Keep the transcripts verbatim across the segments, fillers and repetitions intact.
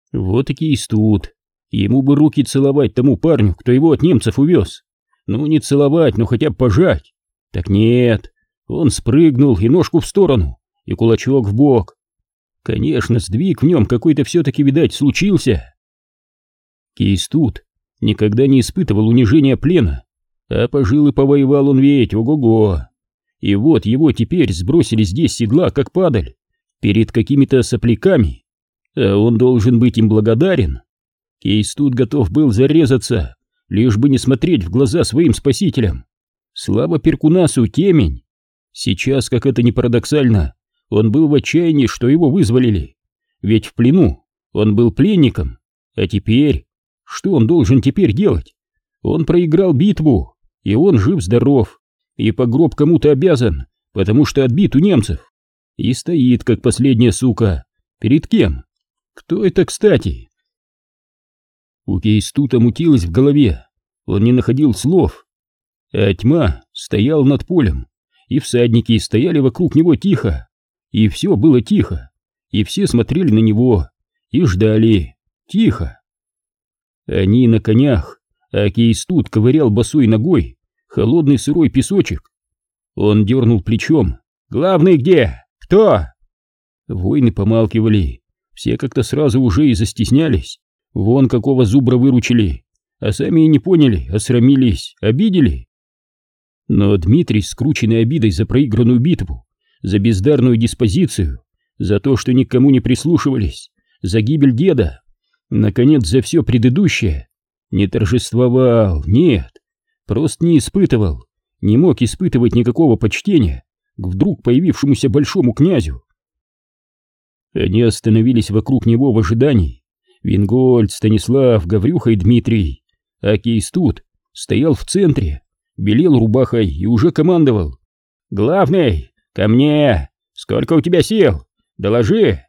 Вот и Кейстут. Ему бы руки целовать тому парню, кто его от немцев увез. Ну, не целовать, но хотя бы пожать. Так нет, он спрыгнул и ножку в сторону, и кулачок в бок. Конечно, сдвиг в нем какой-то все-таки, видать, случился. Кейстут никогда не испытывал унижения плена, а пожил и повоевал он ведь, ого-го. И вот его теперь сбросили здесь с седла, как падаль, перед какими-то сопляками, а он должен быть им благодарен. Кейстут готов был зарезаться, лишь бы не смотреть в глаза своим спасителям. Слава Перкунасу, темень. Сейчас, как это ни парадоксально, он был в отчаянии, что его вызволили. Ведь в плену он был пленником. А теперь... Что он должен теперь делать? Он проиграл битву, и он жив-здоров, и по гроб кому-то обязан, потому что отбит у немцев. И стоит, как последняя сука. Перед кем? Кто это, кстати? У Кейстута мутилось в голове. Он не находил слов. А тьма стоял над полем, и всадники стояли вокруг него тихо. И все было тихо, и все смотрели на него, и ждали, тихо. Они на конях, а Кейстут ковырял босой ногой холодный сырой песочек. Он дернул плечом. «Главный где? Кто?» Воины помалкивали, все как-то сразу уже и застеснялись. Вон какого зубра выручили, а сами и не поняли, осрамились, обидели. Но Дмитрий, скрученный обидой за проигранную битву, за бездарную диспозицию, за то, что никому не прислушивались, за гибель деда, наконец, за все предыдущее, не торжествовал, нет, просто не испытывал, не мог испытывать никакого почтения к вдруг появившемуся большому князю. Они остановились вокруг него в ожидании. Вингольд, Станислав, Гаврюха и Дмитрий, а Кейстут стоял в центре, белел рубахой и уже командовал. «Главный, ко мне! Сколько у тебя сил? Доложи!»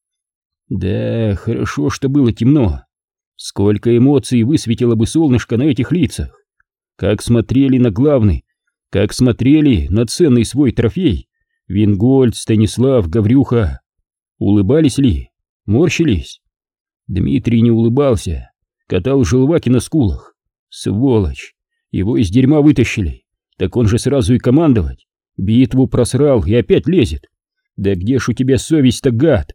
Да, хорошо, что было темно. Сколько эмоций высветило бы солнышко на этих лицах. Как смотрели на главный, как смотрели на ценный свой трофей Вингольд, Станислав, Гаврюха. Улыбались ли? Морщились? Дмитрий не улыбался, катал желваки на скулах. Сволочь! Его из дерьма вытащили. Так он же сразу и командовать. Битву просрал и опять лезет. Да где ж у тебя совесть-то, гад?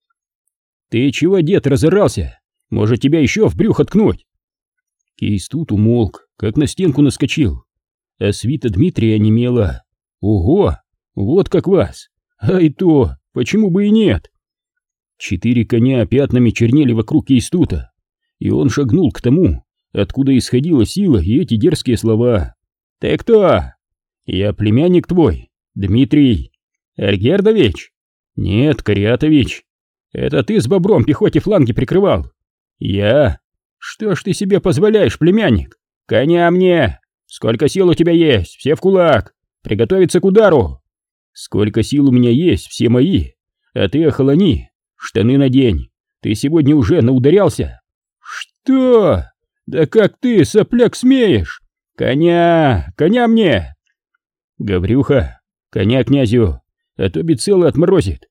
«Ты чего, дед, разорался? Может, тебя еще в брюхо ткнуть?» Кейстут умолк, как на стенку наскочил, а свита Дмитрия онемела. «Ого! Вот как вас! А и то, почему бы и нет?» Четыре коня пятнами чернели вокруг Кейстута, и он шагнул к тому, откуда исходила сила и эти дерзкие слова. «Ты кто?» «Я племянник твой, Дмитрий. Альгердович?» «Нет, Кариатович. Это ты с бобром пехоте фланги прикрывал?» «Я? Что ж ты себе позволяешь, племянник? Коня мне! Сколько сил у тебя есть? Все в кулак! Приготовиться к удару!» «Сколько сил у меня есть, все мои! А ты охолони! Штаны надень! Ты сегодня уже наударялся!» «Что? Да как ты, сопляк, смеешь? Коня! Коня мне!» «Гаврюха, коня князю, а то бицело отморозит!»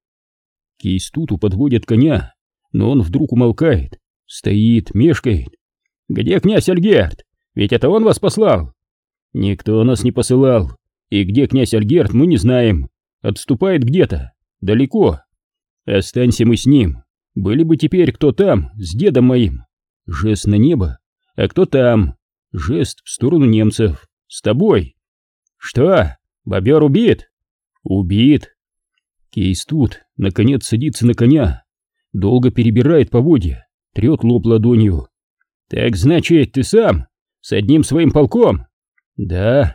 Кейстуту подводят коня, но он вдруг умолкает, стоит, мешкает. «Где князь Альгерд? Ведь это он вас послал?» «Никто нас не посылал, и где князь Альгерд, мы не знаем. Отступает где-то, далеко. Останься мы с ним. Были бы теперь кто там, с дедом моим». Жест на небо. «А кто там?» Жест в сторону немцев. «С тобой». «Что, бобер убит?» «Убит». Кейстут, наконец, садится на коня, долго перебирает поводья, трет лоб ладонью. «Так значит, ты сам? С одним своим полком?» «Да».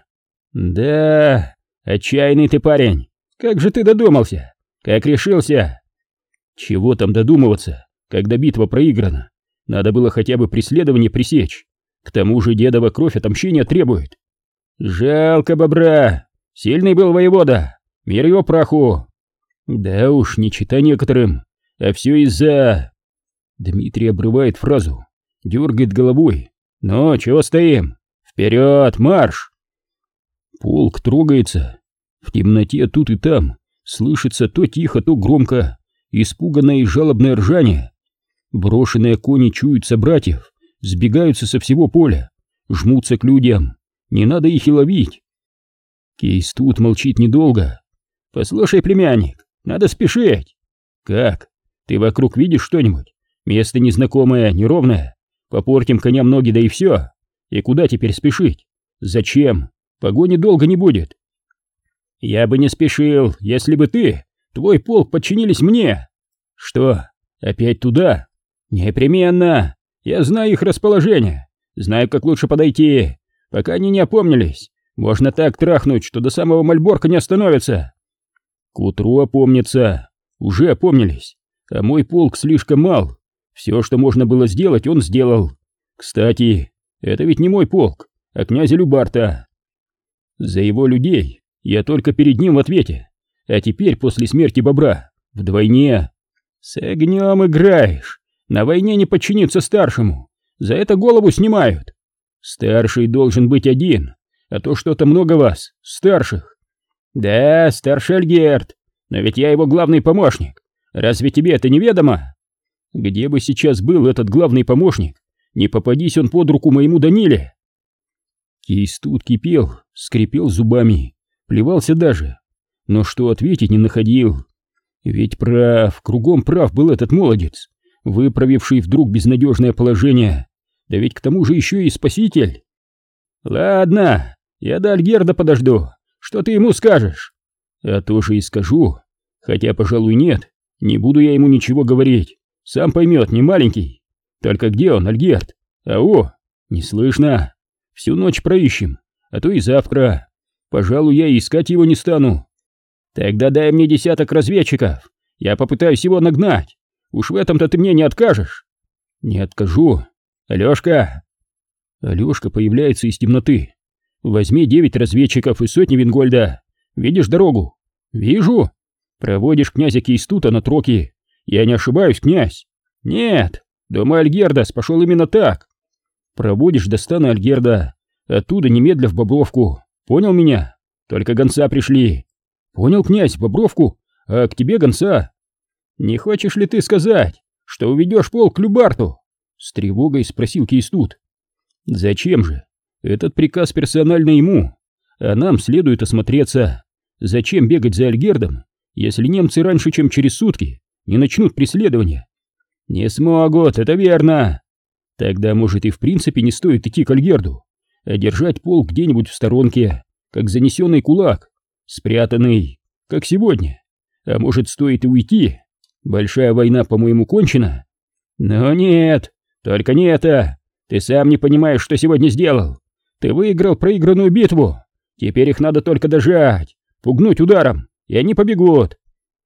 «Да, отчаянный ты парень. Как же ты додумался? Как решился?» «Чего там додумываться, когда битва проиграна? Надо было хотя бы преследование пресечь. К тому же дедова кровь отомщения требует». «Жалко бобра. Сильный был воевода. Мир его праху». «Да уж, не чита некоторым, а все из-за...» Дмитрий обрывает фразу, дергает головой. «Ну, чего стоим? Вперед, марш!» Полк трогается. В темноте тут и там слышится то тихо, то громко испуганное и жалобное ржание. Брошенные кони чуют собратьев, сбегаются со всего поля, жмутся к людям. Не надо их и ловить. Кейс тут молчит недолго. «Послушай, племянник, надо спешить». «Как? Ты вокруг видишь что-нибудь? Место незнакомое, неровное. Попортим коням ноги, да и все. И куда теперь спешить? Зачем? Погони долго не будет». «Я бы не спешил, если бы ты, твой полк подчинились мне». «Что, опять туда?» «Непременно. Я знаю их расположение, знаю, как лучше подойти, пока они не опомнились. Можно так трахнуть, что до самого Мальборка не остановятся». «К утру опомнятся. Уже опомнились. А мой полк слишком мал. Все, что можно было сделать, он сделал. Кстати, это ведь не мой полк, а князя Любарта. За его людей я только перед ним в ответе, а теперь после смерти бобра вдвойне. С огнем играешь. На войне не подчиниться старшему. За это голову снимают. Старший должен быть один, а то что-то много вас, старших». «Да, старший Альгерд, но ведь я его главный помощник. Разве тебе это неведомо?» «Где бы сейчас был этот главный помощник, не попадись он под руку моему Даниле». Кейс тут кипел, скрипел зубами, плевался даже, но что ответить не находил. Ведь прав, кругом прав был этот молодец, выправивший вдруг безнадежное положение, да ведь к тому же еще и спаситель. «Ладно, я до Альгерда подожду. Что ты ему скажешь?» «А то же и скажу. Хотя, пожалуй, нет, не буду я ему ничего говорить. Сам поймет, не маленький. Только где он, Альгерд? Ау, не слышно. Всю ночь проищем, а то и завтра. Пожалуй, я и искать его не стану». «Тогда дай мне десяток разведчиков. Я попытаюсь его нагнать. Уж в этом-то ты мне не откажешь». «Не откажу. Алешка!» Алешка появляется из темноты. «Возьми девять разведчиков и сотни Вингольда. Видишь дорогу?» «Вижу. Проводишь князя Кейстута на троки. Я не ошибаюсь, князь?» «Нет, думаю, Альгердас пошел именно так». «Проводишь до стана Альгерда, оттуда немедля в Бобровку. Понял меня? Только гонца пришли». «Понял, князь, Бобровку, а к тебе гонца». «Не хочешь ли ты сказать, что уведешь полк к Любарту?» С тревогой спросил Кейстут. «Зачем же? Этот приказ персонально ему, а нам следует осмотреться. Зачем бегать за Альгердом, если немцы раньше, чем через сутки, не начнут преследование?» «Не смогут, это верно». «Тогда, может, и в принципе не стоит идти к Альгерду, а держать полк где-нибудь в сторонке, как занесенный кулак, спрятанный, как сегодня. А может, стоит и уйти? Большая война, по-моему, кончена». «Но нет, только не это. Ты сам не понимаешь, что сегодня сделал. Ты выиграл проигранную битву. Теперь их надо только дожать, пугнуть ударом, и они побегут».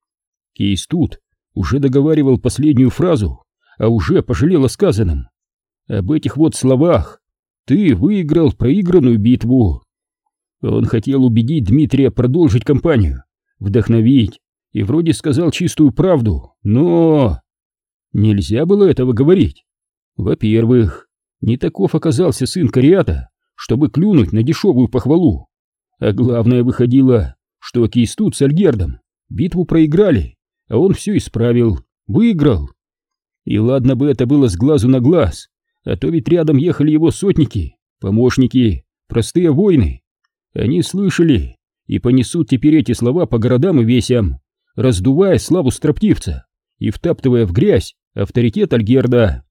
Кейстут уже договаривал последнюю фразу, а уже пожалел о сказанном. Об этих вот словах: «Ты выиграл проигранную битву». Он хотел убедить Дмитрия продолжить кампанию, вдохновить, и вроде сказал чистую правду, но... Нельзя было этого говорить. Во-первых, не таков оказался сын Кариата, чтобы клюнуть на дешевую похвалу. А главное, выходило, что Кейстут с Альгердом битву проиграли, а он все исправил, выиграл. И ладно бы это было с глазу на глаз, а то ведь рядом ехали его сотники, помощники, простые воины. Они слышали и понесут теперь эти слова по городам и весям, раздувая славу строптивца и втаптывая в грязь авторитет Альгерда.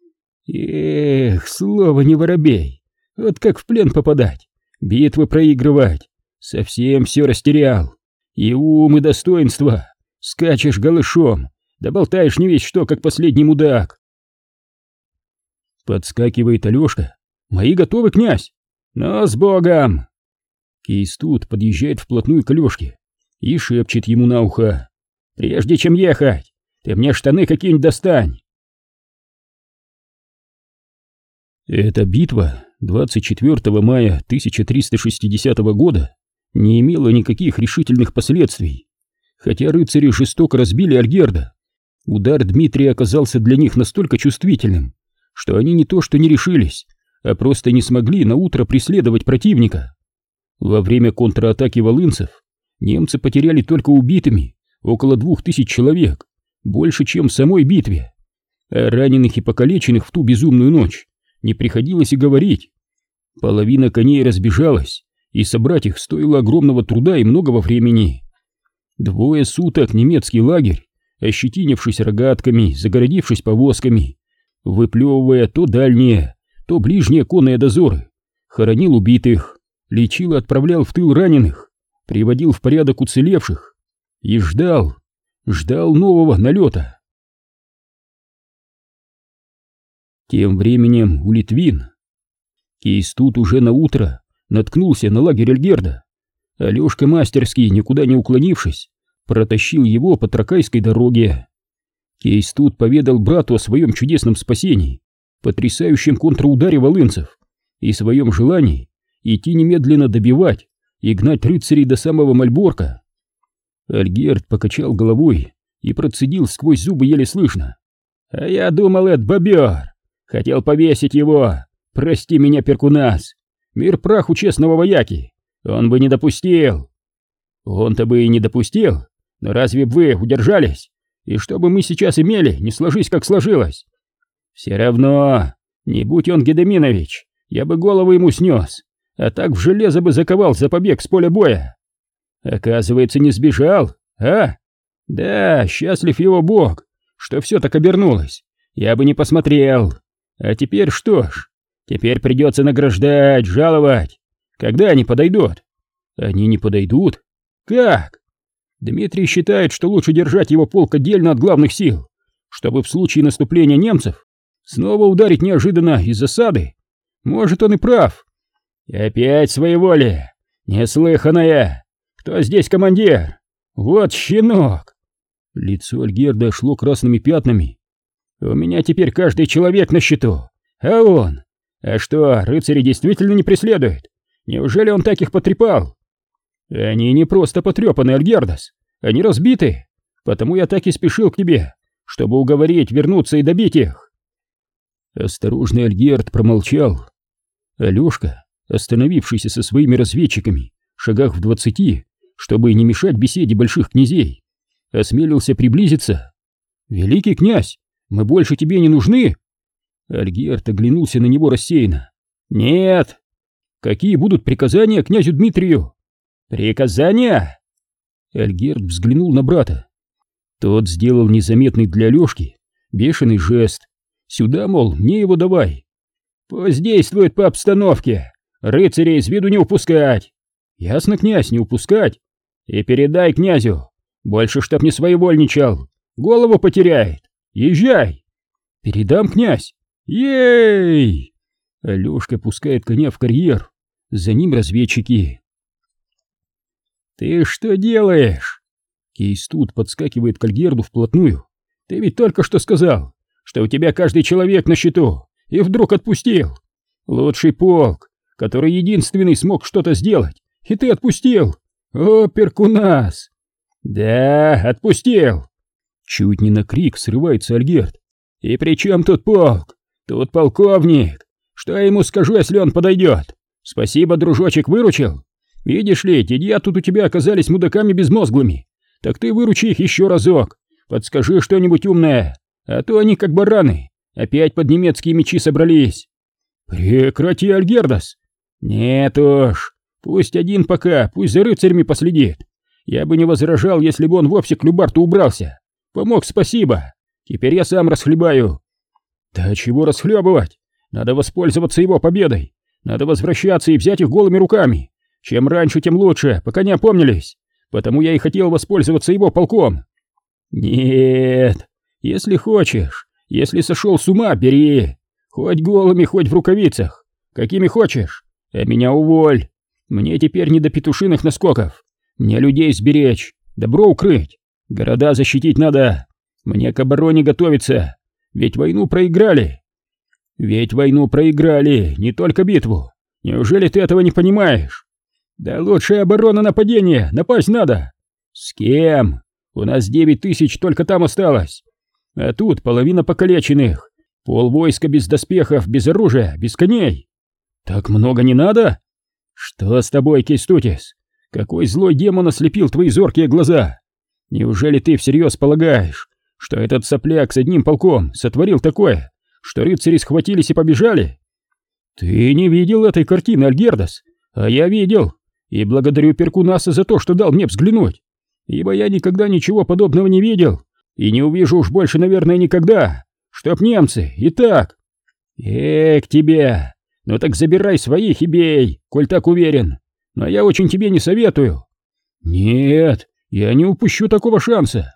Эх, слово не воробей, вот как в плен попадать, битвы проигрывать, совсем все растерял, и ум, и достоинство, скачешь голышом, да болтаешь не весь что, как последний мудак. Подскакивает Алешка. «Мои готовы, князь?» «Но с Богом!» Кейстут подъезжает вплотную к Алешке и шепчет ему на ухо: «Прежде чем ехать, ты мне штаны какие-нибудь достань!» Эта битва двадцать четвёртого мая тысяча триста шестидесятого года не имела никаких решительных последствий. Хотя рыцари жестоко разбили Альгерда, удар Дмитрия оказался для них настолько чувствительным, что они не то что не решились, а просто не смогли наутро преследовать противника. Во время контратаки волынцев немцы потеряли только убитыми около двух тысяч человек, больше, чем в самой битве. О раненых и покалеченных в ту безумную ночь не приходилось и говорить. Половина коней разбежалась, и собрать их стоило огромного труда и многого времени. Двое суток немецкий лагерь, ощетинившись рогатками, загородившись повозками, выплевывая то дальние, то ближние конные дозоры, хоронил убитых, лечил и отправлял в тыл раненых, приводил в порядок уцелевших и ждал, ждал нового налета. Тем временем у Литвин Кейстут уже на утро наткнулся на лагерь Альгерда. Алешка мастерски, никуда не уклонившись, протащил его по Тракайской дороге. Кейстут поведал брату о своем чудесном спасении, потрясающем контрударе волынцев и своем желании идти немедленно добивать и гнать рыцарей до самого Мальборка. Альгерд покачал головой и процедил сквозь зубы еле слышно: «А я думал, это бобер, хотел повесить его. Прости меня, Перкунас, мир праху честного вояки, он бы не допустил». «Он-то бы и не допустил, но разве бы вы удержались? И что бы мы сейчас имели, не сложись как сложилось? Все равно, не будь он Гедеминович, я бы голову ему снес, а так в железо бы заковал за побег с поля боя. Оказывается, не сбежал, а? Да, счастлив его бог, что все так обернулось, я бы не посмотрел. А теперь что ж, теперь придется награждать, жаловать. Когда они подойдут?» «Они не подойдут? Как?» «Дмитрий считает, что лучше держать его полк отдельно от главных сил, чтобы в случае наступления немцев снова ударить неожиданно из засады. Может, он и прав. И опять своеволие, неслыханное. Кто здесь командир? Вот щенок!» Лицо Альгерда шло красными пятнами. «У меня теперь каждый человек на счету, а он? А что, рыцари действительно не преследуют? Неужели он так их потрепал?» «Они не просто потрепаны, Альгердас, они разбиты, потому я так и спешил к тебе, чтобы уговорить вернуться и добить их». Осторожный Альгерд промолчал. Алешка, остановившийся со своими разведчиками в шагах в двадцати, чтобы не мешать беседе больших князей, осмелился приблизиться. «Великий князь, мы больше тебе не нужны?» Альгерд оглянулся на него рассеянно. «Нет». «Какие будут приказания князю Дмитрию?» «Приказания?» Альгерд взглянул на брата. Тот сделал незаметный для Алешки бешеный жест. «Сюда, мол, мне его давай». «Пусть действует по обстановке, рыцарей из виду не упускать». «Ясно, князь, не упускать. И передай князю, больше чтоб не своевольничал, голову потеряет. Езжай». «Передам, князь». «Ей!» Алешка пускает коня в карьер, за ним разведчики. «Ты что делаешь?» Кейстут подскакивает к Альгерду вплотную. «Ты ведь только что сказал, что у тебя каждый человек на счету, и вдруг отпустил. Лучший полк, который единственный смог что-то сделать, и ты отпустил. О, Перкунас!» «Да, отпустил!» Чуть не на крик срывается Альгерд. «И при чем тут полк? Тут полковник. Что я ему скажу, если он подойдет? Спасибо, дружочек, выручил. Видишь ли, дядья тут у тебя оказались мудаками безмозглыми. Так ты выручи их еще разок. Подскажи что-нибудь умное, а то они как бараны, опять под немецкие мечи собрались». «Прекрати, Альгердас!» «Нет уж, пусть один пока, пусть за рыцарями последит. Я бы не возражал, если бы он вовсе к Любарту убрался. Помог, спасибо. Теперь я сам расхлебаю». «Да чего расхлебывать? Надо воспользоваться его победой. Надо возвращаться и взять их голыми руками. Чем раньше, тем лучше, пока не опомнились. Потому я и хотел воспользоваться его полком». «Нет, если хочешь, если сошел с ума, бери. Хоть голыми, хоть в рукавицах. Какими хочешь. А меня уволь. Мне теперь не до петушиных наскоков. Мне людей сберечь, добро укрыть. Города защитить надо. Мне к обороне готовиться. Ведь войну проиграли. Ведь войну проиграли, не только битву. Неужели ты этого не понимаешь? Да лучшая оборона нападения, напасть надо. С кем? У нас девять тысяч только там осталось. А тут половина покалеченных. Полвойска без доспехов, без оружия, без коней. Так много не надо? Что с тобой, Кейстутис? Какой злой демон ослепил твои зоркие глаза? Неужели ты всерьез полагаешь, что этот сопляк с одним полком сотворил такое, что рыцари схватились и побежали? Ты не видел этой картины, Альгердас, а я видел, и благодарю Перкунаса за то, что дал мне взглянуть, ибо я никогда ничего подобного не видел, и не увижу уж больше, наверное, никогда, чтоб немцы и так... Эх, тебе! Ну так забирай своих и бей, коль так уверен, но я очень тебе не советую. Нет, я не упущу такого шанса.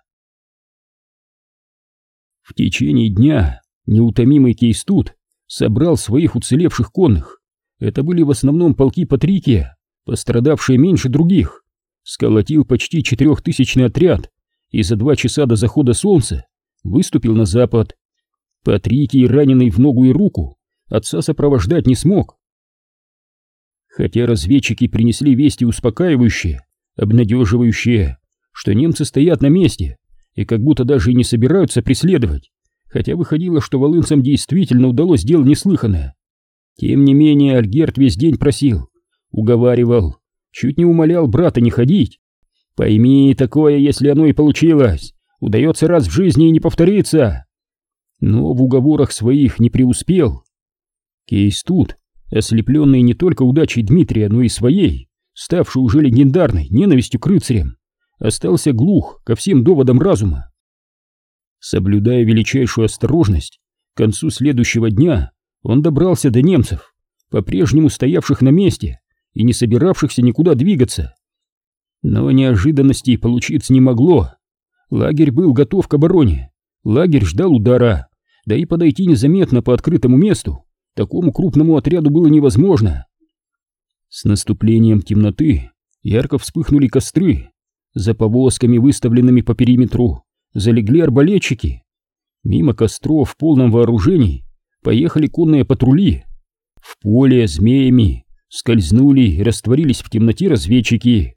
В течение дня неутомимый Кейстут собрал своих уцелевших конных. Это были в основном полки Патрикия, пострадавшие меньше других. Сколотил почти четырехтысячный отряд и за два часа до захода солнца выступил на запад. Патрикий, раненый в ногу и руку, отца сопровождать не смог. Хотя разведчики принесли вести успокаивающие, обнадеживающие, что немцы стоят на месте и как будто даже и не собираются преследовать, хотя выходило, что волынцам действительно удалось дело неслыханное. Тем не менее Альгерд весь день просил, уговаривал, чуть не умолял брата не ходить. Пойми, такое, если оно и получилось, удается раз в жизни и не повторится. Но в уговорах своих не преуспел. Кейстут, ослепленный не только удачей Дмитрия, но и своей, ставший уже легендарной ненавистью к рыцарям, остался глух ко всем доводам разума. Соблюдая величайшую осторожность, к концу следующего дня он добрался до немцев, по-прежнему стоявших на месте и не собиравшихся никуда двигаться. Но неожиданностей получиться не могло. Лагерь был готов к обороне, лагерь ждал удара, да и подойти незаметно по открытому месту такому крупному отряду было невозможно. С наступлением темноты ярко вспыхнули костры, за повозками, выставленными по периметру, залегли арбалетчики. Мимо костров в полном вооружении поехали конные патрули. В поле змеями скользнули и растворились в темноте разведчики.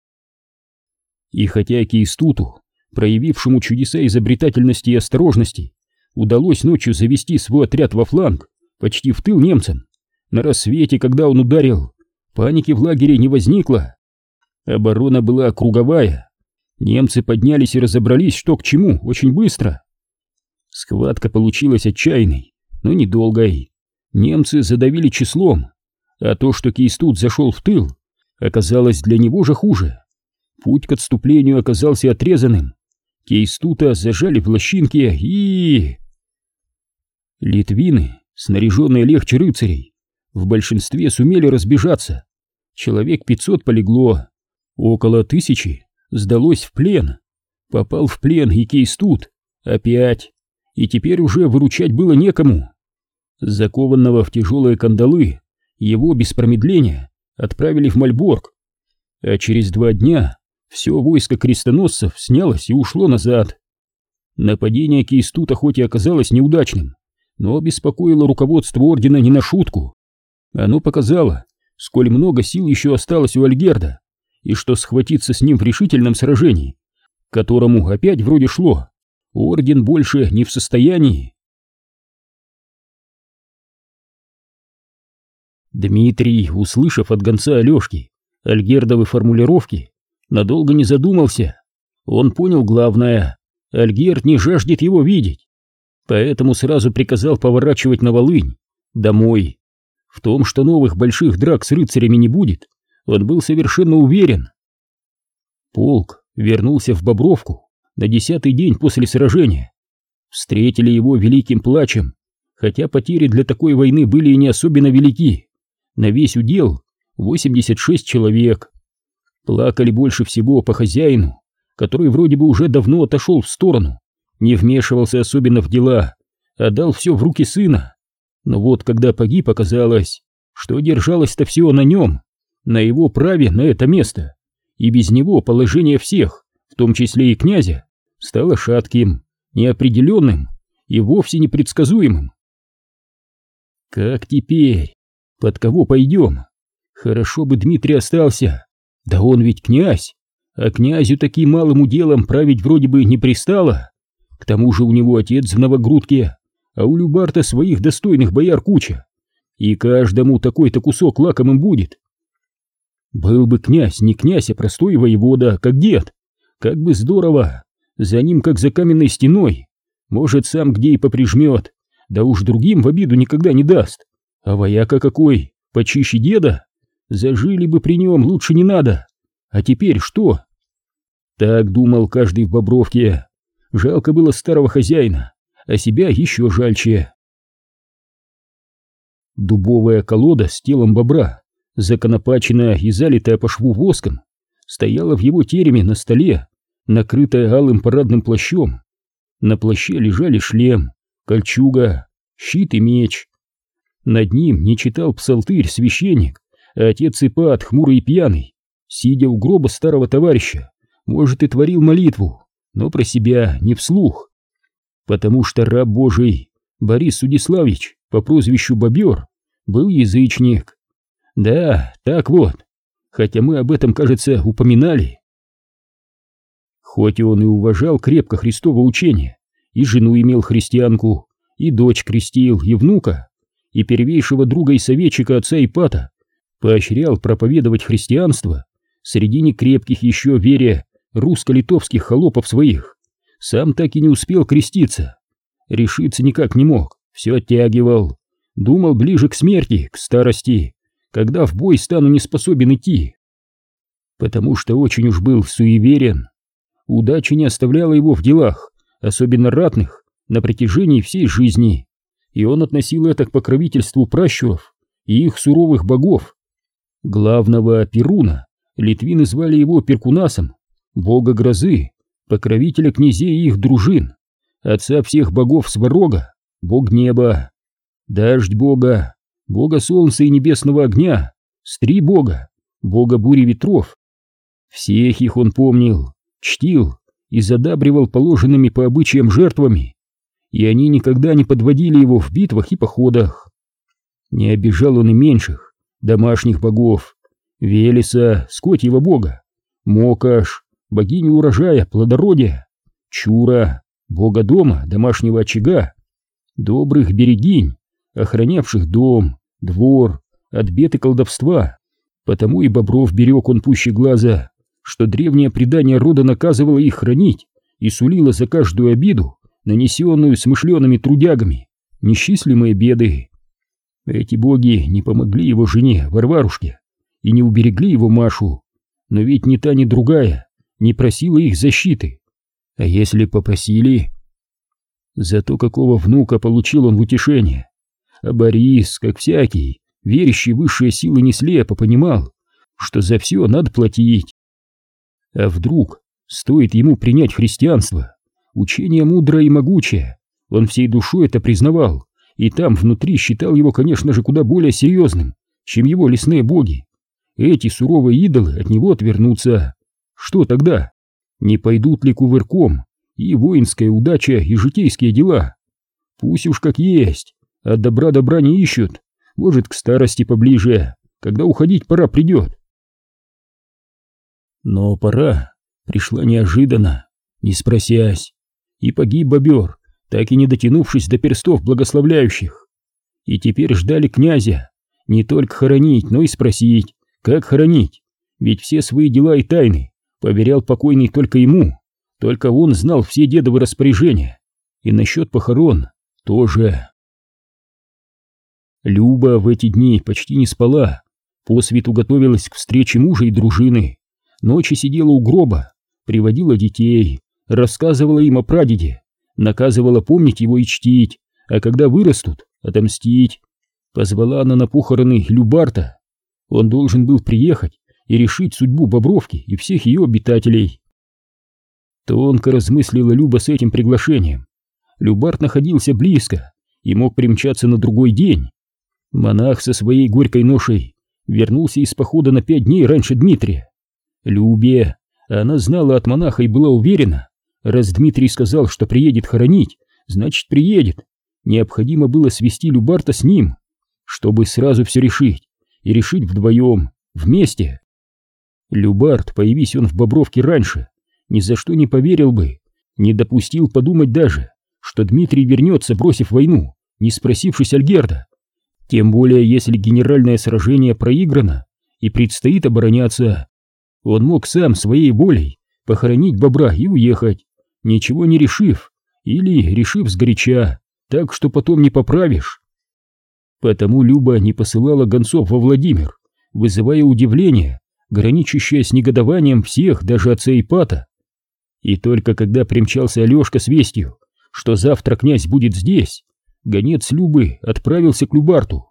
И хотя Кейстуту, проявившему чудеса изобретательности и осторожности, удалось ночью завести свой отряд во фланг, почти в тыл немцам, на рассвете, когда он ударил, паники в лагере не возникло. Оборона была круговая. Немцы поднялись и разобрались, что к чему, очень быстро. Схватка получилась отчаянной, но недолгой. Немцы задавили числом, а то, что Кейстут зашел в тыл, оказалось для него же хуже. Путь к отступлению оказался отрезанным. Кейстута зажали в лощинке и... Литвины, снаряженные легче рыцарей, в большинстве сумели разбежаться. Человек пятьсот полегло, около тысячи сдалось в плен. Попал в плен и Кейстут опять, и теперь уже выручать было некому. Закованного в тяжелые кандалы, его без промедления отправили в Мальборг, а через два дня все войско крестоносцев снялось и ушло назад. Нападение Кейстута хоть и оказалось неудачным, но беспокоило руководство ордена не на шутку. Оно показало, сколь много сил еще осталось у Альгерда, и что схватиться с ним в решительном сражении, к которому опять вроде шло, орден больше не в состоянии. Дмитрий, услышав от гонца Алешки Альгердовы формулировки, надолго не задумался. Он понял главное: Альгерд не жаждет его видеть, поэтому сразу приказал поворачивать на Волынь, домой. В том, что новых больших драк с рыцарями не будет, он был совершенно уверен. Полк вернулся в Бобровку на десятый день после сражения. Встретили его великим плачем, хотя потери для такой войны были и не особенно велики. На весь удел восемьдесят шесть человек. Плакали больше всего по хозяину, который вроде бы уже давно отошел в сторону, не вмешивался особенно в дела, отдал все в руки сына. Но вот когда погиб, оказалось, что держалось-то все на нем, на его праве на это место, и без него положение всех, в том числе и князя, стало шатким, неопределенным и вовсе непредсказуемым. Как теперь? Под кого пойдем? Хорошо бы Дмитрий остался, да он ведь князь, а князю таким малым уделом править вроде бы не пристало. К тому же у него отец в Новогрудке, а у Любарта своих достойных бояр куча, и каждому такой-то кусок лакомым будет. Был бы князь не князь, а простой воевода, как дед, как бы здорово, За ним как за каменной стеной. Может, сам где и поприжмет, да уж другим в обиду никогда не даст. А вояка какой, почище деда. Зажили бы при нем, лучше не надо. А теперь что? Так думал каждый в Бобровке. Жалко было старого хозяина, а себя еще жальче. Дубовая колода с телом бобра, законопаченная и залитая по шву воском, стояла в его тереме на столе, накрытая алым парадным плащом. На плаще лежали шлем, кольчуга, щит и меч. Над ним не читал псалтырь священник, а отец Ипат, хмурый и пьяный, сидя у гроба старого товарища, может, и творил молитву, но про себя не вслух. Потому что раб Божий Борис Судиславич по прозвищу Бобер был язычник. Да, так вот, хотя мы об этом, кажется, упоминали. Хоть он и уважал крепко Христово учение, и жену имел христианку, и дочь крестил, и внука, и первейшего друга и советчика отца Ипата поощрял проповедовать христианство среди некрепких еще вере русско-литовских холопов своих, сам так и не успел креститься. Решиться никак не мог, все оттягивал, думал ближе к смерти, к старости, когда в бой стану не способен идти. Потому что очень уж был суеверен. Удача не оставляла его в делах, особенно ратных, на протяжении всей жизни, и он относил это к покровительству пращуров и их суровых богов. Главного Перуна литвины звали его Перкунасом, бога грозы, покровителя князей и их дружин, отца всех богов Сварога, бог неба, дождь бога, бога солнца и небесного огня, стри бога, бога бури ветров. Всех их он помнил, чтил и задабривал положенными по обычаям жертвами, и они никогда не подводили его в битвах и походах. Не обижал он и меньших, домашних богов, Велеса, скотьего бога, Мокаш, богиню урожая, плодородия, Чура, бога дома, домашнего очага, добрых берегинь, охранявших дом, двор от бед и колдовства. Потому и бобров берег он пуще глаза, что древнее предание рода наказывало их хранить и сулило за каждую обиду, нанесенную смышленными трудягами, несчислимые беды. Эти боги не помогли его жене Варварушке и не уберегли его Машу, но ведь ни та, ни другая не просила их защиты. А если попросили? Зато какого внука получил он в утешение. А Борис, как всякий, верящий в высшие силы не слепо, понимал, что за все надо платить. А вдруг стоит ему принять христианство, учение мудрое и могучее, он всей душой это признавал, и там внутри считал его, конечно же, куда более серьезным, чем его лесные боги. Эти суровые идолы от него отвернутся. Что тогда? Не пойдут ли кувырком и воинская удача, и житейские дела? Пусть уж как есть, от добра добра не ищут, может, к старости поближе, когда уходить пора придет. Но пора пришла неожиданно, не спросясь, и погиб бобер, так и не дотянувшись до перстов благословляющих. И теперь ждали князя не только хоронить, но и спросить, как хоронить, ведь все свои дела и тайны поверял покойный только ему, только он знал все дедовы распоряжения, и насчет похорон тоже. Люба в эти дни почти не спала, посвиту готовилась к встрече мужа и дружины, ночи сидела у гроба, приводила детей, рассказывала им о прадеде, наказывала помнить его и чтить, а когда вырастут, отомстить. Позвала она на похороны Любарта. Он должен был приехать и решить судьбу Бобровки и всех ее обитателей. Тонко размыслила Люба с этим приглашением. Любарт находился близко и мог примчаться на другой день. Монах со своей горькой ношей вернулся из похода на пять дней раньше Дмитрия. Любе, она знала от монаха и была уверена, раз Дмитрий сказал, что приедет хоронить, значит приедет. Необходимо было свести Любарта с ним, чтобы сразу все решить, и решить вдвоем, вместе. Любарт, появись он в Бобровке раньше, ни за что не поверил бы, не допустил подумать даже, что Дмитрий вернется, бросив войну, не спросившись Альгерда. Тем более, если генеральное сражение проиграно и предстоит обороняться, он мог сам своей волей похоронить бобра и уехать, ничего не решив, или решив сгоряча, так что потом не поправишь. Потому Люба не посылала гонцов во Владимир, вызывая удивление, граничащее с негодованием всех, даже отца Ипата. И только когда примчался Алешка с вестью, что завтра князь будет здесь, гонец Любы отправился к Любарту.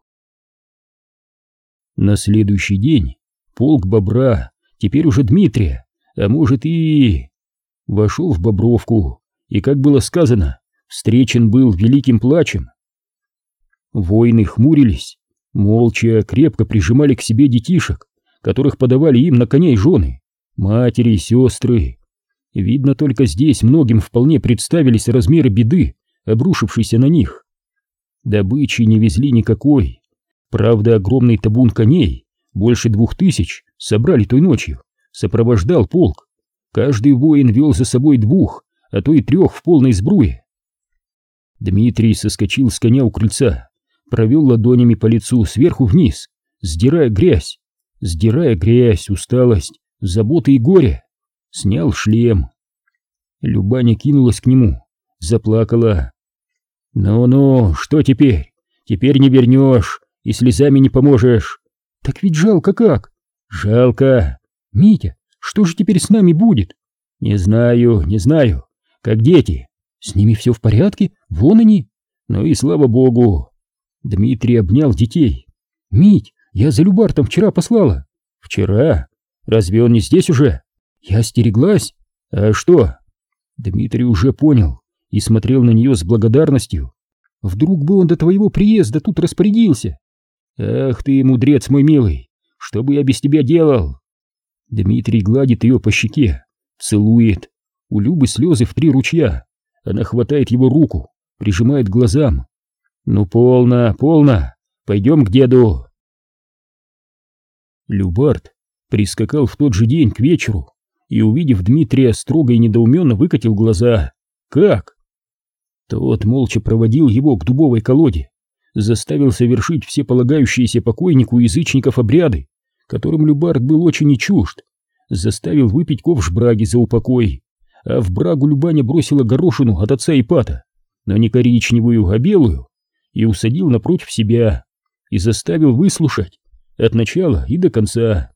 На следующий день полк Бобра, теперь уже Дмитрия, а может и... вошел в Бобровку, и, как было сказано, встречен был великим плачем. Воины хмурились, молча, крепко прижимали к себе детишек, которых подавали им на коней жены, матери и сестры. Видно, только здесь многим вполне представились размеры беды, обрушившейся на них. Добычи не везли никакой. Правда, огромный табун коней, больше двух тысяч, собрали той ночью, сопровождал полк. Каждый воин вел за собой двух, а то и трех в полной сбруе. Дмитрий соскочил с коня у крыльца, провел ладонями по лицу сверху вниз, сдирая грязь, сдирая грязь, усталость, заботы и горе. Снял шлем. Любаня кинулась к нему, заплакала. «Ну-ну, что теперь? Теперь не вернешь, и слезами не поможешь». «Так ведь жалко как?» «Жалко. Митя, что же теперь с нами будет?» «Не знаю, не знаю. Как дети. С ними все в порядке, вон они. Ну и слава богу». Дмитрий обнял детей. «Мить, я за Любартом вчера послала». «Вчера? Разве он не здесь уже?» «Я остереглась». «А что?» Дмитрий уже понял и смотрел на нее с благодарностью. «Вдруг бы он до твоего приезда тут распорядился». «Ах ты, мудрец мой милый, что бы я без тебя делал?» Дмитрий гладит ее по щеке, целует. У Любы слезы в три ручья. Она хватает его руку, прижимает к глазам. «Ну полно, полно, пойдем к деду». Любарт прискакал в тот же день к вечеру и, увидев Дмитрия, строго и недоуменно выкатил глаза. «Как?» Тот молча проводил его к дубовой колоде, заставил совершить все полагающиеся покойнику язычников обряды, которым Любарт был очень не чужд, заставил выпить ковш браги за упокой, а в брагу Любаня бросила горошину от отца Ипата, но не коричневую, а белую, и усадил напротив себя, и заставил выслушать от начала и до конца.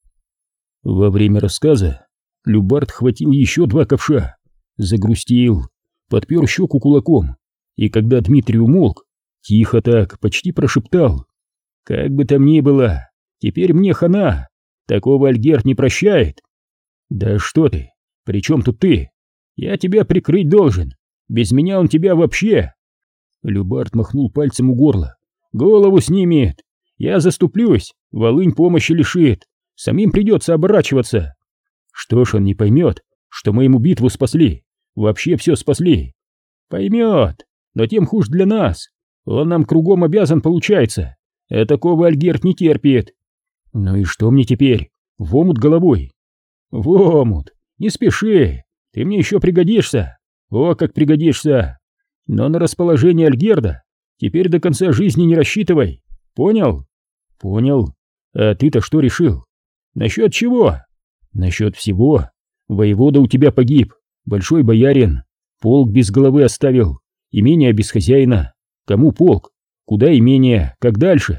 Во время рассказа Любарт хватил еще два ковша, загрустил, подпер щеку кулаком, и когда Дмитрий умолк, тихо так, почти прошептал: «Как бы там ни было, теперь мне хана, такого Альгерд не прощает». «Да что ты, при чем тут ты? Я тебя прикрыть должен, без меня он тебя вообще...» Любарт махнул пальцем у горла. «Голову снимет, я заступлюсь, Волынь помощи лишит, самим придется оборачиваться». «Что ж он не поймет, что мы ему битву спасли, вообще все спасли?» «Поймет, но тем хуже для нас, он нам кругом обязан получается, а такого Альгерд не терпит». «Ну и что мне теперь, в омут головой?» «В омут, не спеши, ты мне еще пригодишься, о, как пригодишься, но на расположение Альгерда теперь до конца жизни не рассчитывай, понял?» «Понял, а ты-то что решил?» «Насчет чего?» «Насчет всего. Воевода у тебя погиб, большой боярин, полк без головы оставил, имение без хозяина. Кому полк? Куда имение? Как дальше?»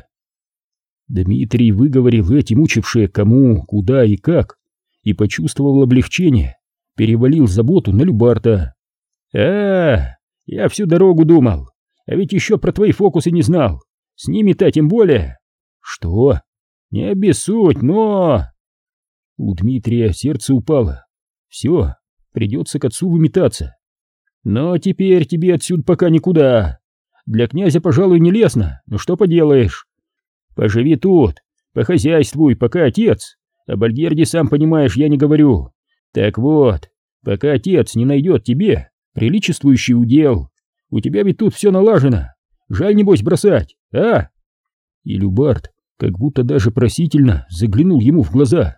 Дмитрий выговорил эти мучившие кому, куда и как, и почувствовал облегчение, перевалил заботу на Любарта. «А, я всю дорогу думал, а ведь еще про твои фокусы не знал, с ними-то тем более». «Что?» «Не обессудь, но...» У Дмитрия сердце упало. «Все, придется к отцу выметаться. Но теперь тебе отсюда пока никуда. Для князя, пожалуй, не лестно, но что поделаешь. Поживи тут, похозяйствуй, пока отец. Об Альгерде, сам понимаешь, я не говорю. Так вот, пока отец не найдет тебе приличествующий удел, у тебя ведь тут все налажено. Жаль, небось, бросать, а?» И Любарт как будто даже просительно заглянул ему в глаза.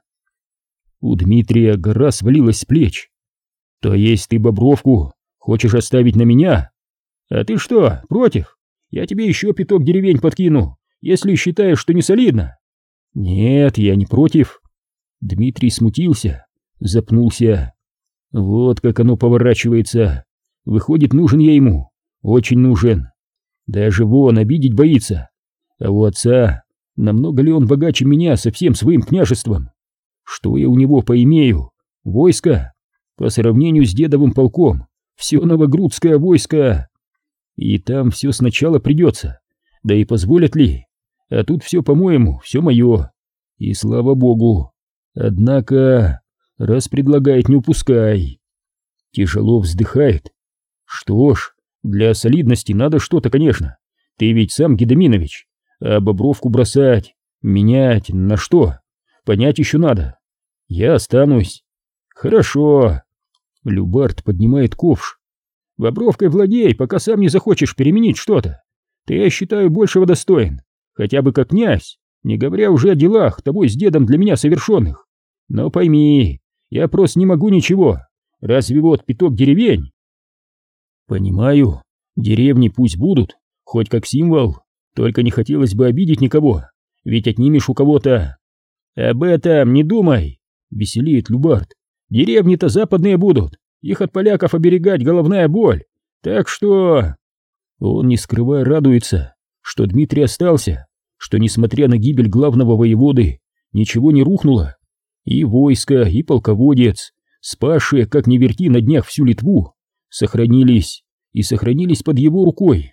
У Дмитрия гора свалилась с плеч. «То есть ты Бобровку хочешь оставить на меня? А ты что, против? Я тебе еще пяток деревень подкину, если считаешь, что не солидно». «Нет, я не против». Дмитрий смутился, запнулся. Вот как оно поворачивается. Выходит, нужен я ему, очень нужен. Даже вон обидеть боится. А у отца, намного ли он богаче меня со всем своим княжеством? Что я у него поимею? Войско? По сравнению с дедовым полком, все новогрудское войско. И там все сначала придется. Да и позволят ли? А тут все, по-моему, все мое. И слава богу. Однако, раз предлагает, не упускай. Тяжело вздыхает. Что ж, для солидности надо что-то, конечно. Ты ведь сам Гедеминович. А Бобровку бросать, менять на что? Понять еще надо. Я останусь. Хорошо. Любард поднимает ковш. Бобровкой владей, пока сам не захочешь переменить что-то. Ты, я считаю, большего достоин. Хотя бы как князь, не говоря уже о делах, тобой с дедом для меня совершенных. Но пойми, я просто не могу ничего. Разве вот пяток деревень? Понимаю, деревни пусть будут, хоть как символ, только не хотелось бы обидеть никого, ведь отнимешь у кого-то. Об этом не думай, веселеет Любард. Деревни-то западные будут, их от поляков оберегать головная боль, так что... Он, не скрывая, радуется, что Дмитрий остался, что, несмотря на гибель главного воеводы, ничего не рухнуло, и войско, и полководец, спасшие, как ни верти, на днях всю Литву, сохранились, и сохранились под его рукой.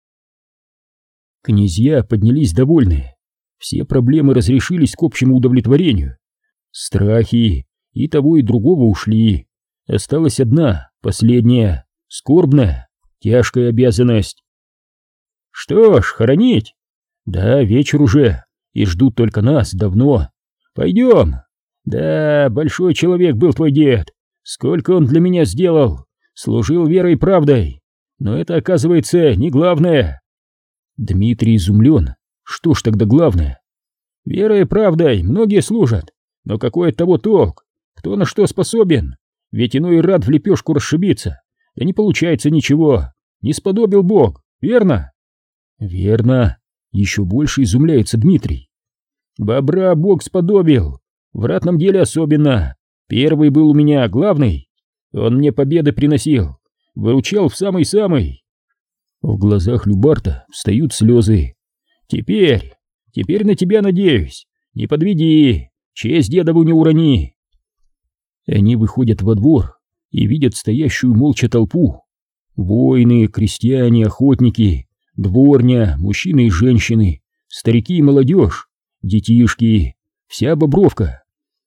Князья поднялись довольные, все проблемы разрешились к общему удовлетворению, страхи и того и другого ушли, осталась одна, последняя, скорбная, тяжкая обязанность. Что ж, хоронить? Да, вечер уже, и ждут только нас давно. Пойдем. Да, большой человек был твой дед, сколько он для меня сделал, служил верой и правдой, но это, оказывается, не главное. Дмитрий изумлен. Что ж тогда главное? Верой и правдой многие служат, но какой от того толк? Кто на что способен? Ведь иной рад в лепешку расшибиться, да не получается ничего. Не сподобил Бог, верно? Верно. Еще больше изумляется Дмитрий. Бобра Бог сподобил. В ратном деле особенно. Первый был у меня, главный. Он мне победы приносил, выручал в самый-самый. В глазах Любарта встают слезы. Теперь, теперь на тебя надеюсь. Не подведи, честь дедову не урони. Они выходят во двор и видят стоящую молча толпу. Воины, крестьяне, охотники, дворня, мужчины и женщины, старики и молодежь, детишки, вся Бобровка.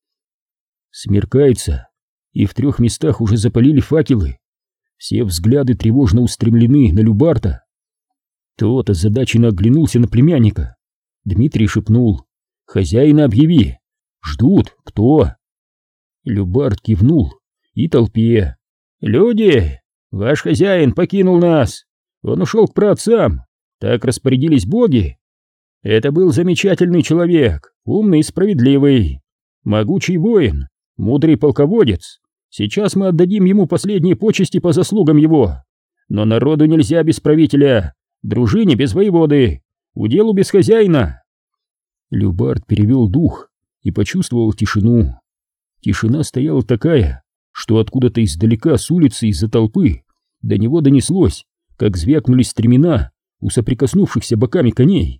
Смеркается, и в трех местах уже запалили факелы. Все взгляды тревожно устремлены на Любарта. Тот озадаченно оглянулся на племянника. Дмитрий шепнул: «Хозяина объяви! Ждут! Кто?» Любард кивнул, и толпе: «Люди! Ваш хозяин покинул нас! Он ушел к праотцам! Так распорядились боги! Это был замечательный человек, умный и справедливый, могучий воин, мудрый полководец. Сейчас мы отдадим ему последние почести по заслугам его. Но народу нельзя без правителя, дружине без воеводы, уделу без хозяина». Любард перевел дух и почувствовал тишину. Тишина стояла такая, что откуда-то издалека, с улицы, из-за толпы, до него донеслось, как звякнули стремена у соприкоснувшихся боками коней.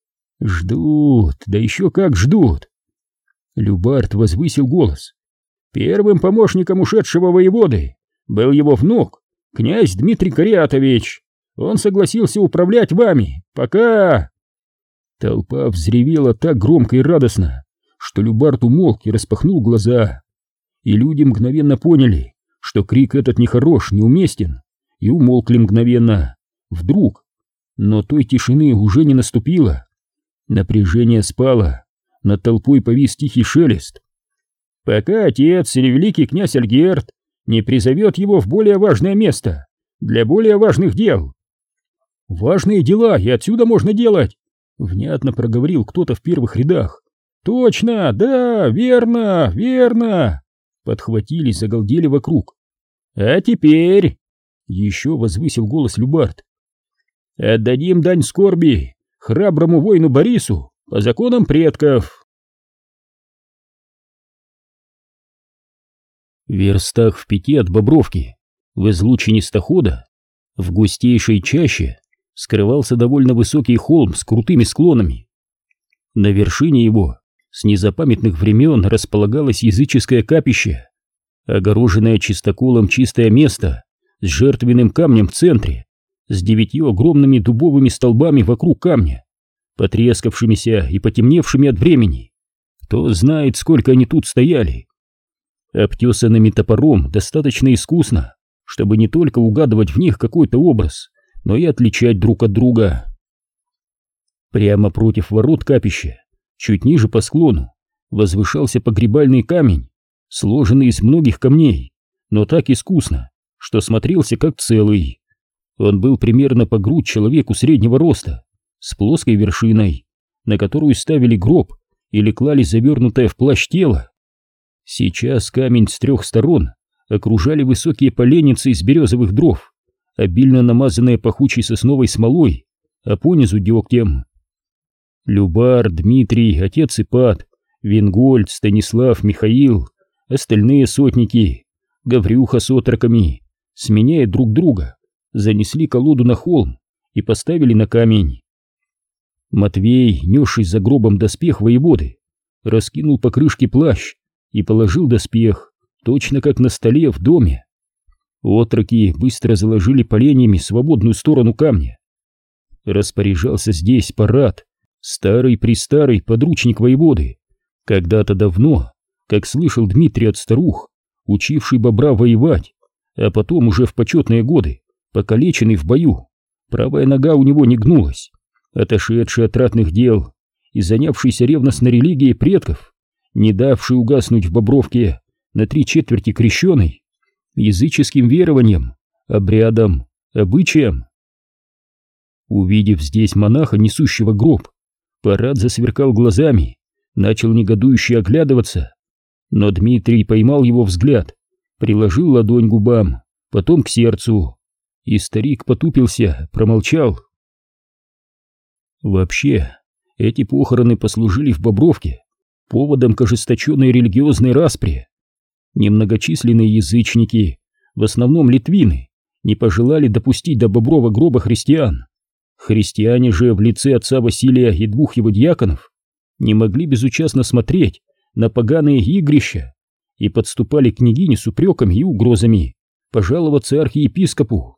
Ждут, да еще как ждут. Любард возвысил голос. Первым помощником ушедшего воеводы был его внук, князь Дмитрий Кариатович. Он согласился управлять вами, пока... Толпа взревела так громко и радостно, что Любард умолк и распахнул глаза. И люди мгновенно поняли, что крик этот нехорош, неуместен, и умолкли мгновенно. Вдруг. Но той тишины уже не наступило. Напряжение спало, над толпой повис тихий шелест. Пока отец или великий князь Альгерд не призовет его в более важное место, для более важных дел. «Важные дела и отсюда можно делать», — внятно проговорил кто-то в первых рядах. «Точно, да, верно, верно!» Подхватили, загалдели вокруг. «А теперь...» — еще возвысил голос Любард. «Отдадим дань скорби храброму воину Борису по законам предков». В верстах в пяти от Бобровки, в излучине стохода, в густейшей чаще скрывался довольно высокий холм с крутыми склонами. На вершине его с незапамятных времен располагалось языческое капище, огороженное чистоколом чистое место с жертвенным камнем в центре, с девятью огромными дубовыми столбами вокруг камня, потрескавшимися и потемневшими от времени. Кто знает, сколько они тут стояли. Обтесанными топором достаточно искусно, чтобы не только угадывать в них какой-то образ, но и отличать друг от друга. Прямо против ворот капища, чуть ниже по склону, возвышался погребальный камень, сложенный из многих камней, но так искусно, что смотрелся как целый. Он был примерно по грудь человеку среднего роста, с плоской вершиной, на которую ставили гроб или клали завернутое в плащ тело. Сейчас камень с трех сторон окружали высокие поленницы из березовых дров, обильно намазанные пахучей сосновой смолой, а понизу дегтем. Любар, Дмитрий, отец Ипат, Вингольд, Станислав, Михаил, остальные сотники, Гаврюха с отроками, сменяя друг друга, занесли колоду на холм и поставили на камень. Матвей, несший за гробом доспех воеводы, раскинул по крышке плащ и положил доспех, точно как на столе в доме. Отроки быстро заложили поленьями свободную сторону камня. Распоряжался здесь Парат, старый-престарый подручник воеводы, когда-то давно, как слышал Дмитрий от старух, учивший бобра воевать, а потом уже в почетные годы, покалеченный в бою, правая нога у него не гнулась, отошедший от ратных дел и занявшийся ревностно религией предков, не давший угаснуть в Бобровке на три четверти крещеный, языческим верованием, обрядом, обычаем. Увидев здесь монаха, несущего гроб, Парат засверкал глазами, начал негодующе оглядываться, но Дмитрий поймал его взгляд, приложил ладонь к губам, потом к сердцу, и старик потупился, промолчал. Вообще, эти похороны послужили в Бобровке поводом к ожесточенной религиозной распри. Немногочисленные язычники, в основном литвины, не пожелали допустить до Боброва гроба христиан. Христиане же в лице отца Василия и двух его диаконов не могли безучастно смотреть на поганые игрища и подступали к княгине с упреками и угрозами пожаловаться архиепископу.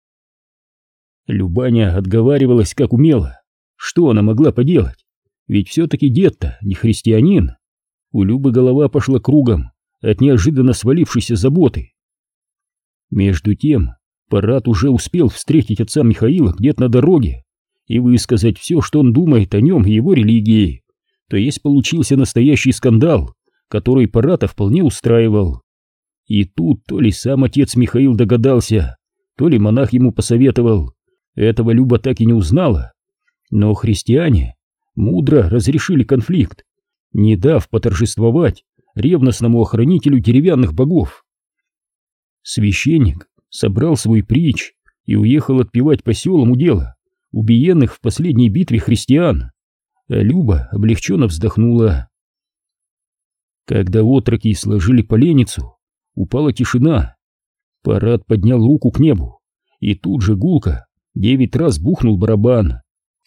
Любаня отговаривалась как умела. Что она могла поделать? Ведь все-таки дед-то не христианин. У Любы голова пошла кругом от неожиданно свалившейся заботы. Между тем Парат уже успел встретить отца Михаила где-то на дороге и высказать все, что он думает о нем и его религии. То есть получился настоящий скандал, который Парата вполне устраивал. И тут то ли сам отец Михаил догадался, то ли монах ему посоветовал. Этого Люба так и не узнала. Но христиане мудро разрешили конфликт, не дав поторжествовать ревностному охранителю деревянных богов. Священник собрал свой притч и уехал отпевать по селам удела убиенных в последней битве христиан, а Люба облегченно вздохнула. Когда отроки сложили поленницу, упала тишина. Парат поднял руку к небу, и тут же гулко девять раз бухнул барабан.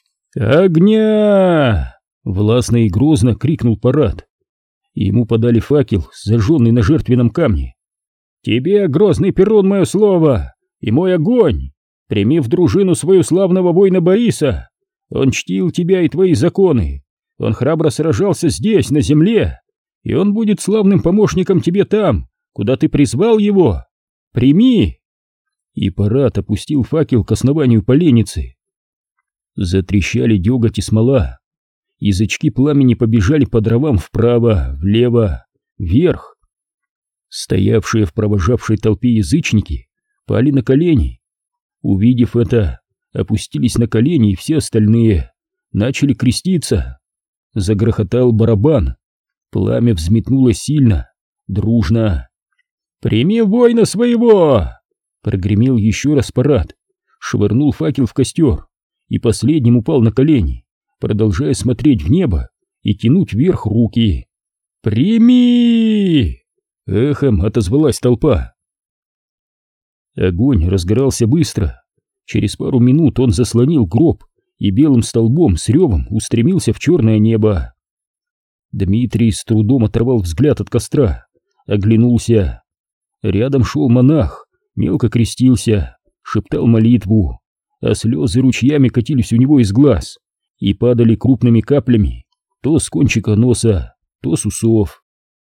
«Огня!» — властно и грозно крикнул Парат. Ему подали факел, зажженный на жертвенном камне. «Тебе, грозный Перун, мое слово и мой огонь! Прими в дружину свою славного воина Бориса! Он чтил тебя и твои законы, он храбро сражался здесь, на земле, и он будет славным помощником тебе там, куда ты призвал его! Прими!» И Парат опустил факел к основанию поленницы. Затрещали деготь и смола. Язычки пламени побежали по дровам вправо, влево, вверх. Стоявшие в провожавшей толпе язычники пали на колени. Увидев это, опустились на колени, и все остальные начали креститься. Загрохотал барабан. Пламя взметнулось сильно, дружно. «Прими воина своего!» Прогремел еще раз Парат, швырнул факел в костер и последним упал на колени, продолжая смотреть в небо и тянуть вверх руки. «Прими!» Эхом отозвалась толпа. Огонь разгорался быстро. Через пару минут он заслонил гроб и белым столбом с ревом устремился в черное небо. Дмитрий с трудом оторвал взгляд от костра, оглянулся. Рядом шел монах, мелко крестился, шептал молитву, а слезы ручьями катились у него из глаз и падали крупными каплями то с кончика носа, то с усов.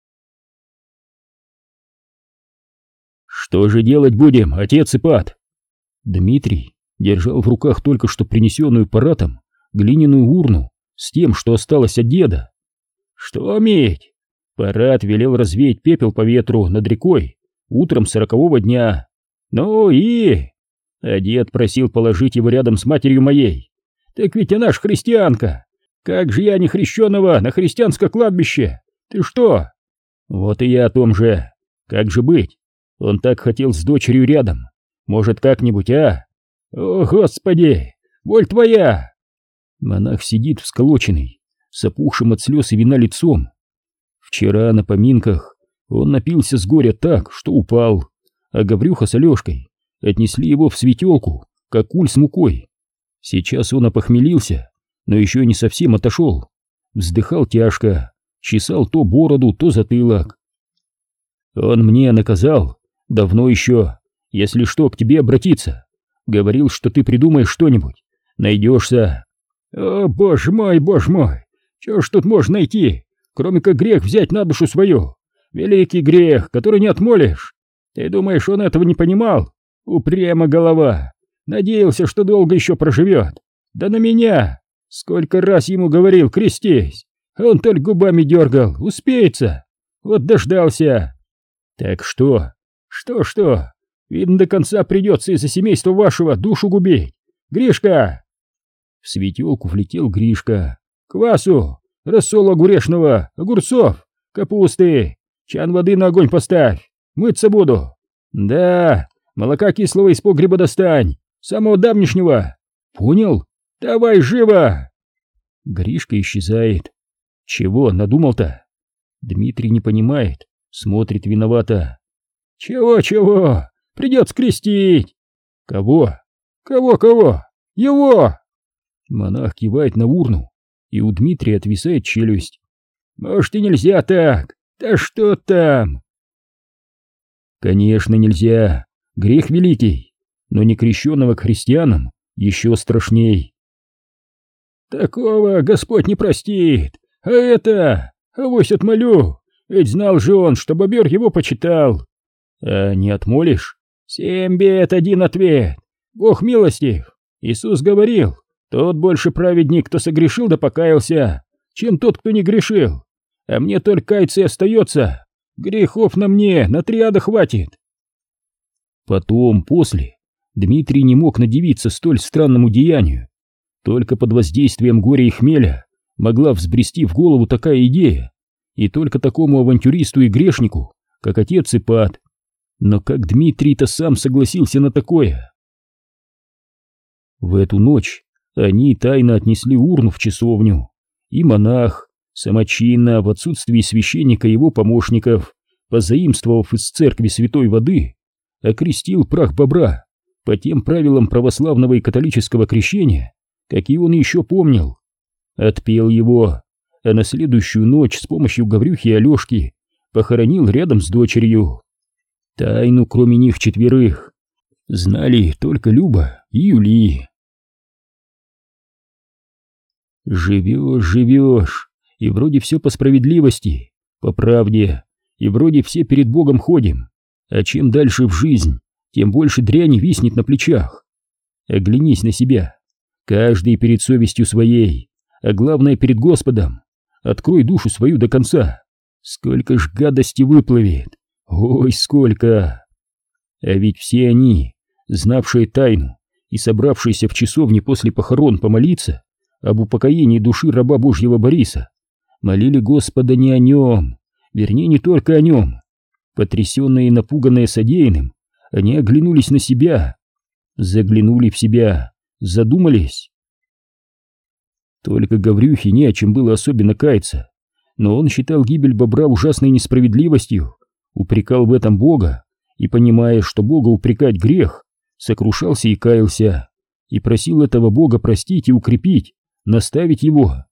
«Что же делать будем, отец Ипат?» Дмитрий держал в руках только что принесенную паратом глиняную урну с тем, что осталось от деда. «Что, медь?» Парат велел развеять пепел по ветру над рекой утром сорокового дня. «Ну и...» А дед просил положить его рядом с матерью моей. «Так ведь она ж христианка! Как же я не хрещеного на христианское кладбище? Ты что?» «Вот и я о том же. Как же быть? Он так хотел с дочерью рядом. Может, как-нибудь, а? О, Господи! Боль твоя!» Монах сидит всколоченный, с опухшим от слез и вина лицом. Вчера на поминках он напился с горя так, что упал, а Гаврюха с Алешкой отнесли его в светелку, как куль с мукой. Сейчас он опохмелился, но еще не совсем отошел. Вздыхал тяжко, чесал то бороду, то затылок. Он мне наказал, давно еще, если что, к тебе обратиться. Говорил, что ты придумаешь что-нибудь, найдешься. О, боже мой, боже мой, чего ж тут можно найти, кроме как грех взять на душу свою? Великий грех, который не отмолишь. Ты думаешь, он этого не понимал? Упрямо голова. Надеялся, что долго еще проживет. Да на меня! Сколько раз ему говорил, крестись! А он только губами дергал, успеется. Вот дождался. Так что? Что-что? Видно, до конца придется из-за семейства вашего душу губить. Гришка! В светелку влетел Гришка. Квасу, рассола огурешного, огурцов, капусты. Чан воды на огонь поставь, мыться буду. Да, молока кислого из погреба достань, самого давнишнего. Понял? Давай живо! Гришка исчезает. Чего надумал-то? Дмитрий не понимает, смотрит виновато. Чего-чего? Придется крестить. Кого? Кого-кого? Его! Монах кивает на урну, и у Дмитрия отвисает челюсть. Может, и нельзя так? Да что там? Конечно, нельзя. Грех великий, но некрещенного к христианам еще страшней. Такого Господь не простит. А это... Авось отмолю. Ведь знал же он, что бобер его почитал. А не отмолишь? Семь бед, один ответ. Бог милостив. Иисус говорил, тот больше праведник, кто согрешил да покаялся, чем тот, кто не грешил. А мне только каяться и остается. Грехов на мне на три ада хватит. Потом, после, Дмитрий не мог надивиться столь странному деянию. Только под воздействием горя и хмеля могла взбрести в голову такая идея, и только такому авантюристу и грешнику, как отец Ипат. Но как Дмитрий-то сам согласился на такое? В эту ночь они тайно отнесли урну в часовню, и монах, самочинно, в отсутствии священника и его помощников, позаимствовав из церкви святой воды, окрестил прах бобра по тем правилам православного и католического крещения, какие он еще помнил. Отпел его, а на следующую ночь с помощью Гаврюхи и Алешки похоронил рядом с дочерью. Тайну, кроме них четверых, знали только Люба и Юли. Живешь, живешь, и вроде все по справедливости, по правде, и вроде все перед Богом ходим, а чем дальше в жизнь, тем больше дряни виснет на плечах. Оглянись на себя, каждый перед совестью своей, а главное перед Господом. Открой душу свою до конца. Сколько ж гадости выплывет, ой, сколько! А ведь все они, знавшие тайну и собравшиеся в часовне после похорон помолиться об упокоении души раба Божьего Бориса, молили Господа не о нем, вернее, не только о нем. Потрясенные и напуганные содеянным, они оглянулись на себя, заглянули в себя, задумались. Только Гаврюхе не о чем было особенно каяться, но он считал гибель бобра ужасной несправедливостью, упрекал в этом Бога и, понимая, что Бога упрекать грех, сокрушался и каялся, и просил этого Бога простить и укрепить, наставить его.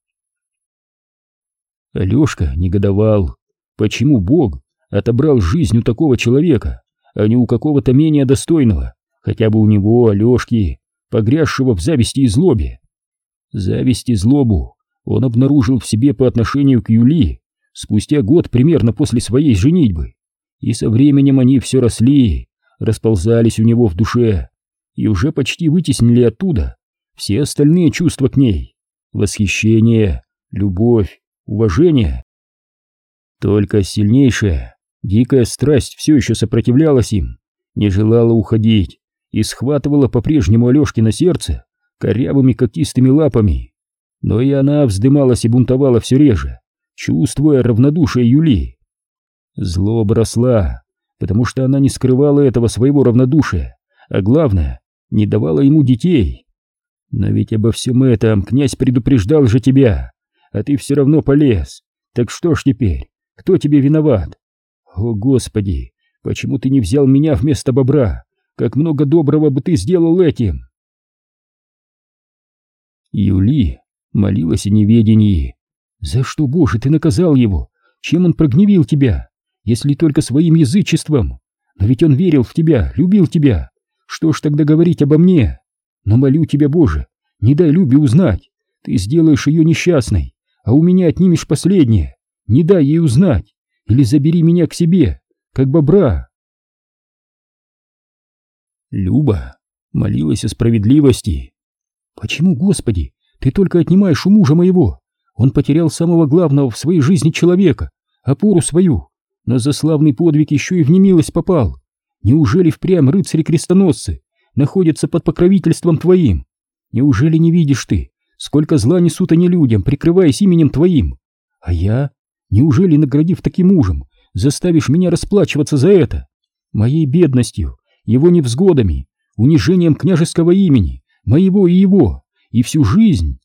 Алешка негодовал, почему Бог отобрал жизнь у такого человека, а не у какого-то менее достойного, хотя бы у него, Алешки, погрязшего в зависти и злобе. Зависть и злобу он обнаружил в себе по отношению к Юли спустя год примерно после своей женитьбы, и со временем они все росли, расползались у него в душе и уже почти вытеснили оттуда все остальные чувства к ней: восхищение, любовь, уважение. Только сильнейшая, дикая страсть все еще сопротивлялась им, не желала уходить и схватывала по-прежнему Алешкино сердце корявыми когтистыми лапами. Но и она вздымалась и бунтовала все реже, чувствуя равнодушие Юли. Злоба росла, потому что она не скрывала этого своего равнодушия, а главное, не давала ему детей. Но ведь обо всем этом князь предупреждал же тебя, а ты все равно полез. Так что ж теперь, кто тебе виноват? О, Господи, почему ты не взял меня вместо бобра? Как много доброго бы ты сделал этим!» Юли молилась о неведении. «За что, Боже, ты наказал его? Чем он прогневил тебя? Если только своим язычеством. Но ведь он верил в тебя, любил тебя. Что ж тогда говорить обо мне? Но молю тебя, Боже, не дай Любе узнать. Ты сделаешь ее несчастной, а у меня отнимешь последнее. Не дай ей узнать. Или забери меня к себе, как бобра». Люба молилась о справедливости. «Почему, Господи, ты только отнимаешь у мужа моего? Он потерял самого главного в своей жизни человека, опору свою, но за славный подвиг еще и в немилость попал. Неужели впрямь рыцари-крестоносцы находятся под покровительством твоим? Неужели не видишь ты, сколько зла несут они людям, прикрываясь именем твоим? А я, неужели, наградив таким мужем, заставишь меня расплачиваться за это? Моей бедностью, его невзгодами, унижением княжеского имени, моего и его, и всю жизнь?»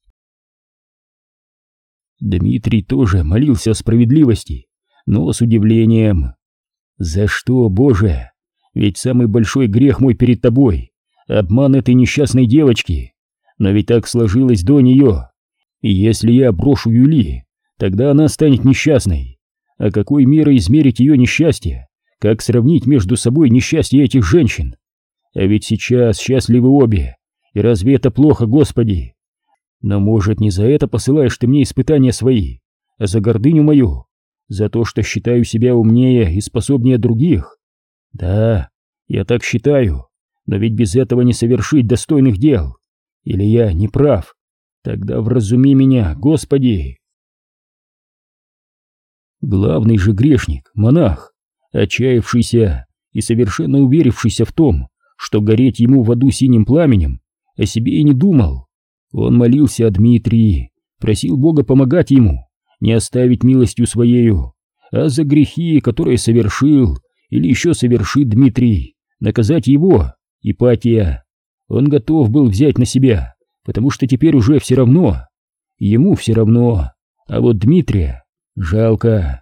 Дмитрий тоже молился о справедливости, но с удивлением. «За что, Боже? Ведь самый большой грех мой перед тобой — обман этой несчастной девочки. Но ведь так сложилось до нее. И если я брошу Юли, тогда она станет несчастной. А какой мерой измерить ее несчастье? Как сравнить между собой несчастье этих женщин? А ведь сейчас счастливы обе. И разве это плохо, Господи? Но, может, не за это посылаешь ты мне испытания свои, а за гордыню мою, за то, что считаю себя умнее и способнее других? Да, я так считаю, но ведь без этого не совершить достойных дел. Или я не прав? Тогда вразуми меня, Господи!» Главный же грешник, монах, отчаявшийся и совершенно уверившийся в том, что гореть ему в аду синим пламенем, о себе и не думал. Он молился о Дмитрии, просил Бога помогать ему, не оставить милостью своею, а за грехи, которые совершил или еще совершит Дмитрий, наказать его, Ипатия. Он готов был взять на себя, потому что теперь уже все равно, ему все равно, а вот Дмитрия жалко.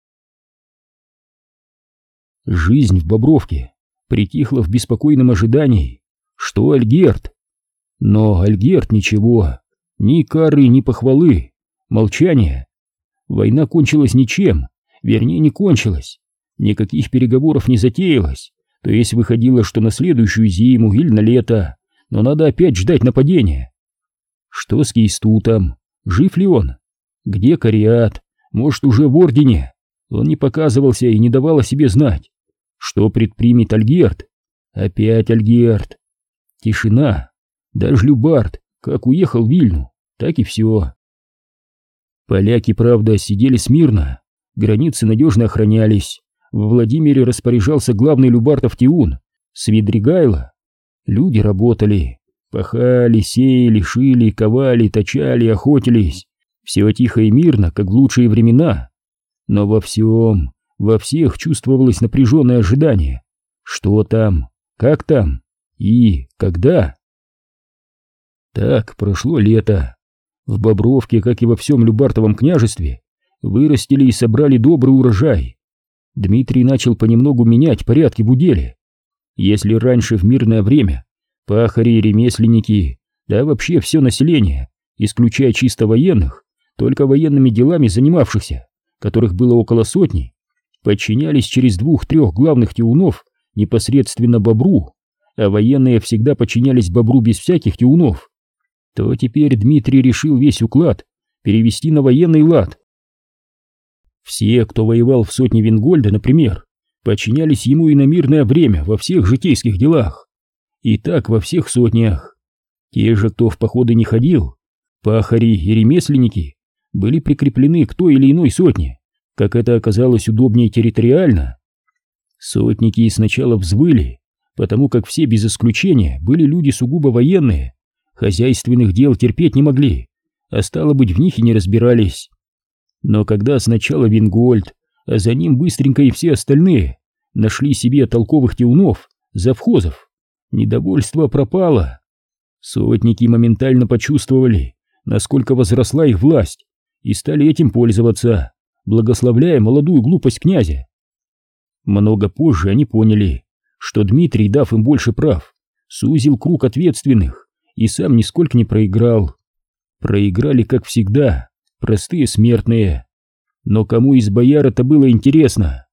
Жизнь в Бобровке притихла в беспокойном ожидании, что Альгерд. Но Альгерд ничего, ни кары, ни похвалы, молчание. Война кончилась ничем, вернее, не кончилась, никаких переговоров не затеялось, то есть выходило, что на следующую зиму или на лето, но надо опять ждать нападения. Что с Кейстутом? Жив ли он? Где Кариат? Может, уже в Ордене? Он не показывался и не давал о себе знать. Что предпримет Альгерд? Опять Альгерд. Тишина. Даже Любард, как уехал в Вильну, так и все. Поляки, правда, сидели смирно, границы надежно охранялись. В Владимире распоряжался главный Любартов Тиун, Свидригайло. Люди работали, пахали, сеяли, шили, ковали, точали, охотились. Все тихо и мирно, как в лучшие времена. Но во всем, во всех чувствовалось напряженное ожидание. Что там, как там и когда? Так прошло лето. В Бобровке, как и во всем Любартовом княжестве, вырастили и собрали добрый урожай. Дмитрий начал понемногу менять порядки в уделе. Если раньше в мирное время пахари и ремесленники, да вообще все население, исключая чисто военных, только военными делами занимавшихся, которых было около сотни, подчинялись через двух-трех главных тиунов непосредственно бобру, а военные всегда подчинялись бобру без всяких тиунов, то теперь Дмитрий решил весь уклад перевести на военный лад. Все, кто воевал в сотне Вингольда, например, подчинялись ему и на мирное время во всех житейских делах. И так во всех сотнях. Те же, кто в походы не ходил, пахари и ремесленники, были прикреплены к той или иной сотне, как это оказалось удобнее территориально. Сотники сначала взвыли, потому как все без исключения были люди сугубо военные, хозяйственных дел терпеть не могли, а стало быть, в них и не разбирались. Но когда сначала Вингольд, а за ним быстренько и все остальные нашли себе толковых тиунов, завхозов, недовольство пропало. Сотники моментально почувствовали, насколько возросла их власть, и стали этим пользоваться, благословляя молодую глупость князя. Много позже они поняли, что Дмитрий, дав им больше прав, сузил круг ответственных и сам нисколько не проиграл. Проиграли, как всегда, простые смертные. Но кому из бояр это было интересно?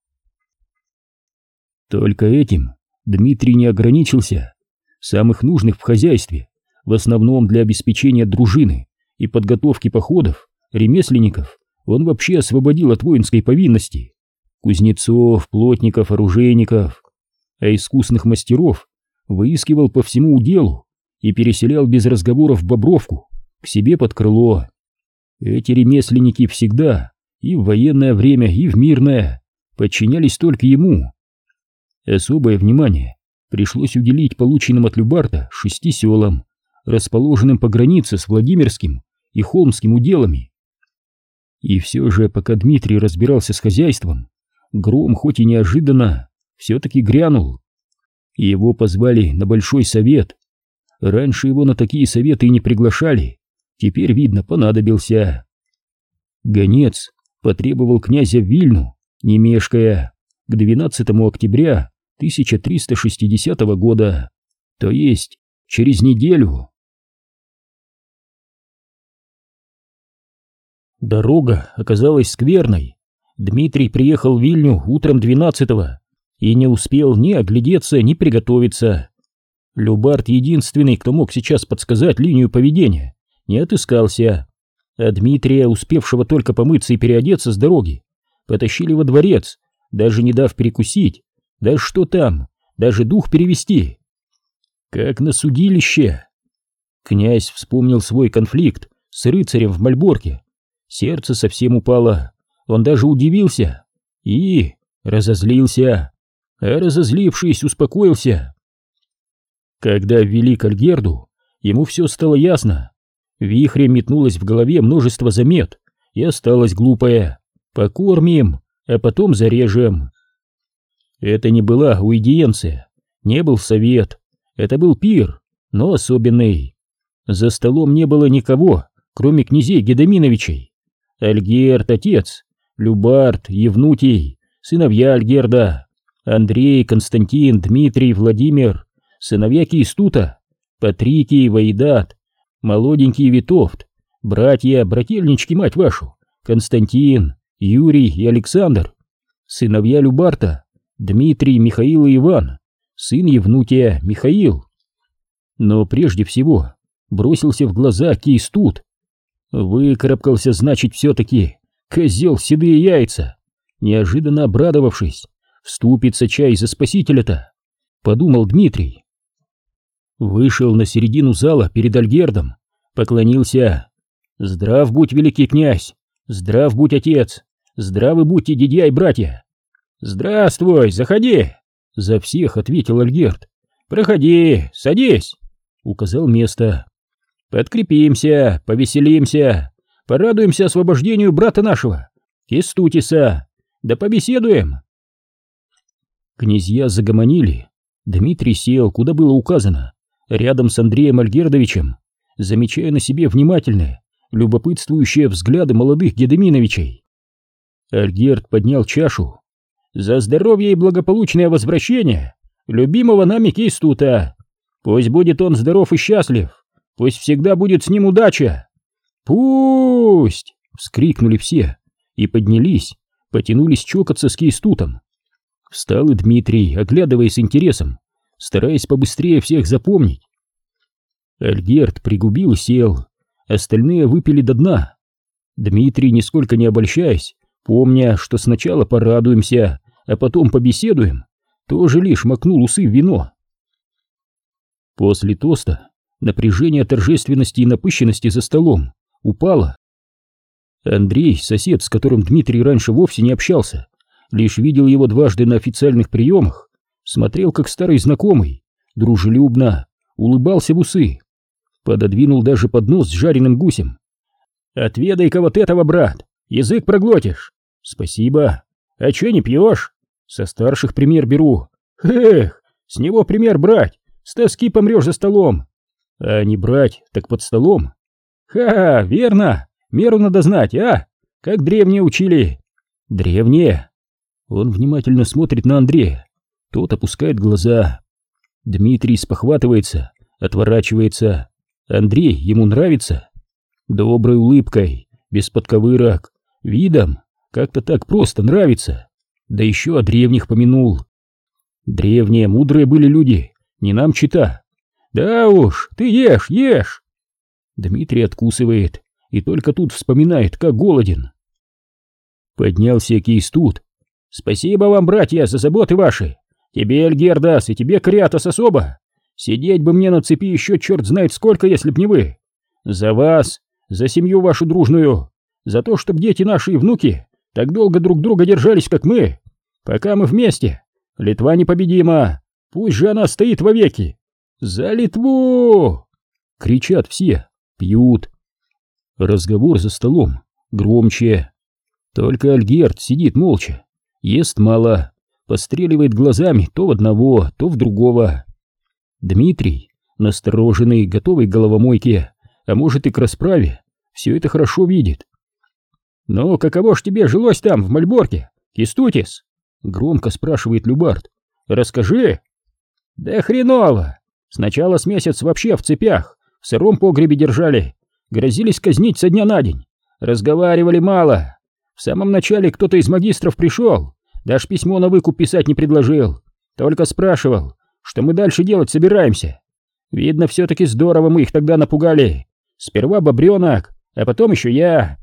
Только этим Дмитрий не ограничился. Самых нужных в хозяйстве, в основном для обеспечения дружины и подготовки походов, ремесленников, он вообще освободил от воинской повинности. Кузнецов, плотников, оружейников, а искусных мастеров выискивал по всему уделу и переселял без разговоров в Бобровку к себе под крыло. Эти ремесленники всегда, и в военное время, и в мирное, подчинялись только ему. Особое внимание пришлось уделить полученным от Любарта шести селам, расположенным по границе с Владимирским и Холмским уделами. И все же, пока Дмитрий разбирался с хозяйством, гром, хоть и неожиданно, все-таки грянул. Его позвали на большой совет. Раньше его на такие советы и не приглашали, теперь, видно, понадобился. Гонец потребовал князя в Вильну, не мешкая, к двенадцатому октября тысяча триста шестидесятого года, то есть через неделю. Дорога оказалась скверной. Дмитрий приехал в Вильню утром двенадцатого и не успел ни оглядеться, ни приготовиться. Любарт, единственный, кто мог сейчас подсказать линию поведения, не отыскался, а Дмитрия, успевшего только помыться и переодеться с дороги, потащили во дворец, даже не дав перекусить, да что там, даже дух перевести. Как на судилище. Князь вспомнил свой конфликт с рыцарем в Мальборке. Сердце совсем упало, он даже удивился и разозлился, а разозлившись, успокоился. Когда ввели к Альгерду, ему все стало ясно. Вихрем метнулось в голове множество замет, и осталось глупое: покормим, а потом зарежем. Это не была аудиенция, не был совет, это был пир, но особенный. За столом не было никого, кроме князей Гедеминовичей. Альгерд, отец, Любарт, Евнутий, сыновья Альгерда, Андрей, Константин, Дмитрий, Владимир, сыновья Киистута, Патрикий, Ваидат, молоденький Витовт, братья, брательнички, мать вашу, Константин, Юрий и Александр, сыновья Любарта, Дмитрий, Михаил и Иван, сын Евнутия, Михаил. Но прежде всего бросился в глаза Киистут. Выкарабкался, значит, все-таки, козел седые яйца. Неожиданно обрадовавшись, вступится чай за спасителя-то, подумал Дмитрий. Вышел на середину зала перед Альгердом, поклонился. Здрав будь, великий князь, здрав будь, отец, здравы будьте, дядья и братья. Здравствуй, заходи, за всех ответил Альгерд. Проходи, садись, указал место. Подкрепимся, повеселимся, порадуемся освобождению брата нашего, Кестутиса, да побеседуем. Князья загомонили. Дмитрий сел, куда было указано, рядом с Андреем Альгердовичем, замечая на себе внимательные, любопытствующие взгляды молодых Гедеминовичей. Альгерд поднял чашу. За здоровье и благополучное возвращение любимого нами Кейстута. Пусть будет он здоров и счастлив. Пусть всегда будет с ним удача. Пусть! Вскрикнули все и поднялись, потянулись чокаться с Кейстутом. Встал и Дмитрий, оглядываясь с интересом, стараясь побыстрее всех запомнить. Альгерд пригубил и сел, остальные выпили до дна. Дмитрий, нисколько не обольщаясь, помня, что сначала порадуемся, а потом побеседуем, тоже лишь макнул усы в вино. После тоста напряжение торжественности и напыщенности за столом упало. Андрей, сосед, с которым Дмитрий раньше вовсе не общался, лишь видел его дважды на официальных приемах, смотрел как старый знакомый, дружелюбно, улыбался в усы, пододвинул даже поднос с жареным гусем. «Отведай-ка вот этого, брат, язык проглотишь». «Спасибо. А чё не пьешь?» «Со старших пример беру». «Эх, с него пример брать, с тоски помрешь за столом». «А не брать, так под столом». «Ха, верно, меру надо знать, а? Как древние учили». «Древние?» Он внимательно смотрит на Андрея, тот опускает глаза. Дмитрий спохватывается, отворачивается. Андрей ему нравится. Доброй улыбкой, без подковырок, видом, как-то так просто нравится. Да еще о древних помянул. Древние, мудрые были люди, не нам чита. Да уж, ты ешь, ешь. Дмитрий откусывает и только тут вспоминает, как голоден. Поднялся Кейстут. «Спасибо вам, братья, за заботы ваши. Тебе, Альгердас, и тебе, Кариатос, особо. Сидеть бы мне на цепи еще черт знает сколько, если б не вы. За вас, за семью вашу дружную, за то, чтоб дети наши и внуки так долго друг друга держались, как мы. Пока мы вместе, Литва непобедима, пусть же она стоит вовеки. За Литву!» Кричат все, пьют. Разговор за столом громче. Только Альгерд сидит молча, ест мало, постреливает глазами то в одного, то в другого. Дмитрий, настороженный, готовый к головомойке, а может и к расправе, все это хорошо видит. «Ну, каково ж тебе жилось там, в Мальборке, Кестутис?» — громко спрашивает Любард. «Расскажи». «Да хреново. Сначала с месяц вообще в цепях, в сыром погребе держали, грозились казнить со дня на день, разговаривали мало. В самом начале кто-то из магистров пришел, даже письмо на выкуп писать не предложил, только спрашивал, что мы дальше делать собираемся. Видно, все-таки здорово мы их тогда напугали. Сперва бобренок, а потом еще я».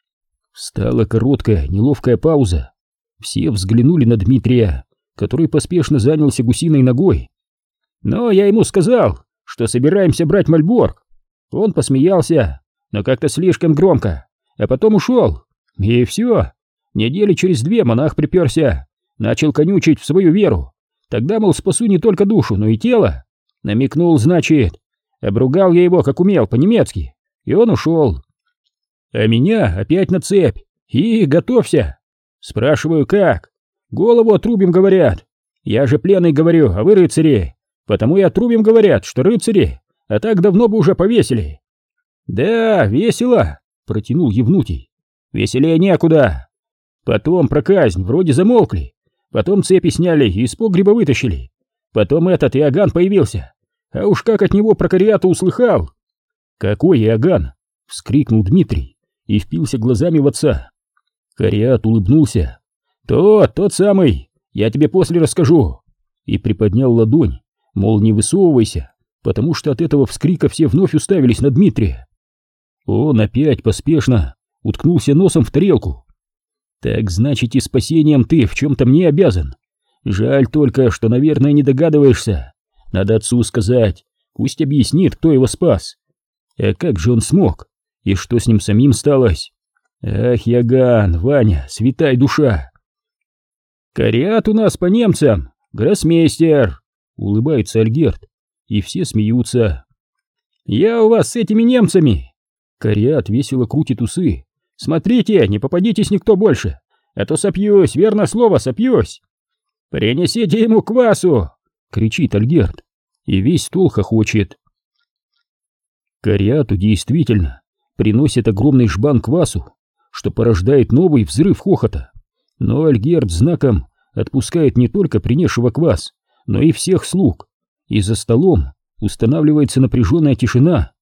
Встала короткая, неловкая пауза. Все взглянули на Дмитрия, который поспешно занялся гусиной ногой. «Но я ему сказал, что собираемся брать Мальборг. Он посмеялся, но как-то слишком громко, а потом ушел. И все. Недели через две монах приперся, начал конючить в свою веру. Тогда, мол, спасу не только душу, но и тело. Намекнул, значит. Обругал я его, как умел, по-немецки, и он ушел. А меня опять на цепь. И готовься. Спрашиваю, как? Голову отрубим, говорят. Я же пленный говорю, а вы рыцари. Потому и отрубим, говорят, что рыцари, а так давно бы уже повесили. Да, весело, протянул Евнутий. Веселее некуда. Потом про казнь вроде замолкли. Потом цепи сняли и из погреба вытащили. Потом этот Иоганн появился. А уж как от него про Кариату услыхал. Какой Иоганн? Вскрикнул Дмитрий и впился глазами в отца. Кариат улыбнулся. Тот, тот самый, я тебе после расскажу. И приподнял ладонь, мол, не высовывайся, потому что от этого вскрика все вновь уставились на Дмитрия. Он опять поспешно уткнулся носом в тарелку. Так значит, и спасением ты в чем-то мне обязан. Жаль только, что, наверное, не догадываешься. Надо отцу сказать, пусть объяснит, кто его спас. А как же он смог? И что с ним самим сталось? Ах, Иоганн, Ваня, святая душа. Кариат у нас по немцам, гроссмейстер, улыбается Альгерд, и все смеются. Я у вас с этими немцами. Кариат весело крутит усы. Смотрите, не попадитесь никто больше, а то сопьюсь, верно слово, сопьюсь. Принесите ему квасу, кричит Альгерд, и весь стол хохочет. Кариату действительно приносит огромный жбан квасу, что порождает новый взрыв хохота, но Альгерд знаком отпускает не только принесшего квас, но и всех слуг, и за столом устанавливается напряженная тишина.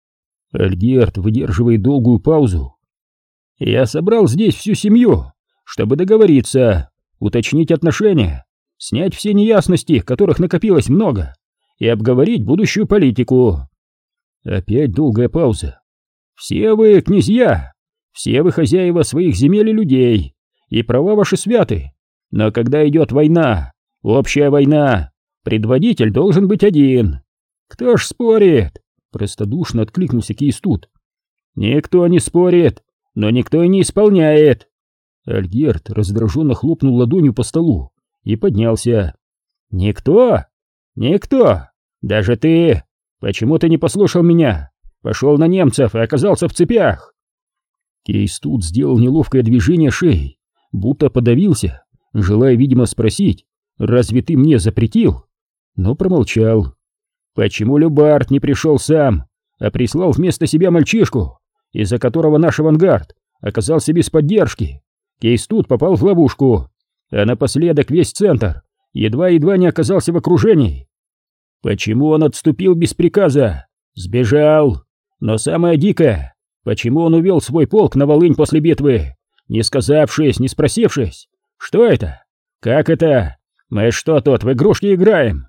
Альгерт выдерживает долгую паузу. «Я собрал здесь всю семью, чтобы договориться, уточнить отношения, снять все неясности, которых накопилось много, и обговорить будущую политику». Опять долгая пауза. «Все вы князья, все вы хозяева своих земель и людей, и права ваши святы, но когда идет война, общая война, предводитель должен быть один. Кто ж спорит?» Простодушно откликнулся Кейстут. «Никто не спорит, но никто и не исполняет». Альгерт раздраженно хлопнул ладонью по столу и поднялся. «Никто? Никто? Даже ты? Почему ты не послушал меня? Пошел на немцев и оказался в цепях!» Кейстут сделал неловкое движение шеей, будто подавился, желая, видимо, спросить: «Разве ты мне запретил?» Но промолчал. «Почему Любард не пришел сам, а прислал вместо себя мальчишку, из-за которого наш авангард оказался без поддержки? Кейстут попал в ловушку, а напоследок весь центр едва-едва не оказался в окружении. Почему он отступил без приказа? Сбежал. Но самое дикое, почему он увел свой полк на Волынь после битвы, не сказавшись, не спросившись? Что это? Как это? Мы что тут в игрушки играем?»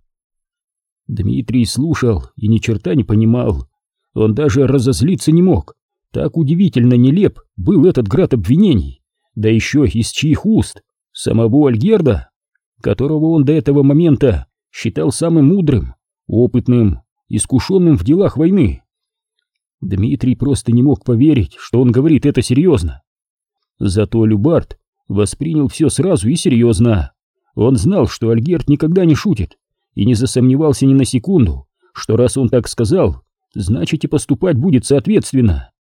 Дмитрий слушал и ни черта не понимал. Он даже разозлиться не мог. Так удивительно нелеп был этот град обвинений, да еще из чьих уст? Самого Альгерда, которого он до этого момента считал самым мудрым, опытным, искушенным в делах войны. Дмитрий просто не мог поверить, что он говорит это серьезно. Зато Любард воспринял все сразу и серьезно. Он знал, что Альгерд никогда не шутит, и не засомневался ни на секунду, что раз он так сказал, значит и поступать будет соответственно.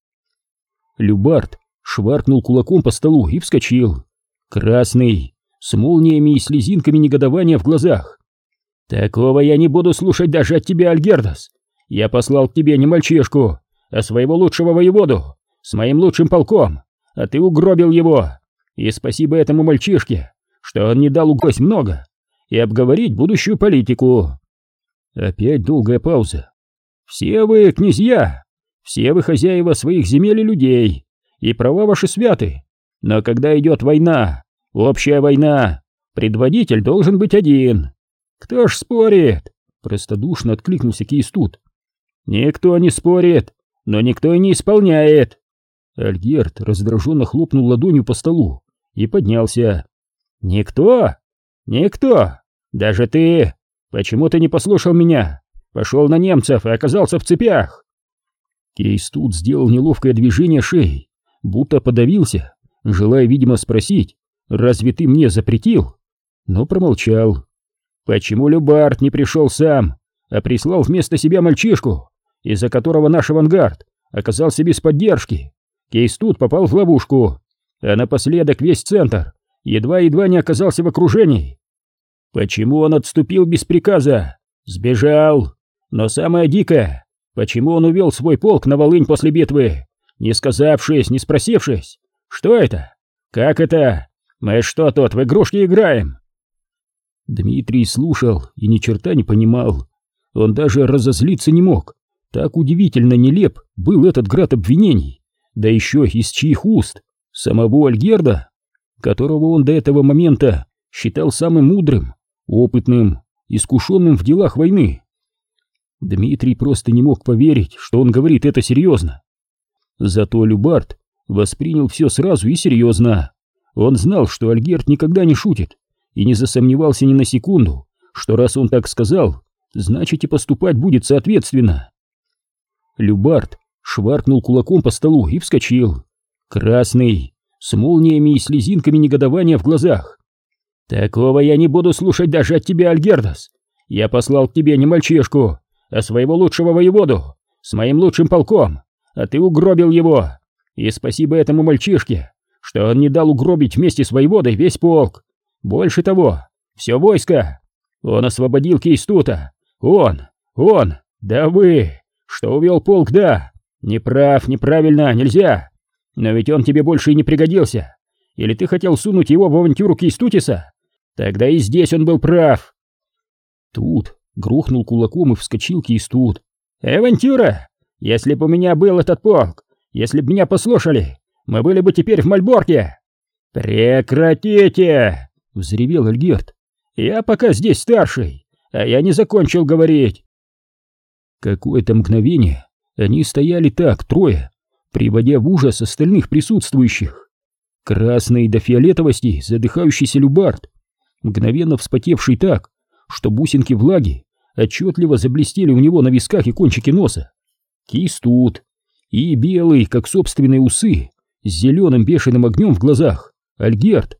Любард шваркнул кулаком по столу и вскочил, красный, с молниями и слезинками негодования в глазах. «Такого я не буду слушать даже от тебя, Альгердас. Я послал к тебе не мальчишку, а своего лучшего воеводу, с моим лучшим полком, а ты угробил его. И спасибо этому мальчишке, что он не дал угрозь много, и обговорить будущую политику». Опять долгая пауза. «Все вы князья, все вы хозяева своих земель и людей, и права ваши святы, но когда идет война, общая война, предводитель должен быть один. Кто ж спорит?» Простодушно откликнулся Кейстут. «Никто не спорит, но никто и не исполняет». Альгерт раздраженно хлопнул ладонью по столу и поднялся. «Никто? Никто? Даже ты? Почему ты не послушал меня? Пошел на немцев и оказался в цепях!» Кейстут сделал неловкое движение шеей, будто подавился, желая, видимо, спросить: «Разве ты мне запретил?» Но промолчал. «Почему Любард не пришел сам, а прислал вместо себя мальчишку, из-за которого наш авангард оказался без поддержки? Кейстут попал в ловушку, а напоследок весь центр едва-едва не оказался в окружении. Почему он отступил без приказа? Сбежал. Но самое дикое, почему он увел свой полк на Волынь после битвы, не сказавшись, не спросившись? Что это? Как это? Мы что тут в игрушки играем?» Дмитрий слушал и ни черта не понимал. Он даже разозлиться не мог. Так удивительно нелеп был этот град обвинений, да еще из чьих уст? Самого Альгерда, которого он до этого момента считал самым мудрым, опытным, искушенным в делах войны. Дмитрий просто не мог поверить, что он говорит это серьезно. Зато Любард воспринял все сразу и серьезно. Он знал, что Альгерд никогда не шутит, и не засомневался ни на секунду, что раз он так сказал, значит и поступать будет соответственно. Любард шваркнул кулаком по столу и вскочил, красный, с молниями и слезинками негодования в глазах. «Такого я не буду слушать даже от тебя, Альгердас. Я послал к тебе не мальчишку, а своего лучшего воеводу, с моим лучшим полком, а ты угробил его. И спасибо этому мальчишке, что он не дал угробить вместе с воеводой весь полк. Больше того, все войско. Он освободил Кейстута. Он, он, да вы, что увел полк, да. Неправ, неправильно, нельзя. Но ведь он тебе больше и не пригодился. Или ты хотел сунуть его в авантюру Кейстутиса? Тогда и здесь он был прав. Тут грохнул кулаком и вскочил Кейстут. «Авантюра! Если бы у меня был этот полк, если бы меня послушали, мы были бы теперь в Мальборке!» «Прекратите!» — взревел Альгерт. «Я пока здесь старший, а я не закончил говорить!» Какое-то мгновение они стояли так, трое, приводя в ужас остальных присутствующих. Красный до фиолетовости задыхающийся Любард, мгновенно вспотевший так, что бусинки влаги отчетливо заблестели у него на висках и кончике носа. Кейстут и белый, как собственные усы, с зеленым бешеным огнем в глазах, Альгерт.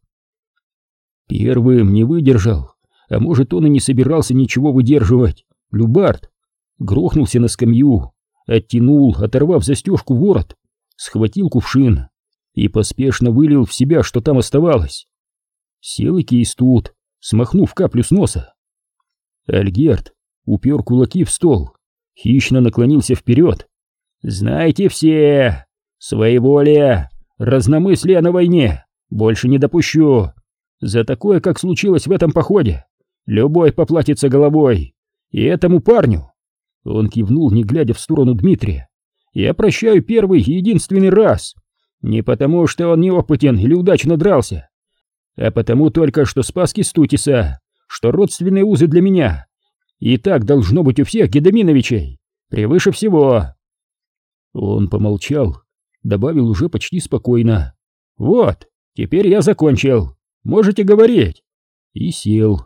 Первым не выдержал, а может, он и не собирался ничего выдерживать, Любард. Грохнулся на скамью, оттянул, оторвав застежку ворот, схватил кувшин и поспешно вылил в себя, что там оставалось. Сел и Кейстут, смахнув каплю с носа. Альгерт упер кулаки в стол, хищно наклонился вперед. «Знаете все, своеволие, разномыслие на войне больше не допущу. За такое, как случилось в этом походе, любой поплатится головой. И этому парню...» Он кивнул, не глядя в сторону Дмитрия. «Я прощаю первый и единственный раз. Не потому, что он неопытен или удачно дрался, а потому только, что спас Кестутиса, что родственные узы для меня. И так должно быть у всех Гедеминовичей, превыше всего». Он помолчал, добавил уже почти спокойно. «Вот, теперь я закончил, можете говорить». И сел.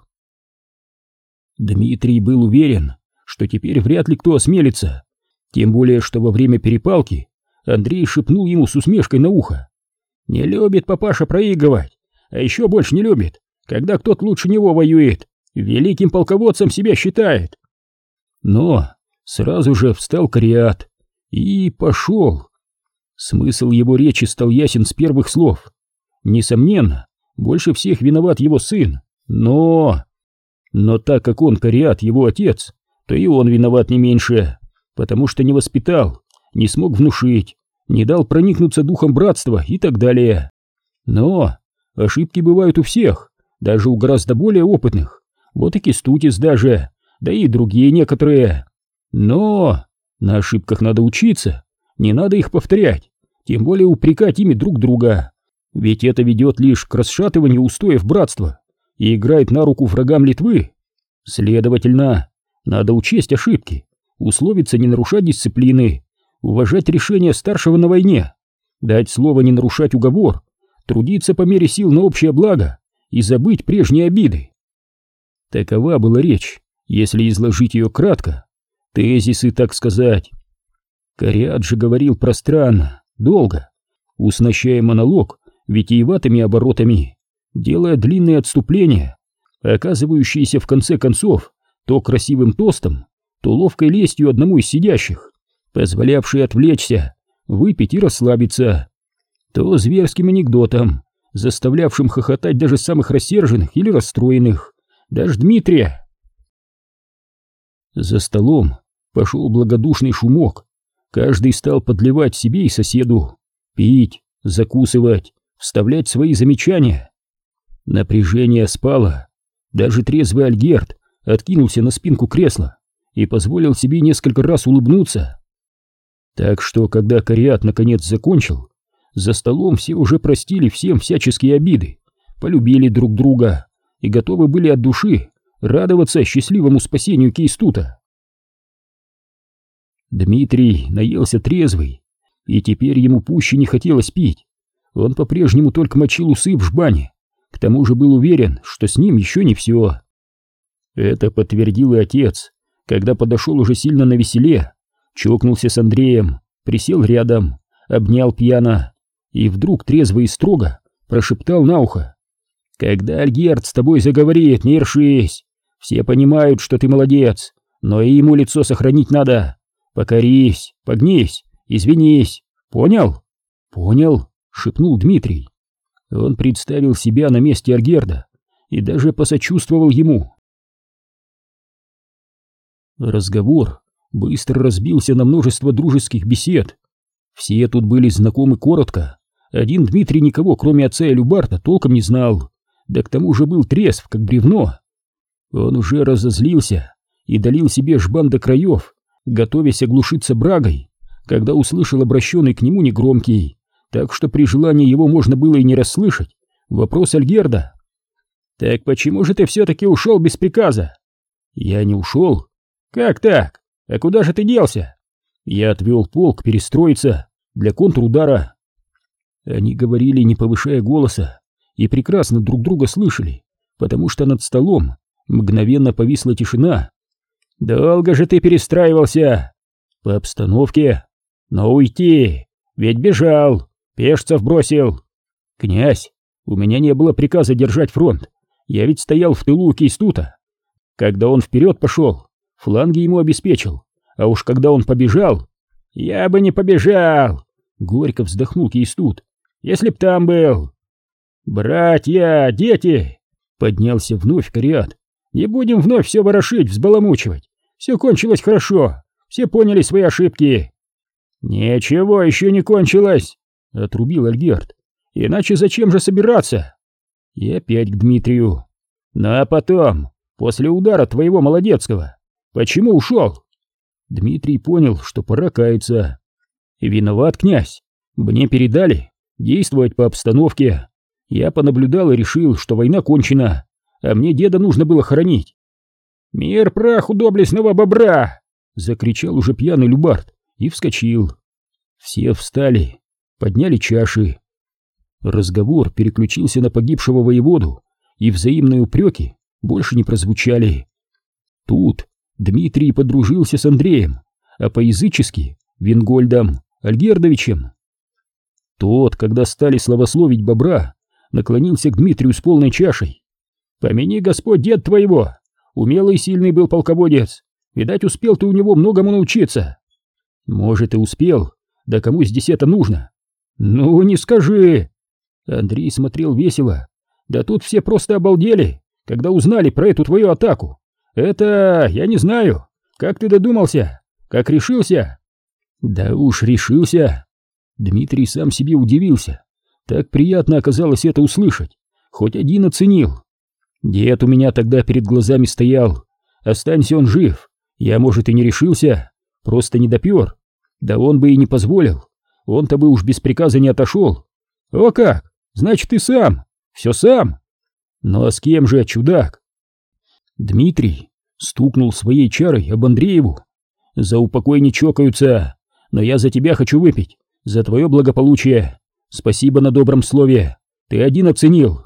Дмитрий был уверен, что теперь вряд ли кто осмелится, тем более, что во время перепалки Андрей шепнул ему с усмешкой на ухо: «Не любит папаша проигрывать, а еще больше не любит, когда кто-то лучше него воюет, великим полководцем себя считает». Но сразу же встал Кариат и пошел. Смысл его речи стал ясен с первых слов. Несомненно, больше всех виноват его сын, но... Но так как он, Кариат, его отец, то и он виноват не меньше, потому что не воспитал, не смог внушить, не дал проникнуться духом братства и так далее. Но ошибки бывают у всех, даже у гораздо более опытных, вот и Кестутис даже, да и другие некоторые. Но на ошибках надо учиться, не надо их повторять, тем более упрекать ими друг друга, ведь это ведет лишь к расшатыванию устоев братства и играет на руку врагам Литвы. Следовательно, надо учесть ошибки, условиться не нарушать дисциплины, уважать решение старшего на войне, дать слово не нарушать уговор, трудиться по мере сил на общее благо и забыть прежние обиды. Такова была речь, если изложить ее кратко, тезисы, так сказать. Кариат же говорил пространно, долго, уснащая монолог витиеватыми оборотами, делая длинные отступления, оказывающиеся в конце концов то красивым тостом, то ловкой лестью одному из сидящих, позволявшие отвлечься, выпить и расслабиться, то зверским анекдотом, заставлявшим хохотать даже самых рассерженных или расстроенных, даже Дмитрия. За столом пошел благодушный шумок, каждый стал подливать себе и соседу, пить, закусывать, вставлять свои замечания. Напряжение спало, даже трезвый Альгерт откинулся на спинку кресла и позволил себе несколько раз улыбнуться. Так что, когда Кариат наконец закончил, за столом все уже простили всем всяческие обиды, полюбили друг друга и готовы были от души радоваться счастливому спасению Кейстута. Дмитрий наелся трезвый, и теперь ему пуще не хотелось пить. Он по-прежнему только мочил усы в жбане, к тому же был уверен, что с ним еще не все. Это подтвердил и отец, когда подошел уже сильно навеселе, чокнулся с Андреем, присел рядом, обнял пьяно и вдруг трезво и строго прошептал на ухо: «Когда Альгерт с тобой заговорит, не ершись, все понимают, что ты молодец, но и ему лицо сохранить надо. Покорись, погнись, извинись, понял?» «Понял», — шепнул Дмитрий. Он представил себя на месте Альгерда и даже посочувствовал ему. Разговор быстро разбился на множество дружеских бесед. Все тут были знакомы коротко. Один Дмитрий никого, кроме отца и Любарда, толком не знал, да к тому же был трезв, как бревно. Он уже разозлился и долил себе жбан до краев, готовясь оглушиться брагой, когда услышал обращенный к нему негромкий, так что при желании его можно было и не расслышать, вопрос Альгерда. «Так почему же ты все-таки ушел без приказа?» «Я не ушел». «Как так? А куда же ты делся?» «Я отвел полк перестроиться для контрудара». Они говорили, не повышая голоса, и прекрасно друг друга слышали, потому что над столом мгновенно повисла тишина. «Долго же ты перестраивался?» «По обстановке». «Но уйти, ведь бежал, пешцев бросил». «Князь, у меня не было приказа держать фронт, я ведь стоял в тылу у Кейстута. Когда он вперед пошел, фланги ему обеспечил, а уж когда он побежал...» «Я бы не побежал», — горько вздохнул Кейстут, — «если б там был». «Братья, дети!» — поднялся вновь Кариат. «Не будем вновь все ворошить, взбаламучивать. Все кончилось хорошо, все поняли свои ошибки». «Ничего еще не кончилось», — отрубил Альгерд. «Иначе зачем же собираться?» И опять к Дмитрию. «Ну а потом, после удара твоего Молодецкого, почему ушел?» Дмитрий понял, что пора каяться. «Виноват, князь. Мне передали действовать по обстановке. Я понаблюдал и решил, что война кончена, а мне деда нужно было хоронить». «Мир праху доблестного бобра!» — закричал уже пьяный Любард и вскочил. Все встали, подняли чаши. Разговор переключился на погибшего воеводу, и взаимные упреки больше не прозвучали. Тут Дмитрий подружился с Андреем, а по-язычески — Вингольдом Альгердовичем. Тот, когда стали славословить бобра, наклонился к Дмитрию с полной чашей. «Помяни Господь дед твоего, умелый и сильный был полководец, видать, успел ты у него многому научиться». «Может, и успел, да кому здесь это нужно?» «Ну, не скажи!» Андрей смотрел весело. «Да тут все просто обалдели, когда узнали про эту твою атаку. Это... я не знаю, как ты додумался, как решился?» «Да уж решился». Дмитрий сам себе удивился. Так приятно оказалось это услышать, хоть один оценил. Дед у меня тогда перед глазами стоял. Останься он жив, я, может, и не решился, просто не допер. Да он бы и не позволил, он-то бы уж без приказа не отошел. О как, значит, ты сам, все сам. Ну а с кем же, чудак?» Дмитрий стукнул своей чарой об Андрееву. «За упокой не чокаются, но я за тебя хочу выпить, за твое благополучие. Спасибо на добром слове, ты один оценил».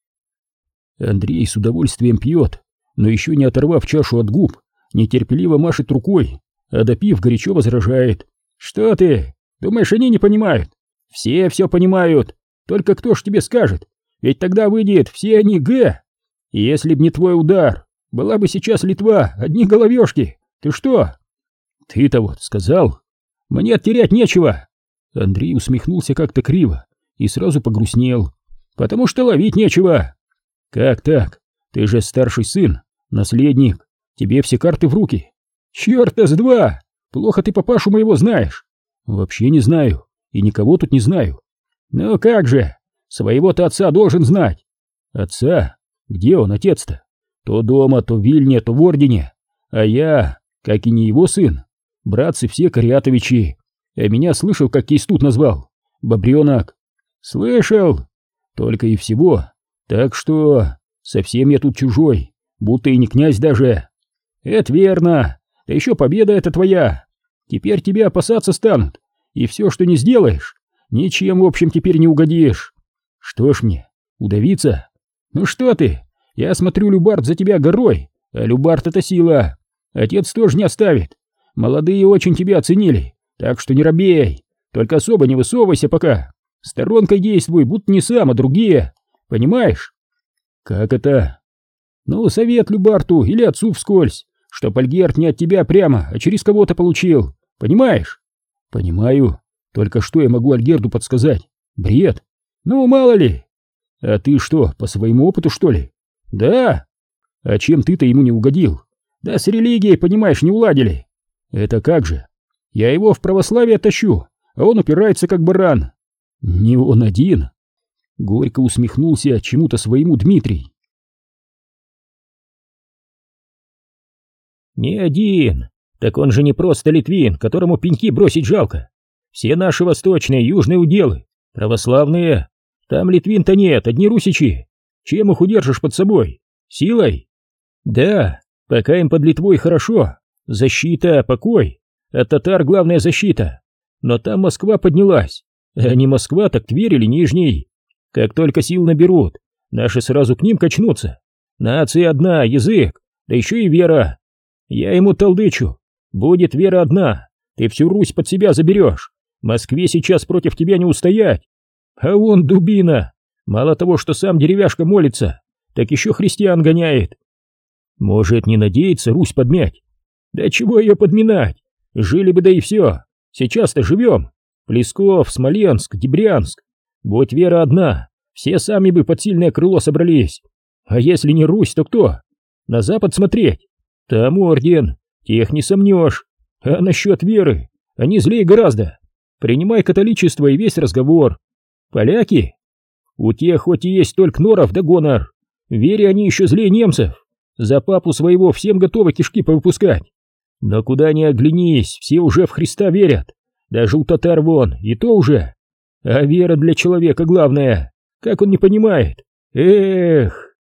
Андрей с удовольствием пьет, но еще не оторвав чашу от губ, нетерпеливо машет рукой, а допив, горячо возражает. «Что ты? Думаешь, они не понимают? Все все понимают, только кто ж тебе скажет? Ведь тогда выйдет, все они Г. И если б не твой удар, была бы сейчас Литва, одни головешки. Ты что?» «Ты-то вот сказал. Мне терять нечего». Андрей усмехнулся как-то криво и сразу погрустнел. «Потому что ловить нечего». «Как так? Ты же старший сын, наследник, тебе все карты в руки». «Черта с два! Плохо ты папашу моего знаешь». «Вообще не знаю, и никого тут не знаю». «Ну как же, своего-то отца должен знать». «Отца? Где он, отец-то? То дома, то в Вильне, то в Ордене. А я, как и не его сын, братцы все Кариатовичи. А меня слышал, как Кейстут назвал? Бобренок». «Слышал. Только и всего. Так что совсем я тут чужой, будто и не князь даже». «Это верно. Да еще победа эта твоя. Теперь тебя опасаться станут, и все, что не сделаешь, ничем, в общем, теперь не угодишь. Что ж мне, удавиться? Ну что ты, я смотрю, Любард за тебя горой, а Любард — это сила. Отец тоже не оставит. Молодые очень тебя оценили, так что не робей, только особо не высовывайся пока. Сторонкой действуй, будто не сам, а другие, понимаешь?» «Как это?» «Ну, совет Любарту или отцу вскользь, чтоб Альгерд не от тебя прямо, а через кого-то получил, понимаешь?» «Понимаю, только что я могу Альгерду подсказать? Бред. Ну, мало ли». «А ты что, по своему опыту, что ли?» «Да». «А чем ты-то ему не угодил?» «Да с религией, понимаешь, не уладили». «Это как же?» «Я его в православие тащу, а он упирается как баран». «Не он один». Горько усмехнулся чему-то своему Дмитрий. Не один, так он же не просто Литвин, которому пеньки бросить жалко. Все наши восточные и южные уделы православные. Там Литвин-то нет, одни русичи. Чем их удержишь под собой? Силой? Да, пока им под Литвой хорошо. Защита, покой. От татар главная защита. Но там Москва поднялась. А не Москва, так Тверь или Нижний. Как только сил наберут, наши сразу к ним качнутся. Нация одна, язык, да еще и вера. Я ему толдычу. Будет вера одна, ты всю Русь под себя заберешь. Москве сейчас против тебя не устоять. А он дубина. Мало того, что сам деревяшка молится, так еще христиан гоняет. Может, не надеется Русь подмять? Да чего ее подминать? Жили бы, да и все. Сейчас-то живем. Плесков, Смоленск, Дебрянск. Будь вера одна, все сами бы под сильное крыло собрались. А если не Русь, то кто? На запад смотреть? Там орден, тех не сомнешь. А насчет веры, они злее гораздо. Принимай католичество и весь разговор. Поляки? У тех хоть и есть только норов да гонор. Вере они еще злее немцев. За папу своего всем готовы кишки повыпускать. Но куда ни оглянись, все уже в Христа верят. Даже у татар вон, и то уже. А вера для человека главная. Как он не понимает? Эх!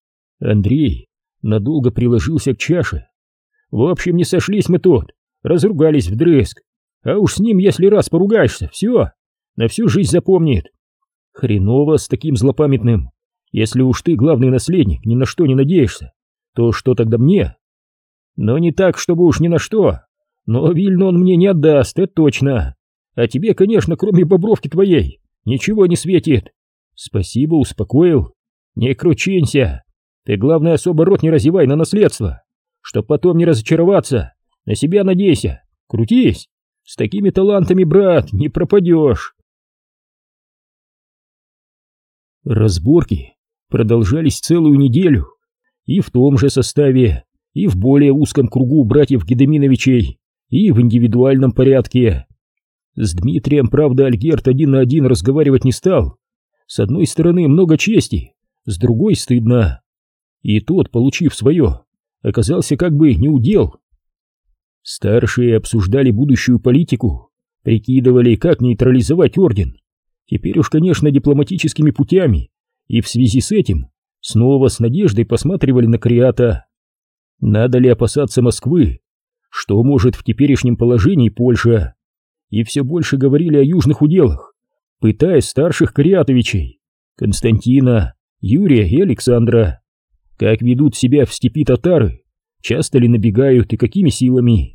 Андрей надолго приложился к чаше. В общем, не сошлись мы тут. Разругались вдрызг. А уж с ним, если раз поругаешься, все, на всю жизнь запомнит. Хреново с таким злопамятным. Если уж ты главный наследник, ни на что не надеешься, то что тогда мне? Но не так, чтобы уж ни на что. Но Вильну он мне не отдаст, это точно. А тебе, конечно, кроме бобровки твоей, ничего не светит. Спасибо, успокоил. Не кручинься. Ты, главное, особо рот не разевай на наследство. Чтоб потом не разочароваться, на себя надейся. Крутись. С такими талантами, брат, не пропадешь. Разборки продолжались целую неделю. И в том же составе, и в более узком кругу братьев Гедеминовичей, и в индивидуальном порядке. С Дмитрием, правда, Альгерт один на один разговаривать не стал. С одной стороны, много чести, с другой стыдно. И тот, получив свое, оказался как бы неудел. Старшие обсуждали будущую политику, прикидывали, как нейтрализовать орден. Теперь уж, конечно, дипломатическими путями, и в связи с этим снова с надеждой посматривали на Криата. Надо ли опасаться Москвы? Что может в теперешнем положении Польша? И все больше говорили о южных уделах, пытая старших Криатовичей, Константина, Юрия и Александра. Как ведут себя в степи татары, часто ли набегают и какими силами.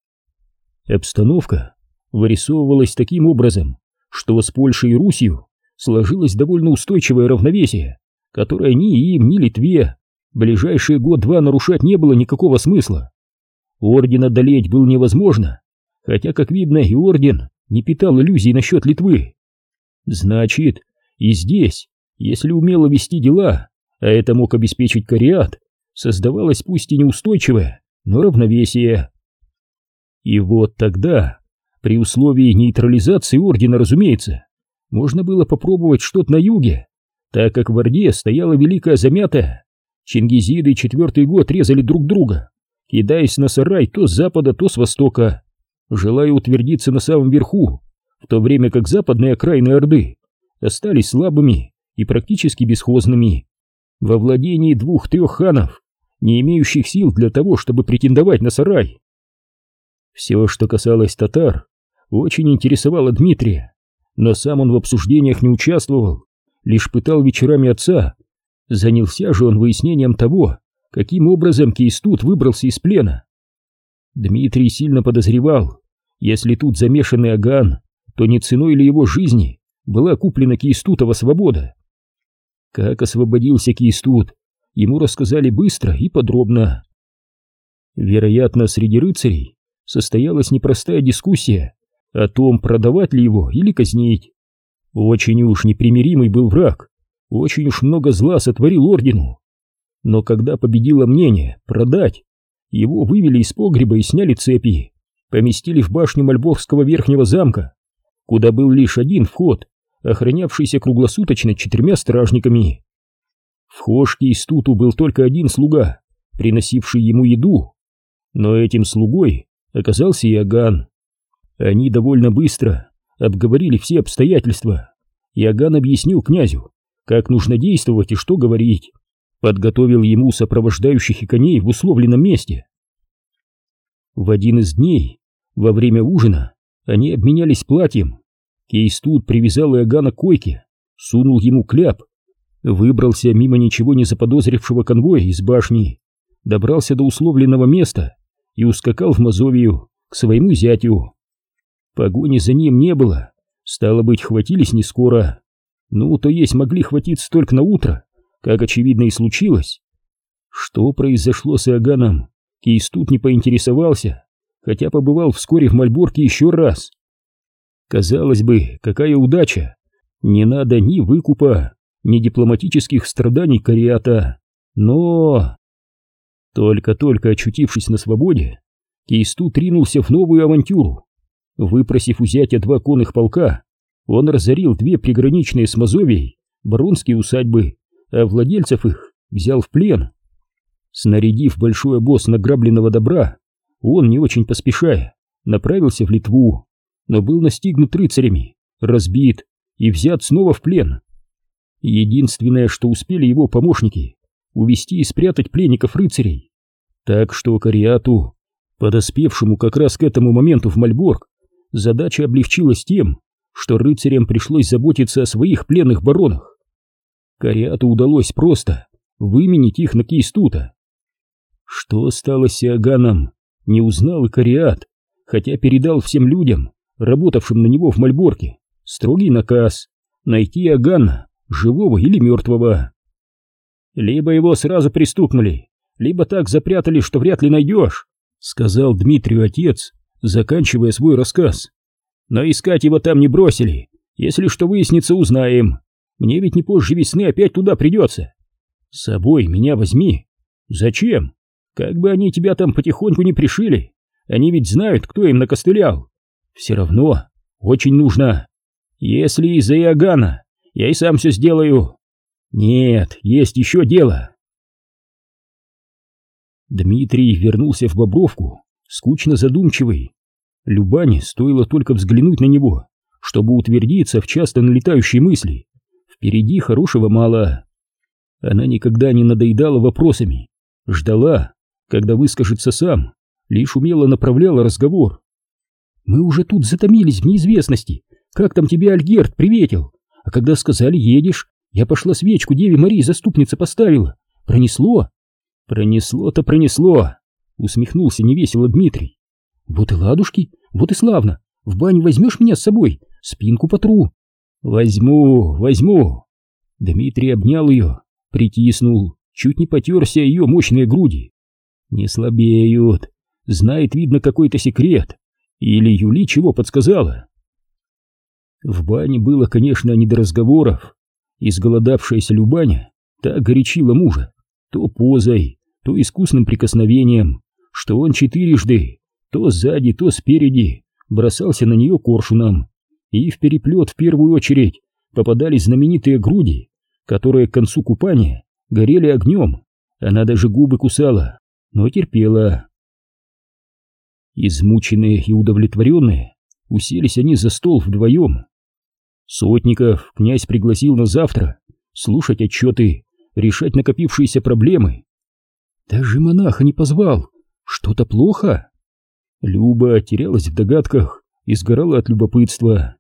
Обстановка вырисовывалась таким образом, что с Польшей и Русью сложилось довольно устойчивое равновесие, которое ни им, ни Литве ближайшие год-два нарушать не было никакого смысла. Орден одолеть было невозможно, хотя, как видно, и орден не питал иллюзий насчет Литвы. Значит, и здесь, если умело вести дела, а это мог обеспечить Криат, создавалось пусть и неустойчивое, но равновесие. И вот тогда, при условии нейтрализации ордена, разумеется, можно было попробовать что-то на юге, так как в Орде стояла великая замятая. Чингизиды четвертый год резали друг друга, кидаясь на сарай то с запада, то с востока, желая утвердиться на самом верху, в то время как западные окраины Орды остались слабыми и практически бесхозными, во владении двух-трех ханов, не имеющих сил для того, чтобы претендовать на сарай. Все, что касалось татар, очень интересовало Дмитрия, но сам он в обсуждениях не участвовал, лишь пытал вечерами отца. Занялся же он выяснением того, каким образом Киистут выбрался из плена. Дмитрий сильно подозревал, если тут замешанный Аган, то не ценой ли его жизни была куплена Киистутова свобода. Как освободился Киистут, ему рассказали быстро и подробно. Вероятно, среди рыцарей состоялась непростая дискуссия о том, продавать ли его или казнить. Очень уж непримиримый был враг, очень уж много зла сотворил ордену. Но когда победило мнение продать, его вывели из погреба и сняли цепи, поместили в башню Мальбовского верхнего замка, куда был лишь один вход, охранявшийся круглосуточно четырьмя стражниками. В Хош-Кейстуту был только один слуга, приносивший ему еду, но этим слугой оказался Иоганн. Они довольно быстро обговорили все обстоятельства. Иоганн объяснил князю, как нужно действовать и что говорить, подготовил ему сопровождающих и коней в условленном месте. В один из дней, во время ужина, они обменялись платьем. Кейстут привязал Иоганна к койке, сунул ему кляп, выбрался мимо ничего не заподозрившего конвоя из башни, добрался до условленного места и ускакал в Мазовию к своему зятю. Погони за ним не было, стало быть, хватились не скоро. Ну, то есть могли хватиться только на утро, как очевидно и случилось. Что произошло с Иоганном, Кейстут не поинтересовался, хотя побывал вскоре в Мальборке еще раз. Казалось бы, какая удача! Не надо ни выкупа, ни дипломатических страданий Кариата. Но... Только-только очутившись на свободе, Кейстут ринулся в новую авантюру. Выпросив у зятя два конных полка, он разорил две приграничные с Мазовией баронские усадьбы, а владельцев их взял в плен. Снарядив большой обоз награбленного добра, он, не очень поспешая, направился в Литву, но был настигнут рыцарями, разбит и взят снова в плен. Единственное, что успели его помощники, увести и спрятать пленников рыцарей. Так что Кариату, подоспевшему как раз к этому моменту в Мальборг, задача облегчилась тем, что рыцарям пришлось заботиться о своих пленных баронах. Кариату удалось просто выменить их на Кейстута. Что стало с Иоганном, не узнал и Кариат, хотя передал всем людям, работавшим на него в Мальборке, строгий наказ найти Иоганна, живого или мертвого. «Либо его сразу пристукнули, либо так запрятали, что вряд ли найдешь», сказал Дмитрию отец, заканчивая свой рассказ. «Но искать его там не бросили. Если что выяснится, узнаем. Мне ведь не позже весны опять туда придется. С собой меня возьми». «Зачем? Как бы они тебя там потихоньку не пришили. Они ведь знают, кто им накостылял. Все равно очень нужно. Если из-за Иоганна, я и сам все сделаю. Нет, есть еще дело». Дмитрий вернулся в Бобровку, скучно задумчивый. Любане стоило только взглянуть на него, чтобы утвердиться в часто налетающей мысли. Впереди хорошего мало. Она никогда не надоедала вопросами, ждала, когда выскажется сам, лишь умело направляла разговор. «Мы уже тут затомились в неизвестности. Как там тебе Альгерт приветил? А когда сказали едешь, я пошла свечку Деве Марии заступнице поставила. Пронесло?» «Пронесло-то пронесло», — усмехнулся невесело Дмитрий. «Вот и ладушки, вот и славно. В баню возьмешь меня с собой? Спинку потру». «Возьму, возьму». Дмитрий обнял ее, притиснул, чуть не потерся ее мощные груди. Не слабеют, знает, видно, какой-то секрет. Или Юли чего подсказала. В бане было, конечно, не до разговоров. Изголодавшаяся Любаня так горячила мужа, то позой, то искусным прикосновением, что он четырежды, то сзади, то спереди, бросался на нее коршуном, и в переплет в первую очередь попадались знаменитые груди, которые к концу купания горели огнем. Она даже губы кусала, но терпела. Измученные и удовлетворенные, уселись они за стол вдвоем. Сотников князь пригласил на завтра слушать отчеты, решать накопившиеся проблемы. Даже монаха не позвал. Что-то плохо? Люба терялась в догадках и сгорала от любопытства.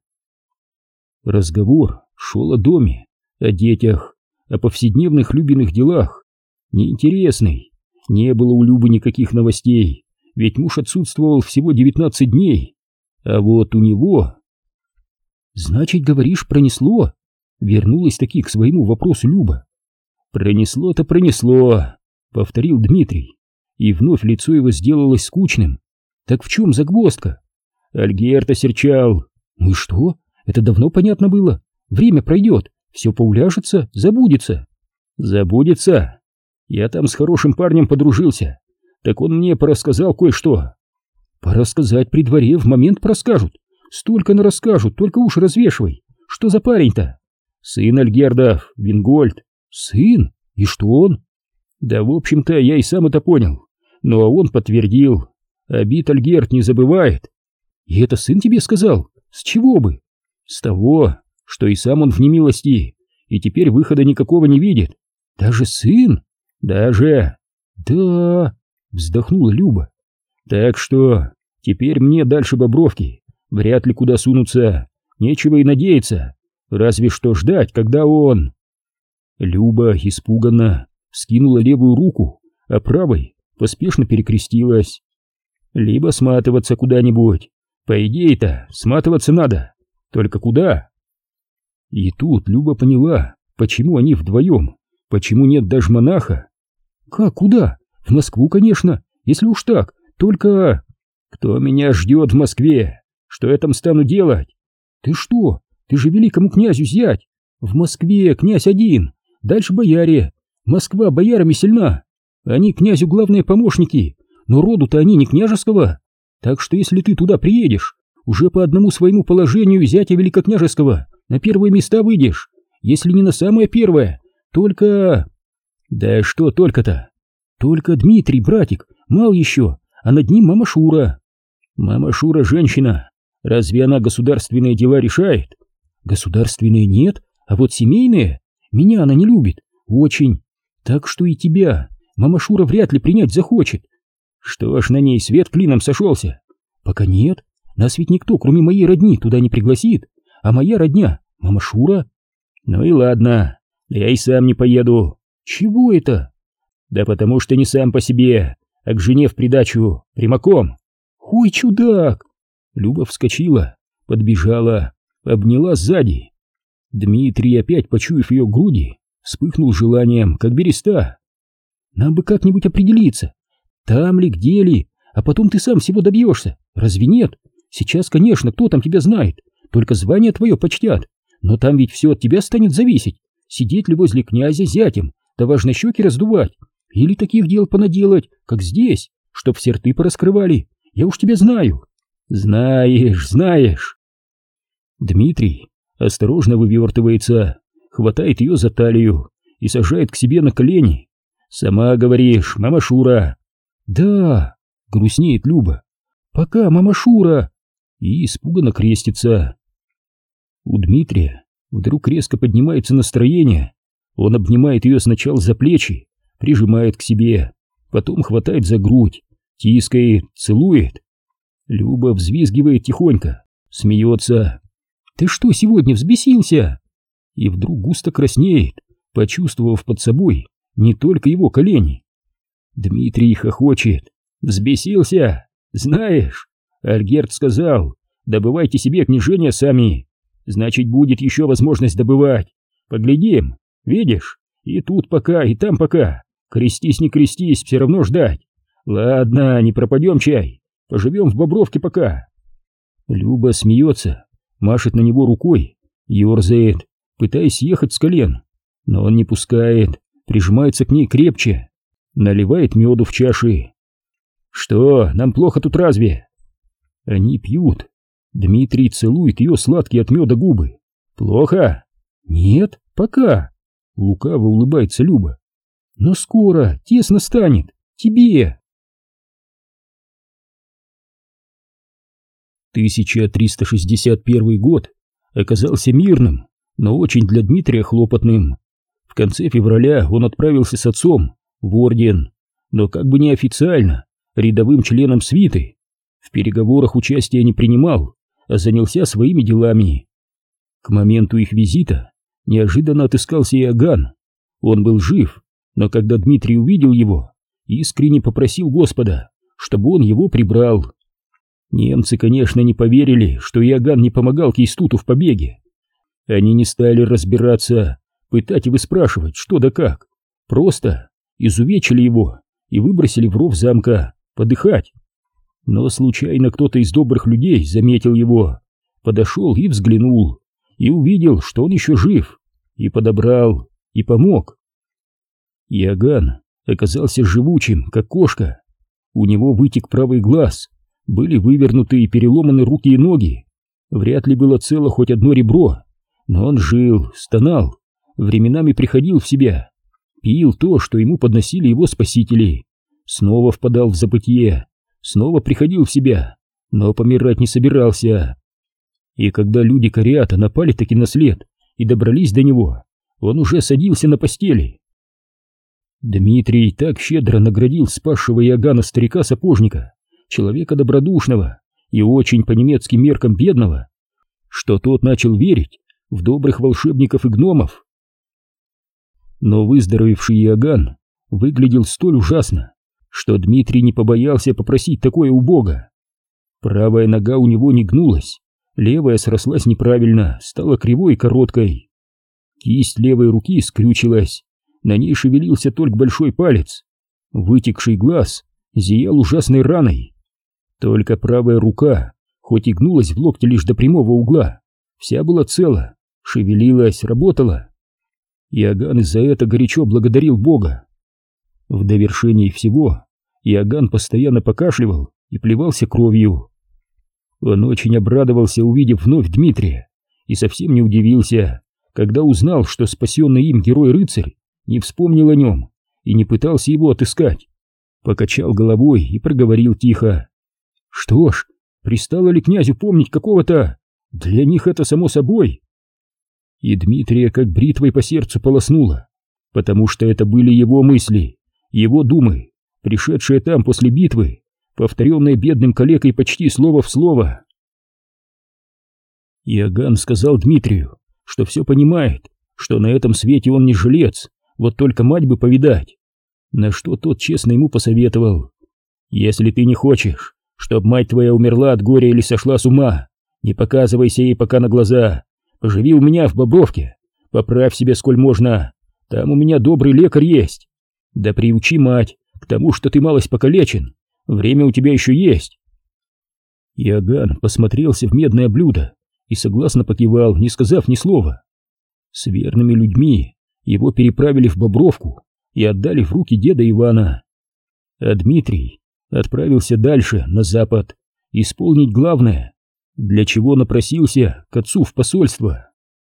Разговор шел о доме, о детях, о повседневных Любиных делах. Неинтересный. Не было у Любы никаких новостей, ведь муж отсутствовал всего девятнадцать дней. А вот у него... «Значит, говоришь, пронесло?» Вернулась таки к своему вопросу Люба. «Пронесло-то пронесло», — повторил Дмитрий, и вновь лицо его сделалось скучным. «Так в чем загвоздка?» Альгерт осерчал. «Ну и что? Это давно понятно было. Время пройдет, все поуляжется, забудется». «Забудется? Я там с хорошим парнем подружился. Так он мне порассказал кое-что». «Порассказать при дворе в момент проскажут. Столько нарасскажут, только уж развешивай. Что за парень-то? Сын Альгердов, Вингольд. Сын? И что он? Да, в общем-то, я и сам это понял. Но он подтвердил. Обид Альгерд не забывает. И это сын тебе сказал? С чего бы? С того, что и сам он в немилости, и теперь выхода никакого не видит. Даже сын? Даже. Да, вздохнула Люба. Так что теперь мне дальше Бобровки вряд ли куда сунуться. Нечего и надеяться. Разве что ждать, когда он... Люба испуганно вскинула левую руку, а правой поспешно перекрестилась. Либо сматываться куда-нибудь. По идее-то сматываться надо. Только куда? И тут Люба поняла, почему они вдвоем, почему нет даже монаха. Как, куда? В Москву, конечно, если уж так, только... Кто меня ждет в Москве? Что я там стану делать? Ты что? Ты же великому князю зять. В Москве князь один, дальше бояре. Москва боярами сильна. Они князю главные помощники, но роду-то они не княжеского. Так что если ты туда приедешь, уже по одному своему положению зятя великокняжеского на первые места выйдешь. Если не на самое первое, только... Да что только-то? Только Дмитрий, братик, мал еще, а над ним мама Шура. Мама Шура женщина. Разве она государственные дела решает? Государственные нет, а вот семейные? Меня она не любит. Очень. Так что и тебя мама Шура вряд ли принять захочет. Что ж, на ней свет клином сошелся? Пока нет. Нас ведь никто, кроме моей родни, туда не пригласит. А моя родня — мама Шура. Ну и ладно, я и сам не поеду. Чего это? Да потому что не сам по себе, а к жене в придачу, прямиком. Ой, чудак! Люба вскочила, подбежала, обняла сзади. Дмитрий, опять почуяв ее груди, вспыхнул желанием, как береста. Нам бы как-нибудь определиться, там ли, где ли, а потом ты сам всего добьешься, разве нет? Сейчас, конечно, кто там тебя знает, только звание твое почтят, но там ведь все от тебя станет зависеть, сидеть ли возле князя зятем, да важно щеки раздувать, или таких дел понаделать, как здесь, чтоб все рты пораскрывали, я уж тебя знаю. Знаешь, знаешь. Дмитрий осторожно вывертывается, хватает ее за талию и сажает к себе на колени. Сама говоришь, мама Шура. Да, грустнеет Люба. Пока, мама Шура. И испуганно крестится. У Дмитрия вдруг резко поднимается настроение. Он обнимает ее сначала за плечи, прижимает к себе, потом хватает за грудь, тискает, целует. Люба взвизгивает тихонько, смеется. «Ты что, сегодня взбесился?» И вдруг густо краснеет, почувствовав под собой не только его колени. Дмитрий хохочет. «Взбесился? Знаешь, Альгерд сказал, добывайте себе княжение сами. Значит, будет еще возможность добывать. Поглядим, видишь? И тут пока, и там пока. Крестись, не крестись, все равно ждать. Ладно, не пропадем чай. Поживем в Бобровке пока». Люба смеется, машет на него рукой, ерзает, пытаясь съехать с колен, но он не пускает, прижимается к ней крепче, наливает меду в чаши. «Что, нам плохо тут разве?» Они пьют. Дмитрий целует ее сладкие от меда губы. «Плохо?» «Нет, пока», — лукаво улыбается Люба. «Но скоро тесно станет, тебе». тысяча триста шестьдесят первый год оказался мирным, но очень для Дмитрия хлопотным. В конце февраля он отправился с отцом в орден, но как бы неофициально, рядовым членом свиты. В переговорах участия не принимал, а занялся своими делами. К моменту их визита неожиданно отыскался Иоганн. Он был жив, но когда Дмитрий увидел его, искренне попросил Господа, чтобы он его прибрал. Немцы, конечно, не поверили, что Иоганн не помогал Кейстуту в побеге. Они не стали разбираться, пытать и выспрашивать, что да как. Просто изувечили его и выбросили в ров замка подыхать. Но случайно кто-то из добрых людей заметил его, подошел и взглянул, и увидел, что он еще жив, и подобрал, и помог. Иоганн оказался живучим, как кошка. У него вытек правый глаз, были вывернуты и переломаны руки и ноги. Вряд ли было цело хоть одно ребро, Но он жил, стонал, временами приходил в себя, пил то, что ему подносили его спасители, снова впадал в забытье, снова приходил в себя, но помирать не собирался. И когда люди Кариата напали таки на след и добрались до него, он уже садился на постели. Дмитрий так щедро наградил спасшего Иоганна старика-сапожника, человека добродушного и очень по немецким меркам бедного, что тот начал верить в добрых волшебников и гномов. Но выздоровевший Иоганн выглядел столь ужасно, что Дмитрий не побоялся попросить такое у Бога. Правая нога у него не гнулась, левая срослась неправильно, стала кривой и короткой. Кисть левой руки скрючилась, на ней шевелился только большой палец. Вытекший глаз зиял ужасной раной. Только правая рука, хоть и гнулась в локте лишь до прямого угла, вся была цела, шевелилась, работала. Иоганн из-за это горячо благодарил Бога. В довершении всего Иоганн постоянно покашливал и плевался кровью. Он очень обрадовался, увидев вновь Дмитрия, и совсем не удивился, когда узнал, что спасенный им герой-рыцарь не вспомнил о нем и не пытался его отыскать. Покачал головой и проговорил тихо: «Что ж, пристало ли князю помнить какого-то? Для них это само собой». И Дмитрия как бритвой по сердцу полоснуло, потому что это были его мысли, его думы, пришедшие там после битвы, повторенные бедным калекой почти слово в слово. Иоганн сказал Дмитрию, что все понимает, что на этом свете он не жилец, вот только мать бы повидать. На что тот честно ему посоветовал: «Если ты не хочешь, чтоб мать твоя умерла от горя или сошла с ума, не показывайся ей пока на глаза, поживи у меня в Бобровке, поправь себя сколь можно, там у меня добрый лекарь есть. Да приучи мать к тому, что ты малость покалечен, время у тебя еще есть». Иоганн посмотрелся в медное блюдо и согласно покивал, не сказав ни слова. С верными людьми его переправили в Бобровку и отдали в руки деда Ивана. А Дмитрий отправился дальше, на запад, исполнить главное, для чего напросился к отцу в посольство.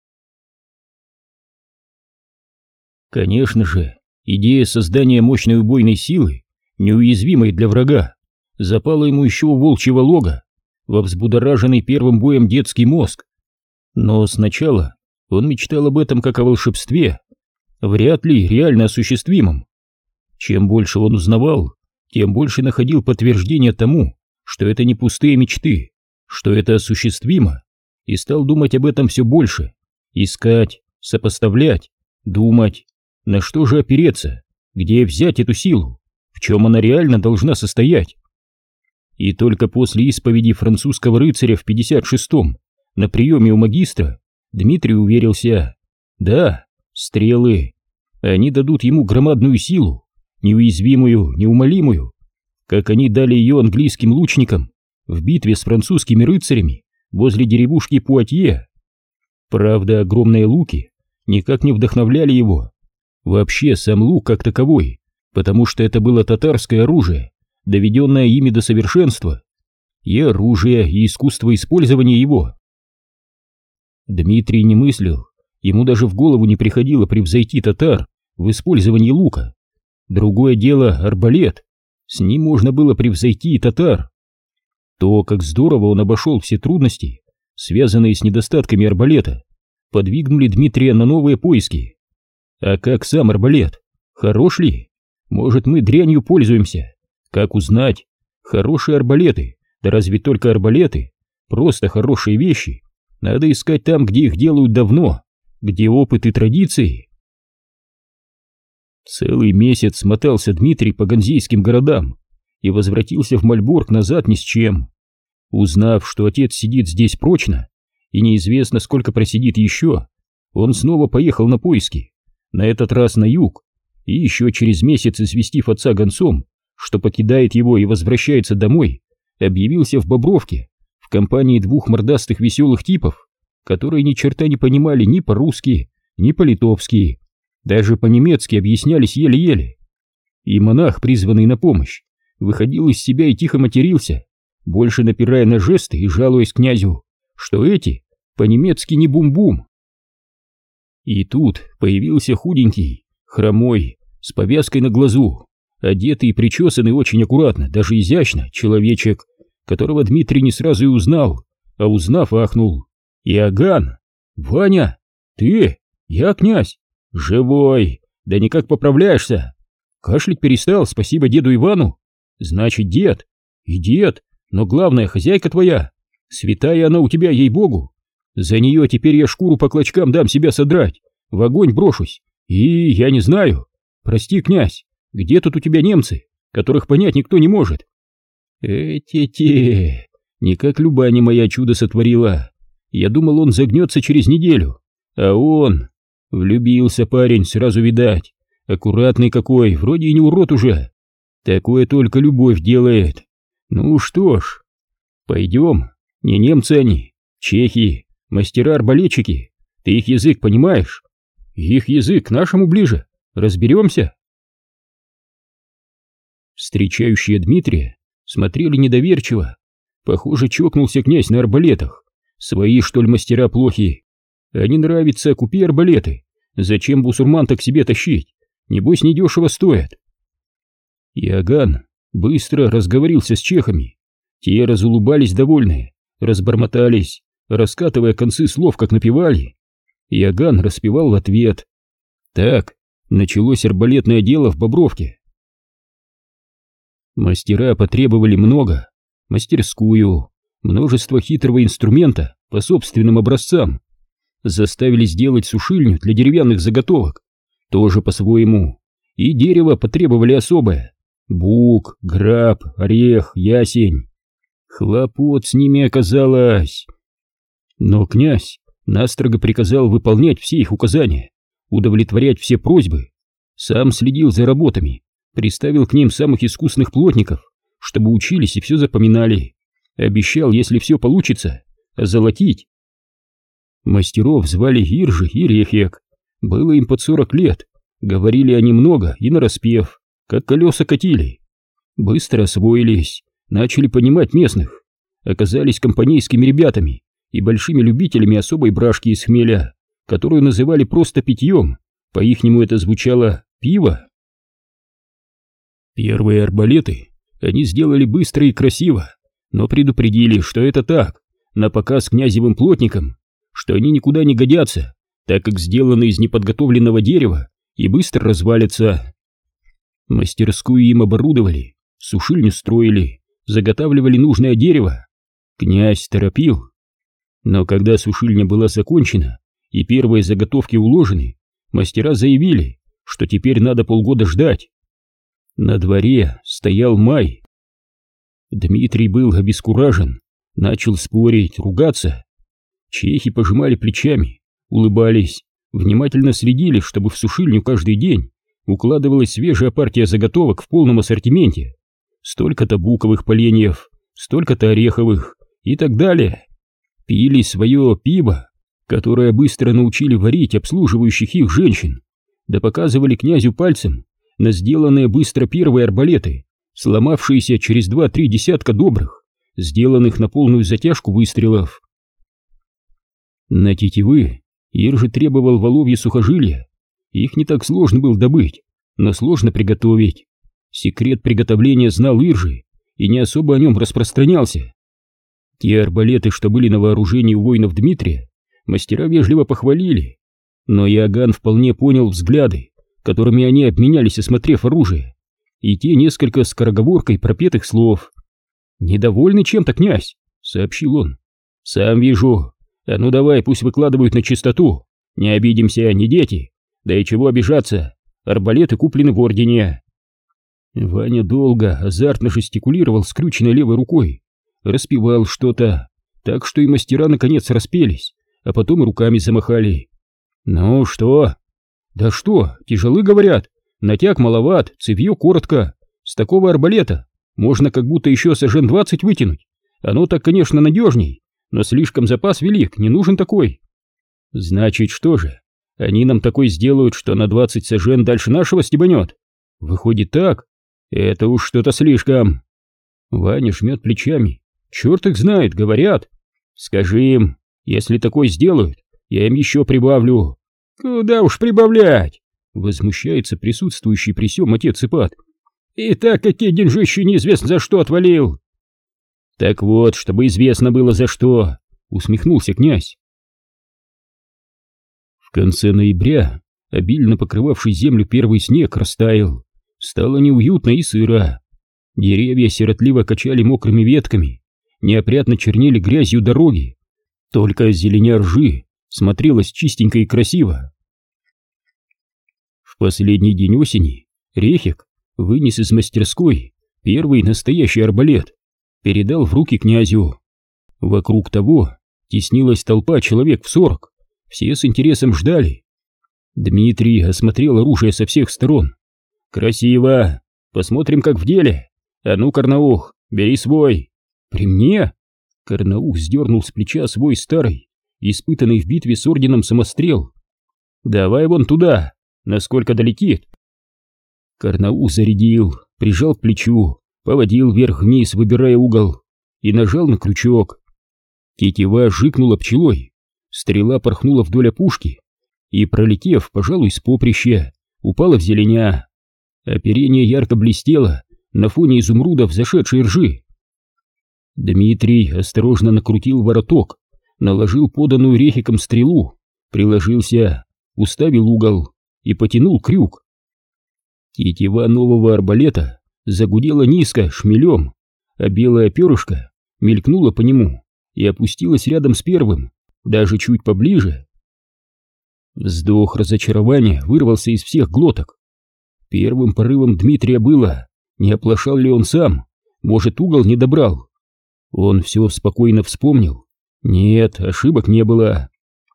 Конечно же, идея создания мощной убойной силы, неуязвимой для врага, запала ему еще у волчьего лога, во взбудораженный первым боем детский мозг. Но сначала он мечтал об этом как о волшебстве, вряд ли реально осуществимом. Чем больше он узнавал, тем больше находил подтверждения тому, что это не пустые мечты, что это осуществимо, и стал думать об этом все больше, искать, сопоставлять, думать, на что же опереться, где взять эту силу, в чем она реально должна состоять. И только после исповеди французского рыцаря в пятьдесят шестом на приеме у магистра Дмитрий уверился: да, стрелы, они дадут ему громадную силу, неуязвимую, неумолимую, как они дали ее английским лучникам в битве с французскими рыцарями возле деревушки Пуатье. Правда, огромные луки никак не вдохновляли его, вообще сам лук как таковой, потому что это было татарское оружие, доведенное ими до совершенства, и оружие, и искусство использования его. Дмитрий не мыслил, ему даже в голову не приходило превзойти татар в использовании лука. Другое дело арбалет, с ним можно было превзойти и татар. То, как здорово он обошел все трудности, связанные с недостатками арбалета, подвигнули Дмитрия на новые поиски. А как сам арбалет? Хорош ли? Может, мы дрянью пользуемся? Как узнать? Хорошие арбалеты, да разве только арбалеты, просто хорошие вещи, надо искать там, где их делают давно, где опыт и традиции. Целый месяц мотался Дмитрий по ганзейским городам и возвратился в Мальборг назад ни с чем. Узнав, что отец сидит здесь прочно и неизвестно, сколько просидит еще, он снова поехал на поиски, на этот раз на юг, и еще через месяц, известив отца гонцом, что покидает его и возвращается домой, объявился в Бобровке в компании двух мордастых веселых типов, которые ни черта не понимали ни по-русски, ни по-литовски, даже по-немецки объяснялись еле-еле. И монах, призванный на помощь, выходил из себя и тихо матерился, больше напирая на жесты и жалуясь князю, что эти по-немецки не бум-бум. И тут появился худенький, хромой, с повязкой на глазу, одетый и причесанный очень аккуратно, даже изящно, человечек, которого Дмитрий не сразу и узнал, а узнав, ахнул. «Иоганн! Ваня! Ты? Я князь! Живой! Да никак поправляешься! Кашлять перестал, спасибо деду Ивану! Значит, дед! И дед! Но главное, хозяйка твоя! Святая она у тебя, ей-богу! За нее теперь я шкуру по клочкам дам себя содрать, в огонь брошусь, и я не знаю! Прости, князь, где тут у тебя немцы, которых понять никто не может?» «Эти-те! Никак Люба не моя чудо сотворила! Я думал, он загнется через неделю, а он... Влюбился парень, сразу видать, аккуратный какой, вроде и не урод уже. Такое только любовь делает. Ну что ж, пойдем, не немцы они, чехи, мастера-арбалетчики, ты их язык понимаешь? Их язык к нашему ближе, разберемся?» Встречающие Дмитрия смотрели недоверчиво. Похоже, чокнулся князь на арбалетах. Свои, что ли, мастера плохи? А не нравится, купи арбалеты. Зачем бусурман-то к себе тащить? Небось, недешево стоят. Иоганн быстро разговорился с чехами. Те разулыбались довольные, разбормотались, раскатывая концы слов, как напевали. Иоганн распевал в ответ. Так началось арбалетное дело в Бобровке. Мастера потребовали много. Мастерскую, множество хитрого инструмента по собственным образцам. Заставили сделать сушильню для деревянных заготовок, тоже по-своему. И дерево потребовали особое. Бук, граб, орех, ясень. Хлопот с ними оказалось. Но князь настрого приказал выполнять все их указания, удовлетворять все просьбы. Сам следил за работами, приставил к ним самых искусных плотников, чтобы учились и все запоминали. Обещал, если все получится, озолотить. Мастеров звали Иржи и Рефек. Было им под сорок лет. Говорили они много и нараспев, как колеса катили. Быстро освоились, начали понимать местных. Оказались компанейскими ребятами и большими любителями особой брашки из хмеля, которую называли просто питьем. По-ихнему это звучало «пиво». Первые арбалеты они сделали быстро и красиво, но предупредили, что это так, на показ князевым плотникам, что они никуда не годятся, так как сделаны из неподготовленного дерева и быстро развалятся. Мастерскую им оборудовали, сушильню строили, заготавливали нужное дерево. Князь торопил. Но когда сушильня была закончена и первые заготовки уложены, мастера заявили, что теперь надо полгода ждать. На дворе стоял май. Дмитрий был обескуражен, начал спорить, ругаться. Чехи пожимали плечами, улыбались, внимательно следили, чтобы в сушильню каждый день укладывалась свежая партия заготовок в полном ассортименте. Столько-то буковых поленьев, столько-то ореховых и так далее. Пили свое пиво, которое быстро научили варить обслуживающих их женщин, да показывали князю пальцем на сделанные быстро первые арбалеты, сломавшиеся через два-три десятка добрых, сделанных на полную затяжку выстрелов. На тетивы Иржи требовал воловьи сухожилия. Их не так сложно было добыть, но сложно приготовить. Секрет приготовления знал Иржи и не особо о нем распространялся. Те арбалеты, что были на вооружении у воинов Дмитрия, мастера вежливо похвалили, но Иоганн вполне понял взгляды, которыми они обменялись, осмотрев оружие, и те несколько скороговоркой пропетых слов. «Недовольный чем-то, князь?» — сообщил он. «Сам вижу. А ну давай, пусть выкладывают на чистоту. Не обидимся, не дети. Да и чего обижаться, арбалеты куплены в ордене». Ваня долго, азартно жестикулировал скрюченной левой рукой, распевал что-то, так что и мастера наконец распелись, а потом и руками замахали. «Ну что?» «Да что, тяжелы, говорят, натяг маловат, цевье коротко. С такого арбалета можно как будто еще сажен двадцать вытянуть. Оно так, конечно, надежней, но слишком запас велик, не нужен такой». «Значит, что же, они нам такой сделают, что на двадцать сажен дальше нашего стебанет? Выходит так? Это уж что-то слишком». Ваня жмет плечами. «Черт их знает, говорят. Скажи им, если такой сделают, я им еще прибавлю. Куда уж прибавлять, возмущается присутствующий при сём отец Ипат. И так какие деньжищи неизвестно за что отвалил. Так вот, чтобы известно было за что, усмехнулся князь. В конце ноября обильно покрывавший землю первый снег растаял. Стало неуютно и сыро. Деревья сиротливо качали мокрыми ветками, неопрятно чернели грязью дороги. Только зеленя ржи смотрелась чистенько и красиво. В последний день осени Рехик вынес из мастерской первый настоящий арбалет, передал в руки князю. Вокруг того теснилась толпа человек в сорок, все с интересом ждали. Дмитрий осмотрел оружие со всех сторон. «Красиво! Посмотрим, как в деле! А ну, Карнаух, бери свой!» «При мне?» Карнаух сдернул с плеча свой старый, испытанный в битве с орденом самострел. «Давай вон туда, насколько долетит!» Карнаух зарядил, прижал к плечу, поводил вверх-вниз, выбирая угол, и нажал на крючок. Тетива жикнула пчелой, стрела порхнула вдоль опушки и, пролетев, пожалуй, с поприща, упала в зеленя. Оперение ярко блестело на фоне изумрудов зашедшей ржи. Дмитрий осторожно накрутил вороток, наложил поданную Рехиком стрелу, приложился, уставил угол и потянул крюк. Тетива нового арбалета загудела низко, шмелем, а белое перышко мелькнуло по нему и опустилось рядом с первым, даже чуть поближе. Вздох разочарования вырвался из всех глоток. Первым порывом Дмитрия было, не оплошал ли он сам, может, угол не добрал. Он все спокойно вспомнил. Нет, ошибок не было.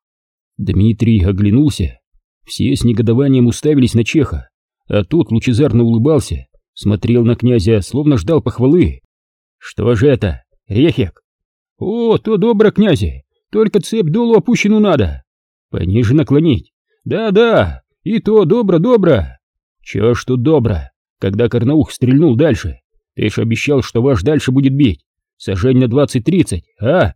Дмитрий оглянулся. Все с негодованием уставились на Чеха, а тот лучезарно улыбался, смотрел на князя, словно ждал похвалы. «Что же это, Рехик?» «О, то добро, князе, только цепь долу опущену надо. Пониже наклонить. Да-да, и то добро-добро». «Чё ж тут добро, когда Карнаух стрельнул дальше? Ты ж обещал, что ваш дальше будет бить. Сажень на двадцать-тридцать, а?»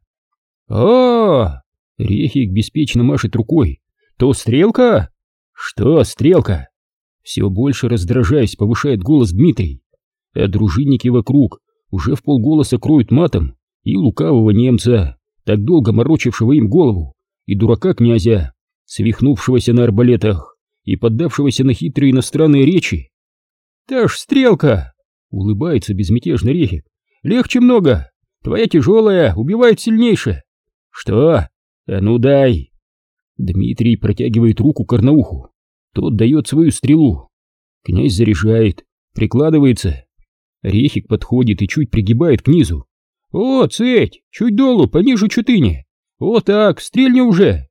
«О!» — Рехик беспечно машет рукой. «То стрелка?» «Что стрелка?» Все больше раздражаясь, повышает голос Дмитрий, а дружинники вокруг уже в полголоса кроют матом и лукавого немца, так долго морочившего им голову, и дурака князя, свихнувшегося на арбалетах и поддавшегося на хитрые иностранные речи. «Та ж стрелка!» — улыбается безмятежно Рехик. «Легче много, твоя тяжелая, убивает сильнейше». «Что? А ну дай!» Дмитрий протягивает руку к Карнауху. Тот дает свою стрелу. Князь заряжает, прикладывается. Рехик подходит и чуть пригибает к низу. «О, цедь! Чуть долу, пониже чутыни! Вот так, стрельни уже!»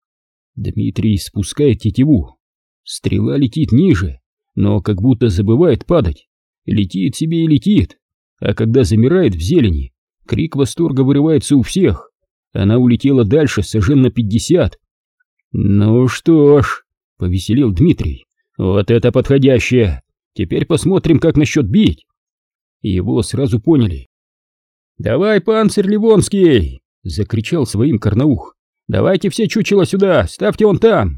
Дмитрий спускает тетиву. Стрела летит ниже, но как будто забывает падать. Летит себе и летит. А когда замирает в зелени, крик восторга вырывается у всех. Она улетела дальше сажен на пятьдесят. «Ну что ж», — повеселел Дмитрий, — «вот это подходящее! Теперь посмотрим, как насчет бить!» Его сразу поняли. «Давай, панцирь Ливонский!» — закричал своим Карнаух. «Давайте все чучела сюда, ставьте вон там!»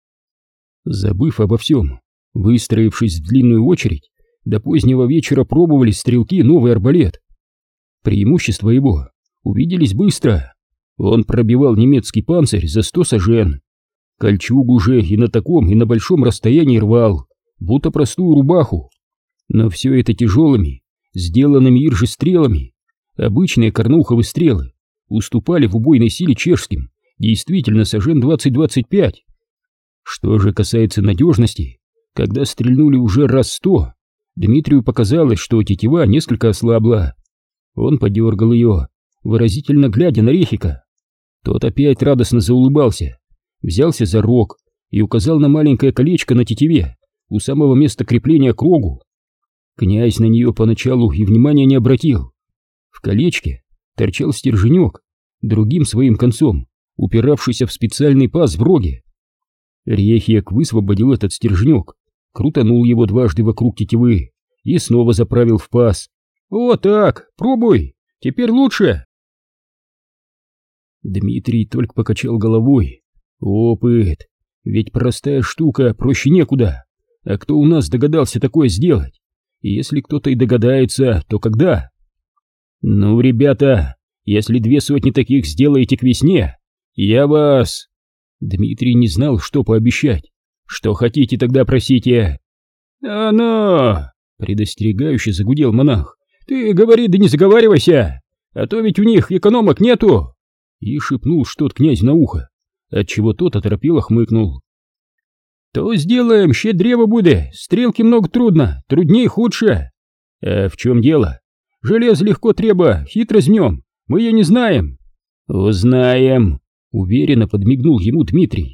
Забыв обо всем, выстроившись в длинную очередь, до позднего вечера пробовали стрелки новый арбалет. Преимущества его увиделись быстро. Он пробивал немецкий панцирь за сто сажен. Кольчугу же и на таком, и на большом расстоянии рвал, будто простую рубаху. Но все это тяжелыми, сделанными иржи стрелами. Обычные карнауховы стрелы уступали в убойной силе чешским, действительно сажен двадцать-двадцать пять. Что же касается надежности, когда стрельнули уже раз сто, Дмитрию показалось, что тетива несколько ослабла. Он подергал ее, выразительно глядя на Рехика. Тот опять радостно заулыбался, взялся за рог и указал на маленькое колечко на тетиве у самого места крепления к рогу. Князь на нее поначалу и внимания не обратил. В колечке торчал стерженек, другим своим концом упиравшийся в специальный паз в роге. Рехик высвободил этот стерженек, крутанул его дважды вокруг тетивы и снова заправил в паз. «Вот так, пробуй, теперь лучше!» Дмитрий только покачал головой. Опыт. Ведь простая штука, проще некуда. А кто у нас догадался такое сделать? И если кто-то и догадается, то когда? Ну, ребята, если две сотни таких сделаете к весне, я вас... Дмитрий не знал, что пообещать. Что хотите, тогда просите. А ну! Предостерегающе загудел монах. Ты говори, да не заговаривайся, а то ведь у них экономок нету. И шепнул что-то князь на ухо, отчего тот оторопело хмыкнул. То сделаем, ще древо буде, стрелки много трудно, трудней худше. А в чем дело? Железо легко треба, хитро жмем, мы ее не знаем. Узнаем, уверенно подмигнул ему Дмитрий.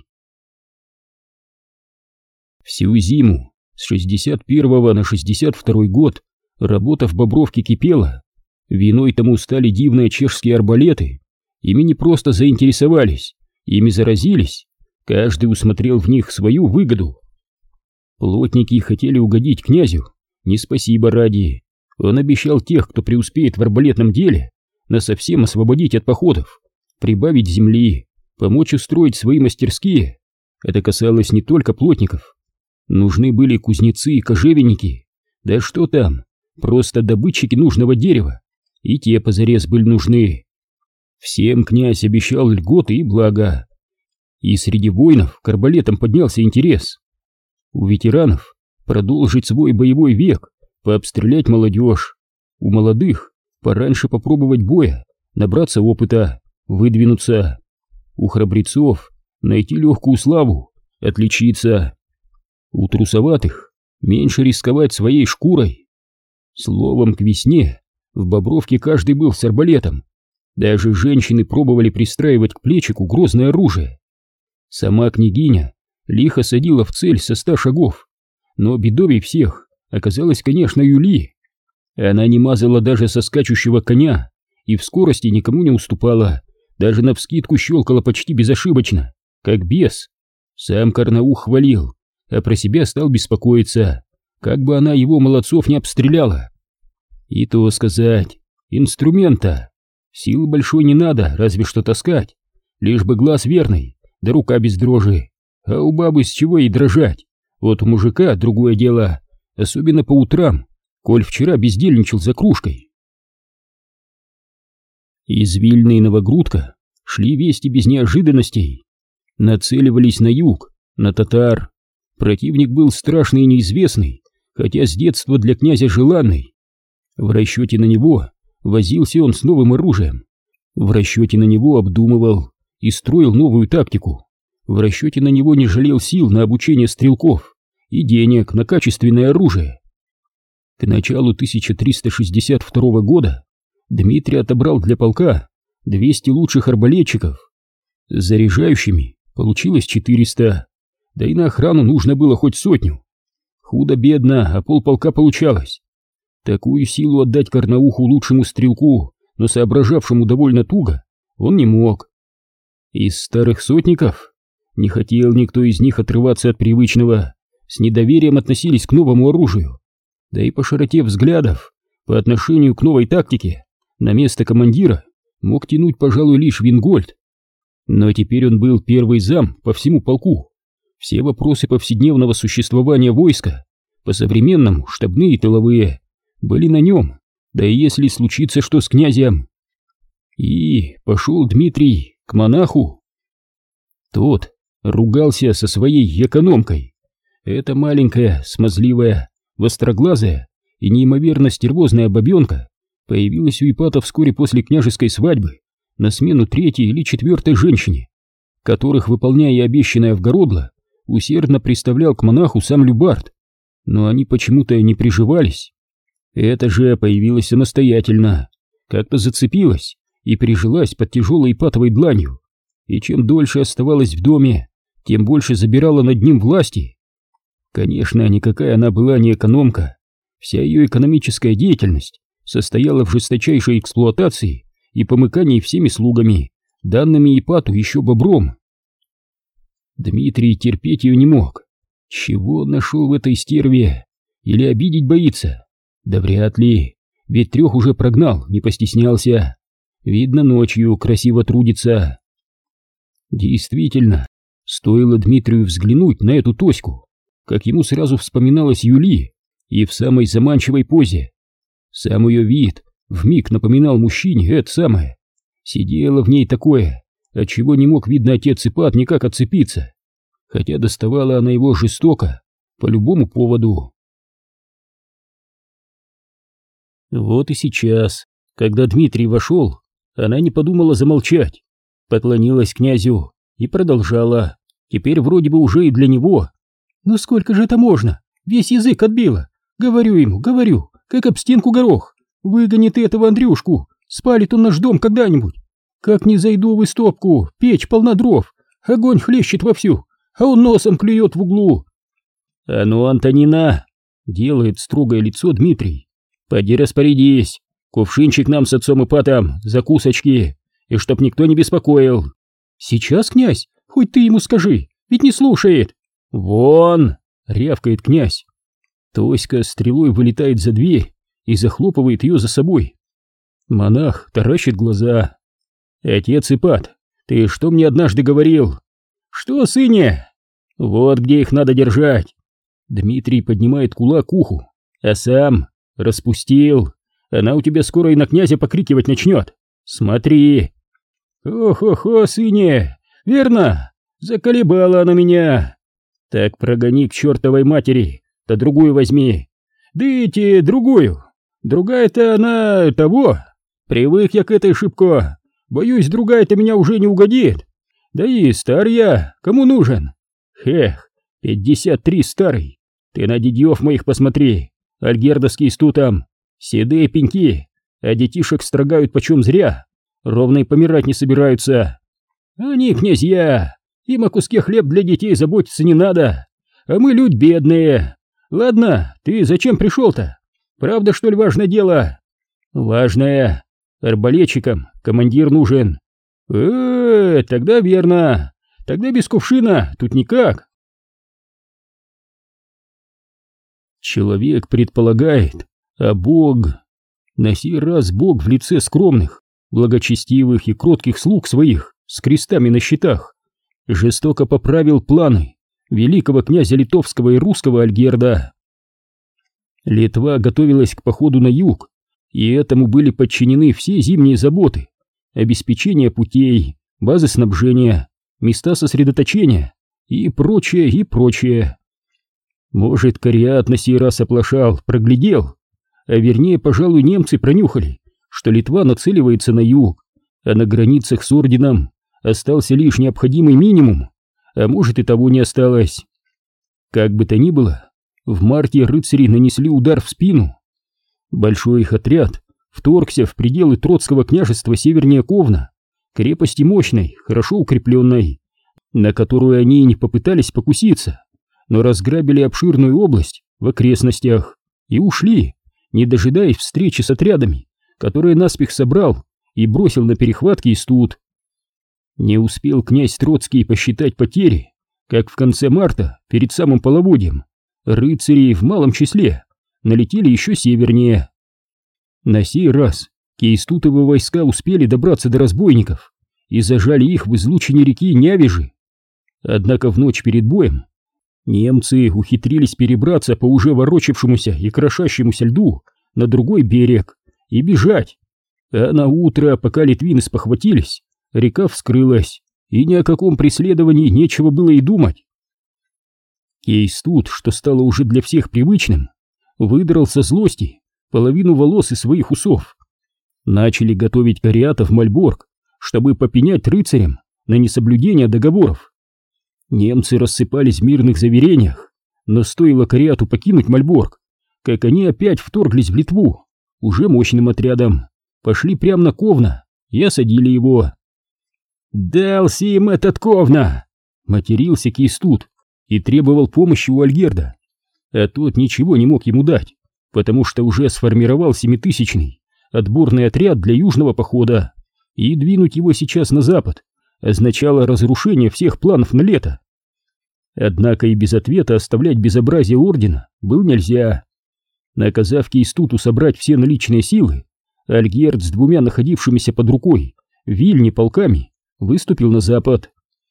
Всю зиму с шестьдесят первого на шестьдесят второй год работа в Бобровке кипела. Виной тому стали дивные чешские арбалеты. Ими не просто заинтересовались, ими заразились. Каждый усмотрел в них свою выгоду. Плотники хотели угодить князю, не спасибо ради. Он обещал тех, кто преуспеет в арбалетном деле, насовсем освободить от походов, прибавить земли, помочь устроить свои мастерские. Это касалось не только плотников. Нужны были кузнецы и кожевенники. Да что там, просто добытчики нужного дерева. И те позарез были нужны. Всем князь обещал льготы и блага. И среди воинов к арбалетам поднялся интерес. У ветеранов продолжить свой боевой век, пообстрелять молодежь. У молодых пораньше попробовать боя, набраться опыта, выдвинуться. У храбрецов найти легкую славу, отличиться. У трусоватых меньше рисковать своей шкурой. Словом, к весне в Бобровке каждый был с арбалетом. Даже женщины пробовали пристраивать к плечику грозное оружие. Сама княгиня лихо садила в цель со ста шагов, но бедовей всех оказалась, конечно, Юли. Она не мазала даже со скачущего коня и в скорости никому не уступала, даже навскидку щелкала почти безошибочно, как бес. Сам Карнаух хвалил, а про себя стал беспокоиться, как бы она его молодцов не обстреляла. И то сказать, инструмента силы большой не надо, разве что таскать, лишь бы глаз верный, да рука без дрожи. А у бабы с чего ей дрожать? Вот у мужика другое дело, особенно по утрам, коль вчера бездельничал за кружкой. Из Вильны и Новогрудка шли вести без неожиданностей. Нацеливались на юг, на татар. Противник был страшный и неизвестный, хотя с детства для князя желанный. В расчете на него возился он с новым оружием. В расчете на него обдумывал и строил новую тактику. В расчете на него не жалел сил на обучение стрелков и денег на качественное оружие. К началу тысяча триста шестьдесят второго года Дмитрий отобрал для полка двести лучших арбалетчиков. С заряжающими получилось четыреста, да и на охрану нужно было хоть сотню. Худо-бедно, а полполка получалось. Такую силу отдать Карнауху лучшему стрелку, но соображавшему довольно туго, он не мог. Из старых сотников не хотел никто из них отрываться от привычного, с недоверием относились к новому оружию. Да и по широте взглядов, по отношению к новой тактике, на место командира мог тянуть, пожалуй, лишь Вингольд. Но теперь он был первый зам по всему полку. Все вопросы повседневного существования войска, по-современному штабные и тыловые, были на нем, да и если случится что с князем. И пошел Дмитрий к монаху. Тот ругался со своей экономкой. Эта маленькая, смазливая, востроглазая и неимоверно стервозная бабенка появилась у Ипата вскоре после княжеской свадьбы на смену третьей или четвертой женщине, которых, выполняя обещанное в Городло, усердно приставлял к монаху сам Любард, но они почему-то не приживались. Эта же появилась самостоятельно, как-то зацепилась и прижилась под тяжелой ипатовой дланью, и чем дольше оставалась в доме, тем больше забирала над ним власти. Конечно, никакая она была не экономка, вся ее экономическая деятельность состояла в жесточайшей эксплуатации и помыкании всеми слугами, данными Ипату еще бобром. Дмитрий терпеть ее не мог. Чего он нашел в этой стерве? Или обидеть боится? Да вряд ли, ведь трех уже прогнал, не постеснялся. Видно, ночью красиво трудится. Действительно, Стоило Дмитрию взглянуть на эту Тоську, как ему сразу вспоминалась Юли, и в самой заманчивой позе. Сам ее вид вмиг напоминал мужчине это самое. Сидело в ней такое, от чего не мог, видно, отец Ипат никак отцепиться, хотя доставала она его жестоко, по любому поводу. Вот и сейчас, когда Дмитрий вошел, она не подумала замолчать, поклонилась князю и продолжала, теперь вроде бы уже и для него. «Ну сколько же это можно? Весь язык отбила. Говорю ему, говорю, как об стенку горох. Выгони ты этого Андрюшку, спалит он наш дом когда-нибудь. Как не зайду в истопку, печь полна дров, огонь хлещет вовсю, а он носом клюет в углу». «А ну, Антонина!» — делает строгое лицо Дмитрий. «Поди распорядись, кувшинчик нам с отцом Ипатом, закусочки, и чтоб никто не беспокоил». «Сейчас, князь, хоть ты ему скажи, ведь не слушает». «Вон!» — рявкает князь. Тоська стрелой вылетает за дверь и захлопывает ее за собой. Монах таращит глаза. «Отец Ипат, ты что мне однажды говорил?» «Что, сыне?» «Вот где их надо держать». Дмитрий поднимает кулак к уху, а сам распустил. Она у тебя скоро и на князя покрикивать начнет. Смотри. Ох-охо, сыне, верно? Заколебала она меня. Так прогони к чертовой матери, да другую возьми. Да эти, другую. Другая-то она того. Привык я к этой шибко. Боюсь, другая-то меня уже не угодит. Да и стар я, кому нужен? Хех, пятьдесят три старый. Ты на дядьев моих посмотри. Альгердовский стутом. Седые пеньки, а детишек строгают почем зря. Ровно и помирать не собираются. Они князья. Им о куске хлеб для детей заботиться не надо. А мы люди бедные. Ладно, ты зачем пришел-то? Правда, что ли, важное дело? Важное. Арбалетчикам командир нужен. Э, тогда верно. Тогда без кувшина тут никак. Человек предполагает, а Бог... На сей раз Бог в лице скромных, благочестивых и кротких слуг своих с крестами на щитах жестоко поправил планы великого князя литовского и русского Альгерда. Литва готовилась к походу на юг, и этому были подчинены все зимние заботы: обеспечение путей, базы снабжения, места сосредоточения и прочее, и прочее. Может, Кариат на сей раз оплошал, проглядел, а вернее, пожалуй, немцы пронюхали, что Литва нацеливается на юг, а на границах с орденом остался лишь необходимый минимум, а может и того не осталось. Как бы то ни было, в марте рыцари нанесли удар в спину. Большой их отряд вторгся в пределы Троцкого княжества севернее Ковна, крепости мощной, хорошо укрепленной, на которую они и не попытались покуситься, но разграбили обширную область в окрестностях и ушли, не дожидаясь встречи с отрядами, которые наспех собрал и бросил на перехватки Истут. Не успел князь Троцкий посчитать потери, как в конце марта, перед самым половодьем, рыцари в малом числе налетели еще севернее. На сей раз кейстутовы войска успели добраться до разбойников и зажали их в излучине реки Нявежи. Однако в ночь перед боем немцы ухитрились перебраться по уже ворочавшемуся и крошащемуся льду на другой берег и бежать. А на утро, пока литвины спохватились, река вскрылась, и ни о каком преследовании нечего было и думать. Кейстут, что стало уже для всех привычным, выдрал со злости половину волос из своих усов. Начали готовить кариатов в Мальборг, чтобы попенять рыцарям на несоблюдение договоров. Немцы рассыпались в мирных заверениях, но стоило кариату покинуть Мальборг, как они опять вторглись в Литву, уже мощным отрядом, пошли прямо на Ковна и осадили его. «Дался им этот Ковна!» — матерился Кейстут и требовал помощи у Альгерда, а тот ничего не мог ему дать, потому что уже сформировал семитысячный отборный отряд для южного похода, и двинуть его сейчас на запад означало разрушение всех планов на лето. Однако и без ответа оставлять безобразие ордена было нельзя. Наказав Кейстуту собрать все наличные силы, Альгерд с двумя находившимися под рукой в Вильне полками выступил на запад.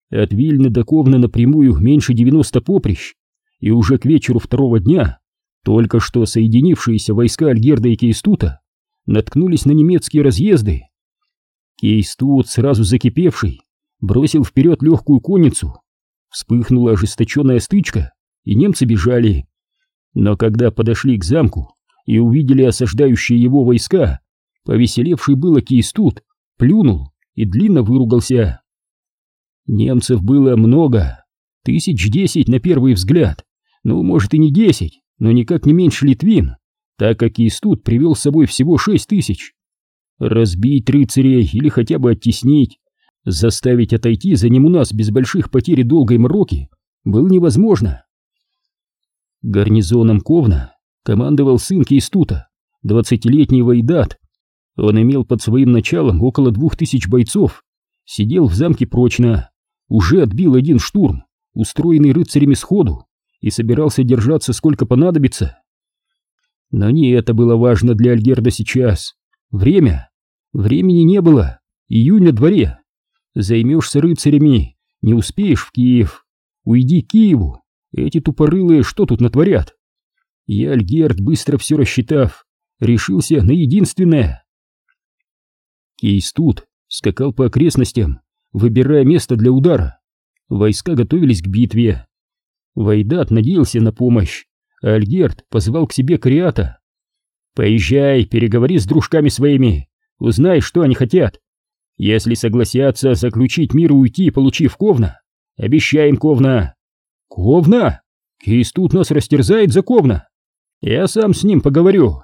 От Вильны до Ковна напрямую меньше девяноста поприщ, и уже к вечеру второго дня только что соединившиеся войска Альгерда и Кейстута наткнулись на немецкие разъезды. Кейстут, сразу закипевший, бросил вперед легкую конницу. Вспыхнула ожесточенная стычка, и немцы бежали. Но когда подошли к замку и увидели осаждающие его войска, повеселевший было Кейстут плюнул и длинно выругался. Немцев было много, тысяч десять на первый взгляд, ну, может и не десять, но никак не меньше Литвин, так как Кейстут привел с собой всего шесть тысяч. Разбить рыцарей или хотя бы оттеснить, заставить отойти за ним у нас без больших потерь и долгой мороки было невозможно. Гарнизоном Ковна командовал сын Кейстута, двадцатилетний Вайдат. Он имел под своим началом около двух тысяч бойцов, сидел в замке прочно, уже отбил один штурм, устроенный рыцарями сходу, и собирался держаться сколько понадобится. Но не это было важно для Альгерда сейчас. Время. Времени не было. Июнь на дворе. Займешься рыцарями, не успеешь в Киев. Уйди к Киеву. Эти тупорылые что тут натворят? И Альгерд, быстро все рассчитав, решился на единственное. Кейстут скакал по окрестностям, выбирая место для удара. Войска готовились к битве. Вайдат надеялся на помощь, а Альгерд позвал к себе Кариата. «Поезжай, переговори с дружками своими, узнай, что они хотят. Если согласятся заключить мир и уйти, получив Ковна, обещай им Ковна». «Ковна? Кейстут нас растерзает за Ковна. Я сам с ним поговорю».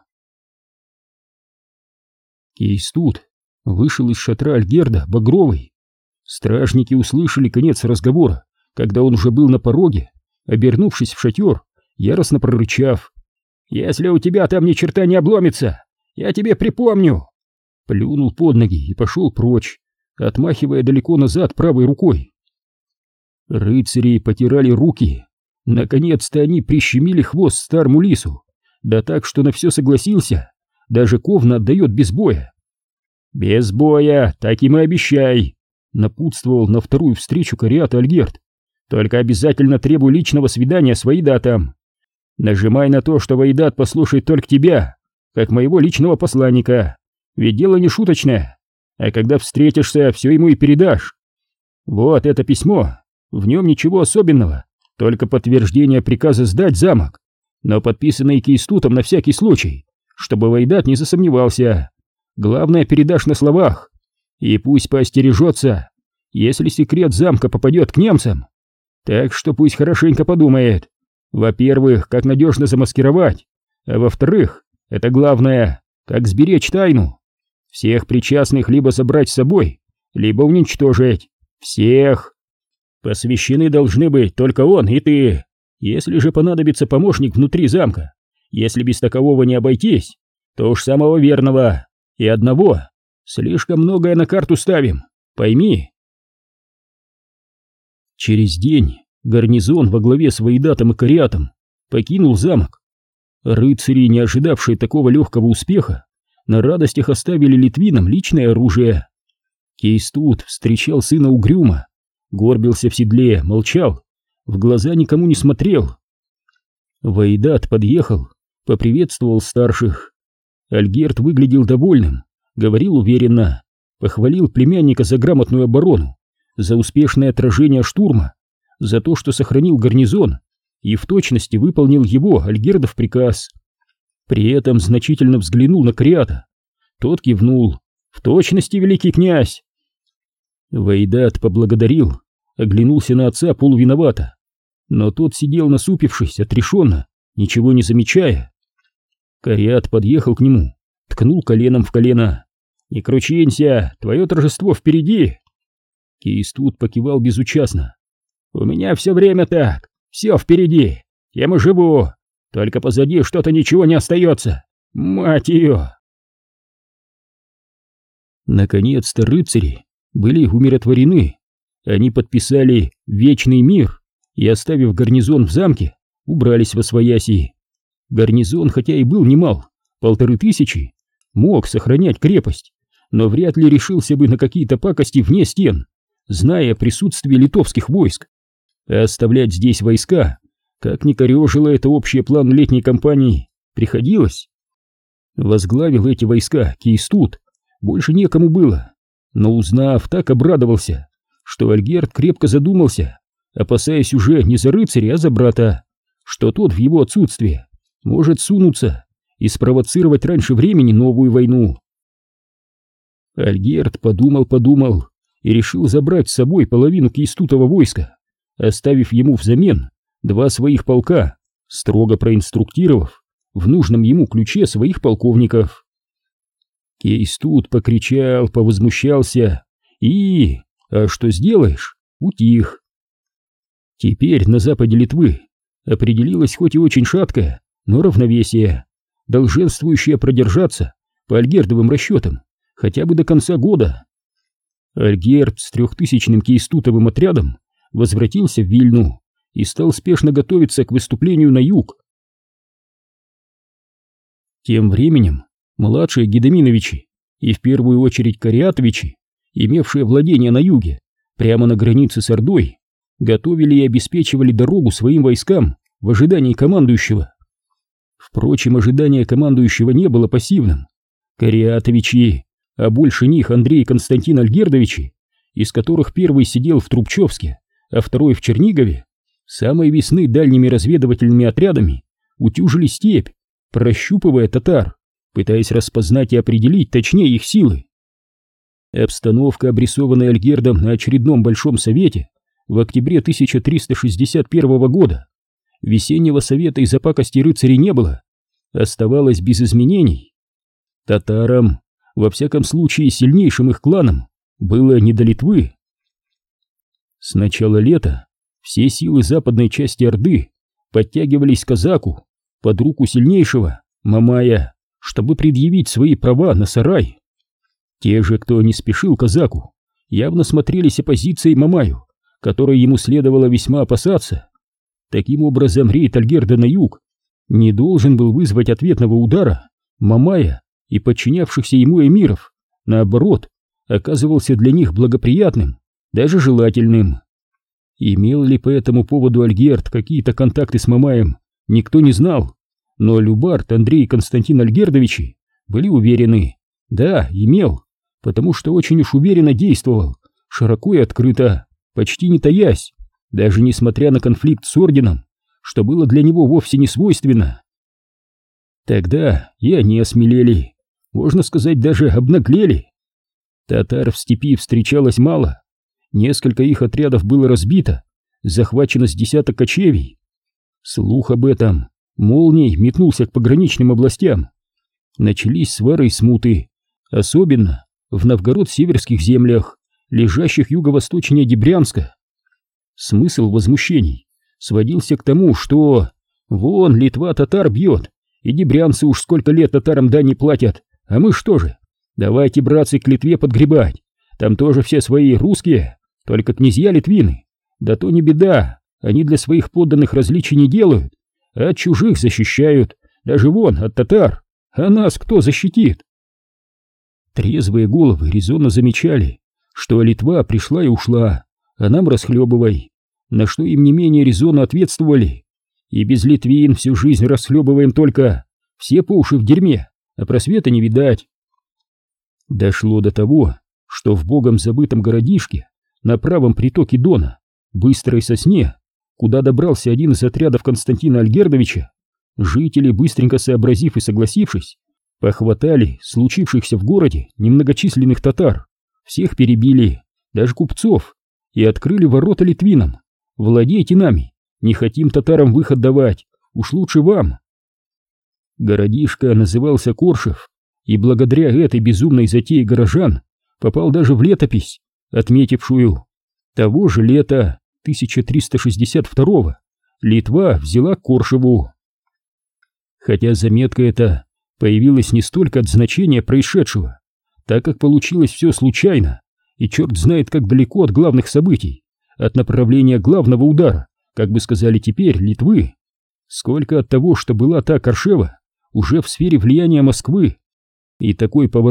Кейстут вышел из шатра Альгерда багровый. Стражники услышали конец разговора, когда он уже был на пороге, обернувшись в шатер, яростно прорычав: «Если у тебя там ни черта не обломится, я тебе припомню!» Плюнул под ноги и пошел прочь, отмахивая далеко назад правой рукой. Рыцари потирали руки. Наконец-то они прищемили хвост старому лису, да так, что на все согласился, даже Ковна отдает без боя. «Без боя, так им и обещай!» напутствовал на вторую встречу Кариат Альгерд. «Только обязательно требуй личного свидания с Вайдатом. Нажимай на то, что Вайдат послушает только тебя, как моего личного посланника, ведь дело не шуточное, а когда встретишься, все ему и передашь. Вот это письмо, в нем ничего особенного, только подтверждение приказа сдать замок, но подписанное Кейстутом на всякий случай, чтобы Вайдат не засомневался. Главное, передашь на словах, и пусть поостережется, если секрет замка попадет к немцам. Так что пусть хорошенько подумает. Во-первых, как надежно замаскировать, а во-вторых, это главное, как сберечь тайну. Всех причастных либо забрать с собой, либо уничтожить. Всех. Посвящены должны быть только он и ты. Если же понадобится помощник внутри замка, если без такового не обойтись, то уж самого верного и одного. Слишком многое на карту ставим, пойми». Через день гарнизон во главе с Вайдатом и Кариатом покинул замок. Рыцари, не ожидавшие такого легкого успеха, на радостях оставили литвинам личное оружие. Кейстут встречал сына угрюмо, горбился в седле, молчал, в глаза никому не смотрел. Вайдат подъехал, поприветствовал старших. Альгерд выглядел довольным, говорил уверенно, похвалил племянника за грамотную оборону, за успешное отражение штурма, за то, что сохранил гарнизон и в точности выполнил его, Альгердов, приказ. При этом значительно взглянул на Кариата. Тот кивнул: «В точности, великий князь!» Вайдат поблагодарил, оглянулся на отца полувиновато, но тот сидел насупившись, отрешенно, ничего не замечая. Кариат подъехал к нему, ткнул коленом в колено. «Не кручинься, твое торжество впереди!» Кейстут покивал безучастно. «У меня все время так, все впереди, тем и живу, только позади что-то ничего не остается, мать ее!» Наконец-то рыцари были умиротворены, они подписали вечный мир и, оставив гарнизон в замке, убрались восвояси. Гарнизон, хотя и был немал, полторы тысячи, мог сохранять крепость, но вряд ли решился бы на какие-то пакости вне стен, зная о присутствии литовских войск. А оставлять здесь войска, как ни корежило это общий план летней кампании, приходилось. Возглавил эти войска Кейстут, больше некому было, но узнав, так обрадовался, что Альгерд крепко задумался, опасаясь уже не за рыцаря, а за брата, что тот в его отсутствие может сунуться и спровоцировать раньше времени новую войну. Альгерд подумал-подумал и решил забрать с собой половину Кейстутова войска, оставив ему взамен два своих полка, строго проинструктировав в нужном ему ключе своих полковников. Кейстут покричал, повозмущался и, а что сделаешь, утих. Теперь на западе Литвы определилось хоть и очень шаткое, но равновесие, долженствующее продержаться по альгердовым расчетам хотя бы до конца года. Альгерд с трехтысячным кейстутовым отрядом возвратился в Вильну и стал спешно готовиться к выступлению на юг. Тем временем младшие Гедеминовичи и в первую очередь Кариатовичи, имевшие владения на юге, прямо на границе с Ордой, готовили и обеспечивали дорогу своим войскам в ожидании командующего. Впрочем, ожидание командующего не было пассивным. Кариатовичи, а больше них Андрей и Константин Альгердовичи, из которых первый сидел в Трубчевске, а второй в Чернигове, с самой весны дальними разведывательными отрядами утюжили степь, прощупывая татар, пытаясь распознать и определить точнее их силы. Обстановка, обрисованная Альгердом на очередном Большом Совете в октябре тысяча триста шестьдесят первого года, весеннего совета из-за пакости рыцарей не было, оставалась без изменений. Татарам, во всяком случае сильнейшим их кланом, было не до Литвы. С начала лета все силы западной части Орды подтягивались к казаку под руку сильнейшего Мамая, чтобы предъявить свои права на сарай. Те же, кто не спешил казаку, явно смотрелись оппозицией Мамаю, которой ему следовало весьма опасаться. Таким образом, рейд Альгерда на юг не должен был вызвать ответного удара Мамая и подчинявшихся ему эмиров, наоборот, оказывался для них благоприятным, даже желательным. Имел ли по этому поводу Альгерд какие-то контакты с Мамаем, никто не знал, но Любард, Андрей и Константин Альгердовичи были уверены, да, имел, потому что очень уж уверенно действовал, широко и открыто, почти не таясь, даже несмотря на конфликт с орденом, что было для него вовсе не свойственно. Тогда и они осмелели, можно сказать, даже обнаглели. Татар в степи встречалось мало, несколько их отрядов было разбито, захвачено с десяток кочевий. Слух об этом молнией метнулся к пограничным областям. Начались свары и смуты, особенно в новгород-северских землях, лежащих юго-восточнее Дебрянска. Смысл возмущений сводился к тому, что вон Литва татар бьет, и дебрянцы уж сколько лет татарам дани платят, а мы что же? Давайте, братцы, к Литве подгребать, там тоже все свои русские, только князья литвины, да то не беда, они для своих подданных различий не делают, а от чужих защищают, даже вон от татар, а нас кто защитит? Трезвые головы резонно замечали, что Литва пришла и ушла, а нам расхлебывай, на что им не менее резонно ответствовали. И без литвин всю жизнь расхлебываем только, все по уши в дерьме, а просвета не видать. Дошло до того, что в богом забытом городишке на правом притоке Дона, Быстрой Сосне, куда добрался один из отрядов Константина Альгердовича, жители, быстренько сообразив и согласившись, похватали случившихся в городе немногочисленных татар, всех перебили, даже купцов, и открыли ворота литвинам. Владейте нами, не хотим татарам выход давать, уж лучше вам. Городишко назывался Коршев, и благодаря этой безумной затее горожан попал даже в летопись, отметившую: того же лета тысяча триста шестьдесят второго Литва взяла Коршеву. Хотя заметка эта появилась не столько от значения происшедшего, так как получилось все случайно, и черт знает как далеко от главных событий, от направления главного удара, как бы сказали теперь, Литвы, сколько от того, что была та Коршева уже в сфере влияния Москвы, и такой поворот